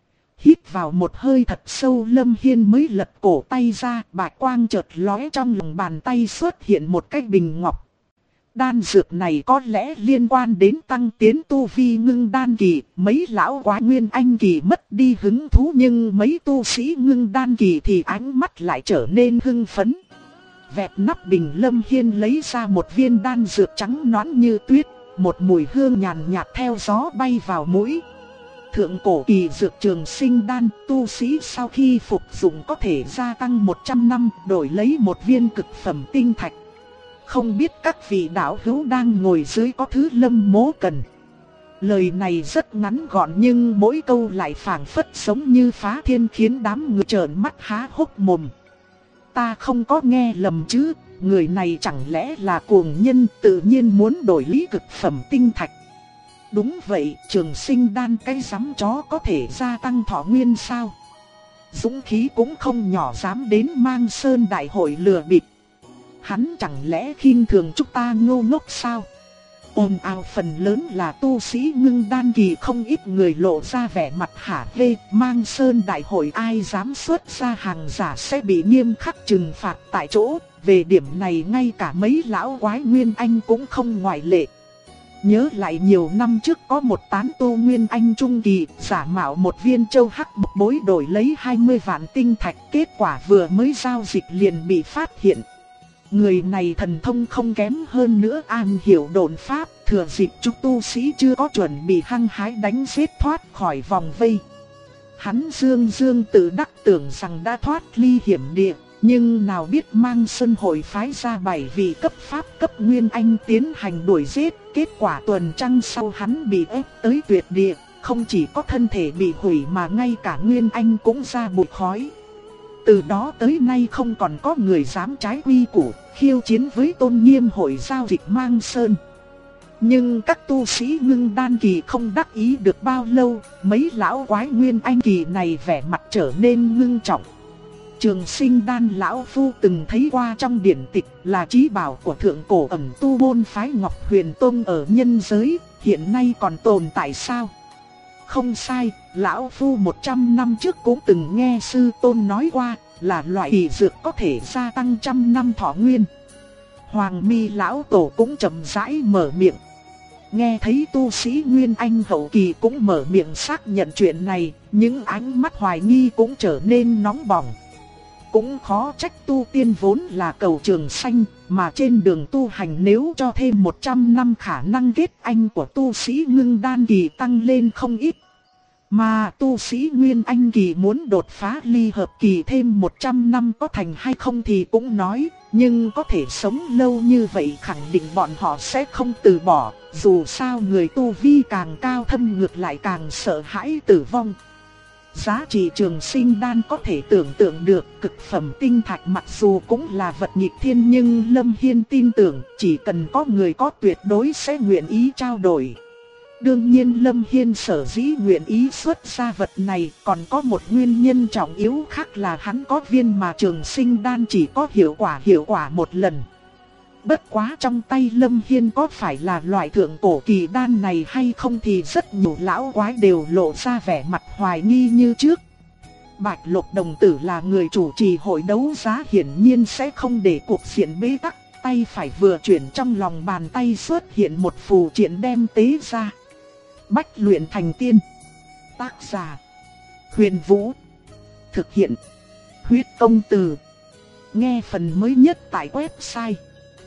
Hít vào một hơi thật sâu, Lâm Hiên mới lật cổ tay ra, bạch quang chợt lóe, trong lòng bàn tay xuất hiện một cái bình ngọc. Đan dược này có lẽ liên quan đến tăng tiến tu vi ngưng đan kỳ, mấy lão quái nguyên anh kỳ mất đi hứng thú, nhưng mấy tu sĩ ngưng đan kỳ thì ánh mắt lại trở nên hưng phấn. Vẹt nắp bình, Lâm Hiên lấy ra một viên đan dược trắng nõn như tuyết, một mùi hương nhàn nhạt theo gió bay vào mũi. Thượng cổ kỳ dược trường sinh đan, tu sĩ sau khi phục dụng có thể gia tăng 100 năm, đổi lấy một viên cực phẩm tinh thạch. Không biết các vị đạo hữu đang ngồi dưới có thứ Lâm mỗ cần. Lời này rất ngắn gọn nhưng mỗi câu lại phảng phất giống như phá thiên, khiến đám người trợn mắt há hốc mồm. Ta không có nghe lầm chứ, người này chẳng lẽ là cuồng nhân, tự nhiên muốn đổi lý cực phẩm tinh thạch. Đúng vậy, trường sinh đan cái rắm chó có thể gia tăng thọ nguyên sao? Dũng khí cũng không nhỏ, dám đến Mang Sơn đại hội lừa bịp. Hắn chẳng lẽ khinh thường chúng ta ngu ngốc sao? Ồn ào phần lớn là tu sĩ ngưng đan kỳ, không ít người lộ ra vẻ mặt hả hê. Mang Sơn đại hội ai dám xuất ra hàng giả sẽ bị nghiêm khắc trừng phạt tại chỗ. Về điểm này ngay cả mấy lão quái nguyên anh cũng không ngoại lệ. Nhớ lại nhiều năm trước có một tán tu nguyên anh trung kỳ giả mạo một viên châu hắc một bối đổi lấy 20 vạn tinh thạch, kết quả vừa mới giao dịch liền bị phát hiện. Người này thần thông không kém hơn nữa, am hiểu độn pháp, thừa dịp chúng tu sĩ chưa có chuẩn bị hăng hái đánh giết thoát khỏi vòng vây. Hắn dương tự đắc tưởng rằng đã thoát ly hiểm địa, nhưng nào biết Mang Sơn hội phái ra 7 vị cấp pháp cấp nguyên anh tiến hành đuổi giết, kết quả tuần trăng sau hắn bị ép tới tuyệt địa, không chỉ có thân thể bị hủy mà ngay cả nguyên anh cũng ra bụi khói. Từ đó tới nay không còn có người dám trái quy củ, khiêu chiến với tôn nghiêm hội giao dịch Mang Sơn. Nhưng các tu sĩ ngưng đan kỳ không đắc ý được bao lâu, mấy lão quái nguyên anh kỳ này vẻ mặt trở nên ngưng trọng. Trường sinh đan lão phu từng thấy qua trong điển tịch, là chí bảo của thượng cổ ẩn tu môn phái Ngọc Huyền Tông ở nhân giới, hiện nay còn tồn tại sao? Không sai, lão phu 100 năm trước cũng từng nghe sư tôn nói qua, là loại kỳ dược có thể gia tăng 100 năm thọ nguyên. Hoàng Mi lão tổ cũng chậm rãi mở miệng. Nghe thấy tu sĩ nguyên anh hậu kỳ cũng mở miệng xác nhận chuyện này, những ánh mắt hoài nghi cũng trở nên nóng bỏng. Cũng khó trách tu tiên vốn là cầu trường sanh, mà trên đường tu hành nếu cho thêm 100 năm khả năng kết anh của tu sĩ ngưng đan kỳ tăng lên không ít. Mà tu sĩ nguyên anh kỳ muốn đột phá ly hợp kỳ thêm 100 năm có thành hay không thì cũng nói, nhưng có thể sống lâu như vậy khẳng định bọn họ sẽ không từ bỏ, dù sao người tu vi càng cao thâm ngược lại càng sợ hãi tử vong. Giá trị trường sinh đan có thể tưởng tượng được, cực phẩm tinh thạch mặc dù cũng là vật nghịch thiên nhưng Lâm Hiên tin tưởng chỉ cần có người có tuyệt đối sẽ nguyện ý trao đổi. Đương nhiên Lâm Hiên sở dĩ nguyện ý xuất ra vật này còn có một nguyên nhân trọng yếu khác là hắn có viên mà trường sinh đan chỉ có hiệu quả một lần. Bất quá trong tay Lâm Hiên có phải là loại thượng cổ kỳ đan này hay không thì rất nhiều lão quái đều lộ ra vẻ mặt hoài nghi như trước. Bạch Lộc đồng tử là người chủ trì hội đấu giá hiển nhiên sẽ không để cuộc diện bế tắc, tay phải vừa chuyển trong lòng bàn tay xuất hiện một phù triện đem tế ra. Bách luyện thành tiên. Tác giả Huyền Vũ. Thực hiện Huyết Công Từ. Nghe phần mới nhất tại website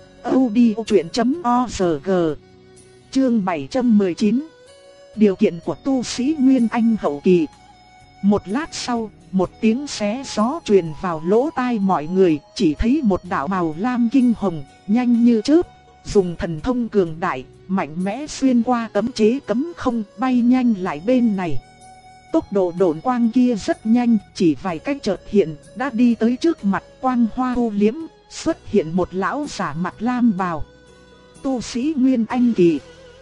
audiochuyện.org. Chương 719. Điều kiện của tu sĩ Nguyên Anh hậu kỳ. Một lát sau, một tiếng xé gió truyền vào lỗ tai mọi người, chỉ thấy một đạo màu lam kinh hồng, nhanh như chớp, dùng thần thông cường đại, mạnh mẽ xuyên qua cấm chế cấm không, bay nhanh lại bên này. Tốc độ độn quang kia rất nhanh, chỉ vài cái chợt hiện, đã đi tới trước mặt, quang hoa u liễm, xuất hiện một lão giả mặc lam bào, tu sĩ Nguyên Anh kỳ.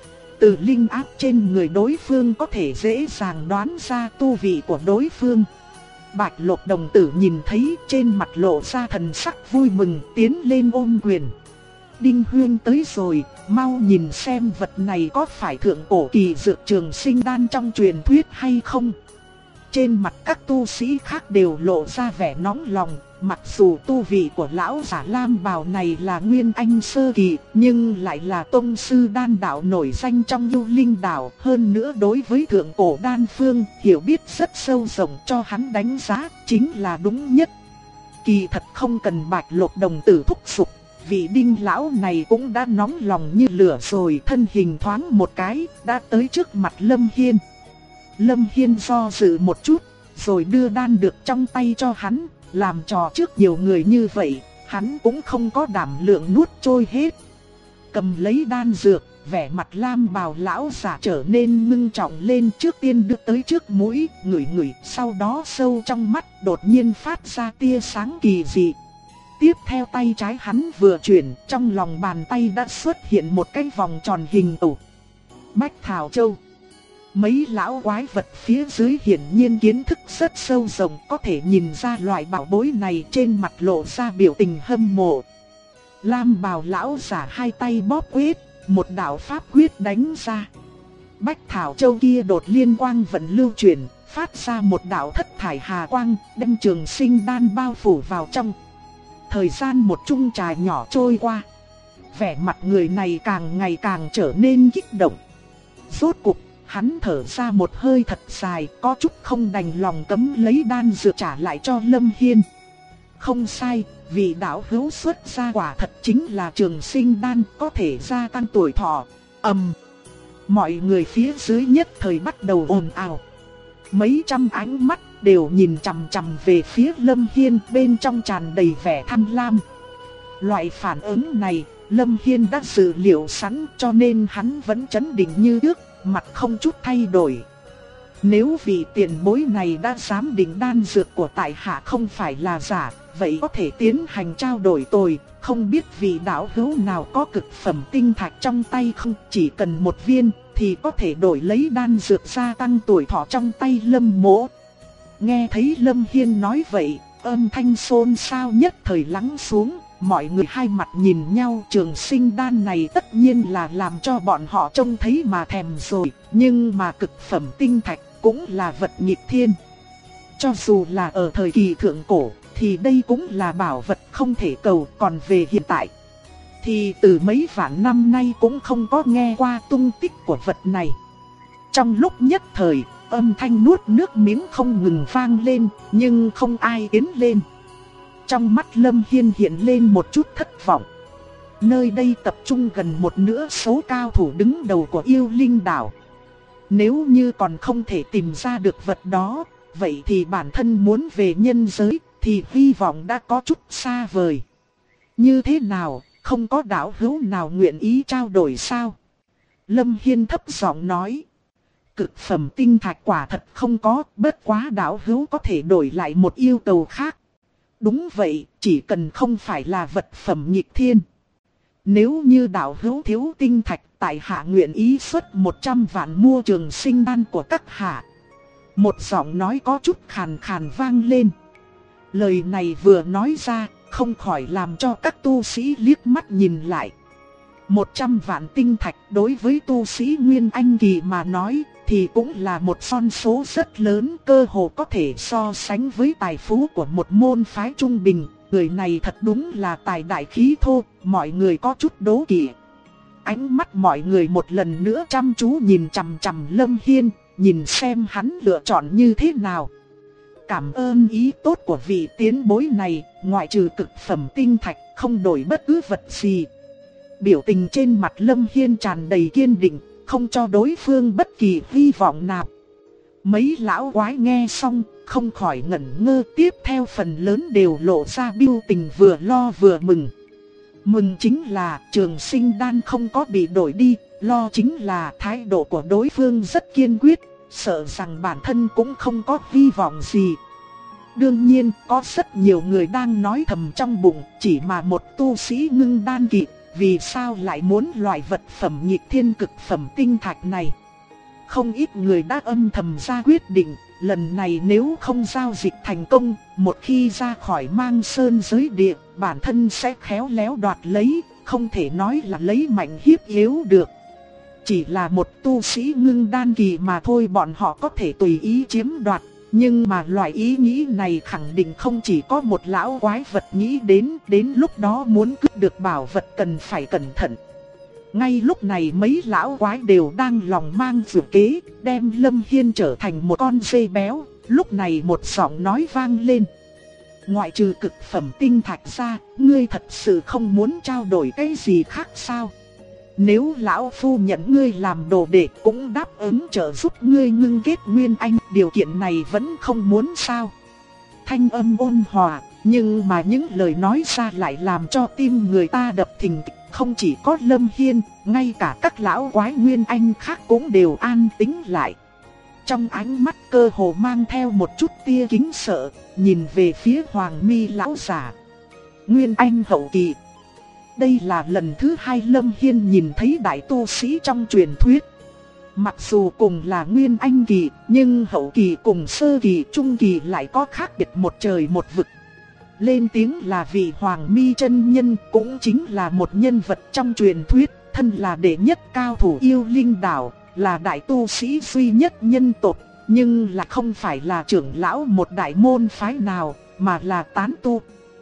Từ linh áp trên người đối phương có thể dễ dàng đoán ra tu vị của đối phương. Bạch Lộc đồng tử nhìn thấy, trên mặt lộ ra thần sắc vui mừng, tiến lên ôm quyền. Đinh Huyên tới rồi, mau nhìn xem vật này có phải thượng cổ kỳ dược trường sinh đan trong truyền thuyết hay không. Trên mặt các tu sĩ khác đều lộ ra vẻ nóng lòng. Mặc dù tu vị của lão giả lam bào này là Nguyên Anh sơ kỳ, nhưng lại là tông sư đan đạo nổi danh trong Yêu Linh đạo. Hơn nữa đối với thượng cổ đan phương, hiểu biết rất sâu rộng, cho hắn đánh giá chính là đúng nhất. Kỳ thật không cần Bạch Lộc đồng tử thúc giục, vị Đinh lão này cũng đã nóng lòng như lửa rồi, thân hình thoáng một cái, đã tới trước mặt Lâm Hiên. Lâm Hiên do dự một chút, rồi đưa đan được trong tay cho hắn. Làm trò trước nhiều người như vậy, hắn cũng không có đảm lượng nuốt trôi hết. Cầm lấy đan dược, vẻ mặt lam bào lão giả trở nên ngưng trọng lên, trước tiên đưa tới trước mũi, ngửi ngửi, sau đó sâu trong mắt đột nhiên phát ra tia sáng kỳ dị. Tiếp theo tay trái hắn vừa chuyển, trong lòng bàn tay đã xuất hiện một cái vòng tròn hình tủ. Bách Thảo Châu. Mấy lão quái vật phía dưới hiển nhiên kiến thức rất sâu rộng, có thể nhìn ra loại bảo bối này, trên mặt lộ ra biểu tình hâm mộ. Lam bào lão giả hai tay bóp quyết, một đạo pháp quyết đánh ra. Bách Thảo Châu kia đột liên quang vận lưu chuyển, phát ra một đạo thất thải hà quang, đem trường sinh đan bao phủ vào trong. Thời gian một chung trà nhỏ trôi qua, vẻ mặt người này càng ngày càng trở nên kích động. Rốt cục, hắn thở ra một hơi thật dài, có chút không đành lòng cấm lấy đan dược trả lại cho Lâm Hiên. Không sai, vị đạo hữu xuất ra quả thật chính là trường sinh đan, có thể gia tăng tuổi thọ. Mọi người phía dưới nhất thời bắt đầu ồn ào. Mấy trăm ánh mắt đều nhìn chằm chằm về phía Lâm Hiên, bên trong tràn đầy vẻ tham lam. Loại phản ứng này, Lâm Hiên đã dự liệu sẵn, cho nên hắn vẫn trấn định như trước, mặt không chút thay đổi. Nếu vị tiền bối này đã giám định đan dược của tại hạ không phải là giả, vậy có thể tiến hành trao đổi tôi. Không biết vị đạo hữu nào có cực phẩm tinh thạch trong tay không, chỉ cần một viên thì có thể đổi lấy đan dược gia tăng tuổi thọ trong tay Lâm mỗ. Nghe thấy Lâm Hiên nói vậy, âm thanh xôn xao nhất thời lắng xuống. Mọi người hai mặt nhìn nhau, trường sinh đan này tất nhiên là làm cho bọn họ trông thấy mà thèm rồi. Nhưng mà cực phẩm tinh thạch cũng là vật nghịch thiên. Cho dù là ở thời kỳ thượng cổ, thì đây cũng là bảo vật không thể cầu. Còn về hiện tại, thì từ mấy vạn năm nay cũng không có nghe qua tung tích của vật này. Trong lúc nhất thời, âm thanh nuốt nước miếng không ngừng vang lên, nhưng không ai tiến lên. Trong mắt Lâm Hiên hiện lên một chút thất vọng. Nơi đây tập trung gần một nửa số cao thủ đứng đầu của Yêu Linh đảo. Nếu như còn không thể tìm ra được vật đó, vậy thì bản thân muốn về nhân giới thì hy vọng đã có chút xa vời. Như thế nào, không có đạo hữu nào nguyện ý trao đổi sao? Lâm Hiên thấp giọng nói. Cực phẩm tinh thạch quả thật không có, bất quá đạo hữu có thể đổi lại một yêu cầu khác. Đúng vậy, chỉ cần không phải là vật phẩm nghịch thiên. Nếu như đạo hữu thiếu tinh thạch, tại hạ nguyện ý xuất 100 vạn mua trường sinh đan của các hạ. Một giọng nói có chút khàn khàn vang lên. Lời này vừa nói ra, không khỏi làm cho các tu sĩ liếc mắt nhìn lại. 100 vạn tinh thạch đối với tu sĩ Nguyên Anh kỳ mà nói, thì cũng là một con số rất lớn, cơ hồ có thể so sánh với tài phú của một môn phái trung bình. Người này thật đúng là tài đại khí thô, mọi người có chút đố kỵ. Ánh mắt mọi người một lần nữa chăm chú nhìn chằm chằm Lâm Hiên, nhìn xem hắn lựa chọn như thế nào. Cảm ơn ý tốt của vị tiến bối này, ngoại trừ cực phẩm tinh thạch, không đổi bất cứ vật gì. Biểu tình trên mặt Lâm Hiên tràn đầy kiên định, không cho đối phương bất kỳ hy vọng nào. Mấy lão quái nghe xong, không khỏi ngẩn ngơ, tiếp theo phần lớn đều lộ ra biểu tình vừa lo vừa mừng. Mừng chính là trường sinh đan không có bị đổi đi, lo chính là thái độ của đối phương rất kiên quyết, sợ rằng bản thân cũng không có hy vọng gì. Đương nhiên, có rất nhiều người đang nói thầm trong bụng, chỉ mà một tu sĩ ngưng đan kỳ, vì sao lại muốn loại vật phẩm nghịch thiên cực phẩm tinh thạch này. Không ít người đã âm thầm ra quyết định, lần này nếu không giao dịch thành công, một khi ra khỏi Mang Sơn giới địa, bản thân sẽ khéo léo đoạt lấy, không thể nói là lấy mạnh hiếp yếu được. Chỉ là một tu sĩ ngưng đan kỳ mà thôi, bọn họ có thể tùy ý chiếm đoạt. Nhưng mà loại ý nghĩ này khẳng định không chỉ có một lão quái vật nghĩ đến lúc đó muốn cướp được bảo vật cần phải cẩn thận. Ngay lúc này mấy lão quái đều đang lòng mang dự kế, đem Lâm Hiên trở thành một con dê béo. Lúc này một giọng nói vang lên. Ngoại trừ cực phẩm tinh thạch ra, ngươi thật sự không muốn trao đổi cái gì khác sao? Nếu lão phu nhận ngươi làm đồ đệ cũng đáp ứng trợ giúp ngươi ngưng kết nguyên anh, điều kiện này vẫn không muốn sao? Thanh âm ôn hòa, nhưng mà những lời nói ra lại làm cho tim người ta đập thình thịch. Không chỉ có Lâm Hiên, ngay cả các lão quái nguyên anh khác cũng đều an tĩnh lại. Trong ánh mắt cơ hồ mang theo một chút tia kính sợ, nhìn về phía Hoàng Mi lão giả. Nguyên anh hậu kỳ. Đây là lần thứ hai Lâm Hiên nhìn thấy đại tu sĩ trong truyền thuyết. Mặc dù cùng là nguyên anh kỳ, nhưng hậu kỳ cùng sơ kỳ trung kỳ lại có khác biệt một trời một vực. Lên tiếng là vị Hoàng Mi chân nhân, cũng chính là một nhân vật trong truyền thuyết, thân là đệ nhất cao thủ yêu linh đảo, là đại tu sĩ duy nhất nhân tộc, nhưng là không phải là trưởng lão một đại môn phái nào, mà là tán tu.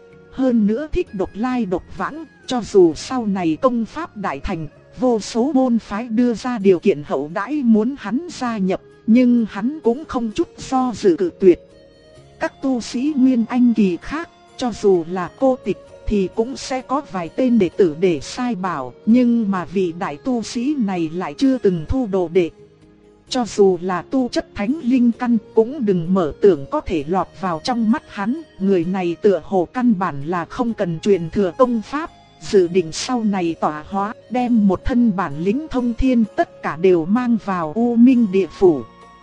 Hơn nữa thích độc lai độc vãng, cho dù sau này công pháp đại thành, vô số môn phái đưa ra điều kiện hậu đãi muốn hắn gia nhập, nhưng hắn cũng không chút do dự cự tuyệt. Các tu sĩ nguyên anh kỳ khác, cho dù là cô tịch thì cũng sẽ có vài tên đệ tử để sai bảo, nhưng mà vị đại tu sĩ này lại chưa từng thu đồ đệ. Cho dù là tu chất thánh linh căn cũng đừng mở tưởng có thể lọt vào trong mắt hắn, người này tựa hồ căn bản là không cần truyền thừa công pháp, dự định sau này tỏa hóa, đem một thân bản lĩnh thông thiên tất cả đều mang vào U Minh địa phủ.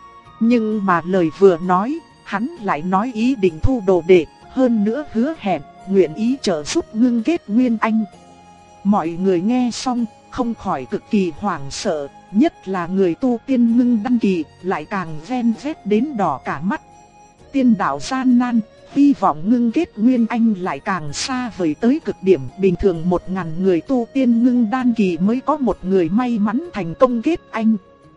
Nhưng mà lời vừa nói, hắn lại nói ý định thu đồ đệ, hơn nữa hứa hẹn, nguyện ý trợ giúp ngưng kết nguyên anh. Mọi người nghe xong, không khỏi cực kỳ hoảng sợ, nhất là người tu tiên ngưng đan kỳ, lại càng ven vét đến đỏ cả mắt. Tiên đạo gian nan, hy vọng ngưng kết nguyên anh lại càng xa vời tới cực điểm. Bình thường 1000 người tu tiên ngưng đan kỳ mới có một người may mắn thành công kết anh.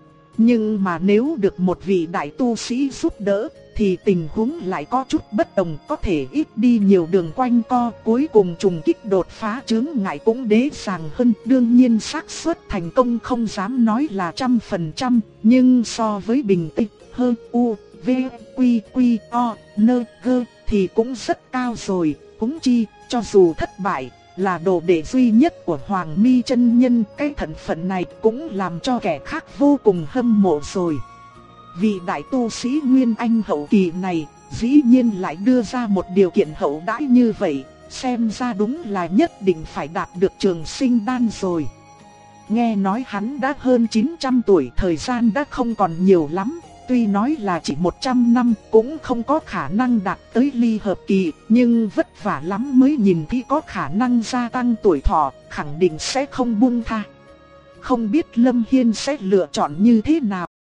Nhưng mà nếu được một vị đại tu sĩ giúp đỡ, thì tình huống lại có chút bất đồng, có thể ít đi nhiều đường quanh co, cuối cùng trùng kích đột phá chướng ngại cũng dễ dàng hơn. Đương nhiên xác suất thành công không dám nói là 100%, nhưng so với bình tĩnh hơn U, V, Quy, Quy, O, N, G thì cũng rất cao rồi. Huống chi, cho dù thất bại, là đồ đệ duy nhất của Hoàng Mi chân nhân, cái thân phận này cũng làm cho kẻ khác vô cùng hâm mộ rồi. Vị đại tu sĩ Nguyên Anh hậu kỳ này, dĩ nhiên lại đưa ra một điều kiện hậu đãi như vậy, xem ra đúng là nhất định phải đạt được trường sinh đan rồi. Nghe nói hắn đã hơn 900 tuổi, thời gian đã không còn nhiều lắm, tuy nói là chỉ 100 năm cũng không có khả năng đạt tới ly hợp kỳ, nhưng vất vả lắm mới nhìn thấy có khả năng gia tăng tuổi thọ, khẳng định sẽ không buông tha. Không biết Lâm Hiên sẽ lựa chọn như thế nào.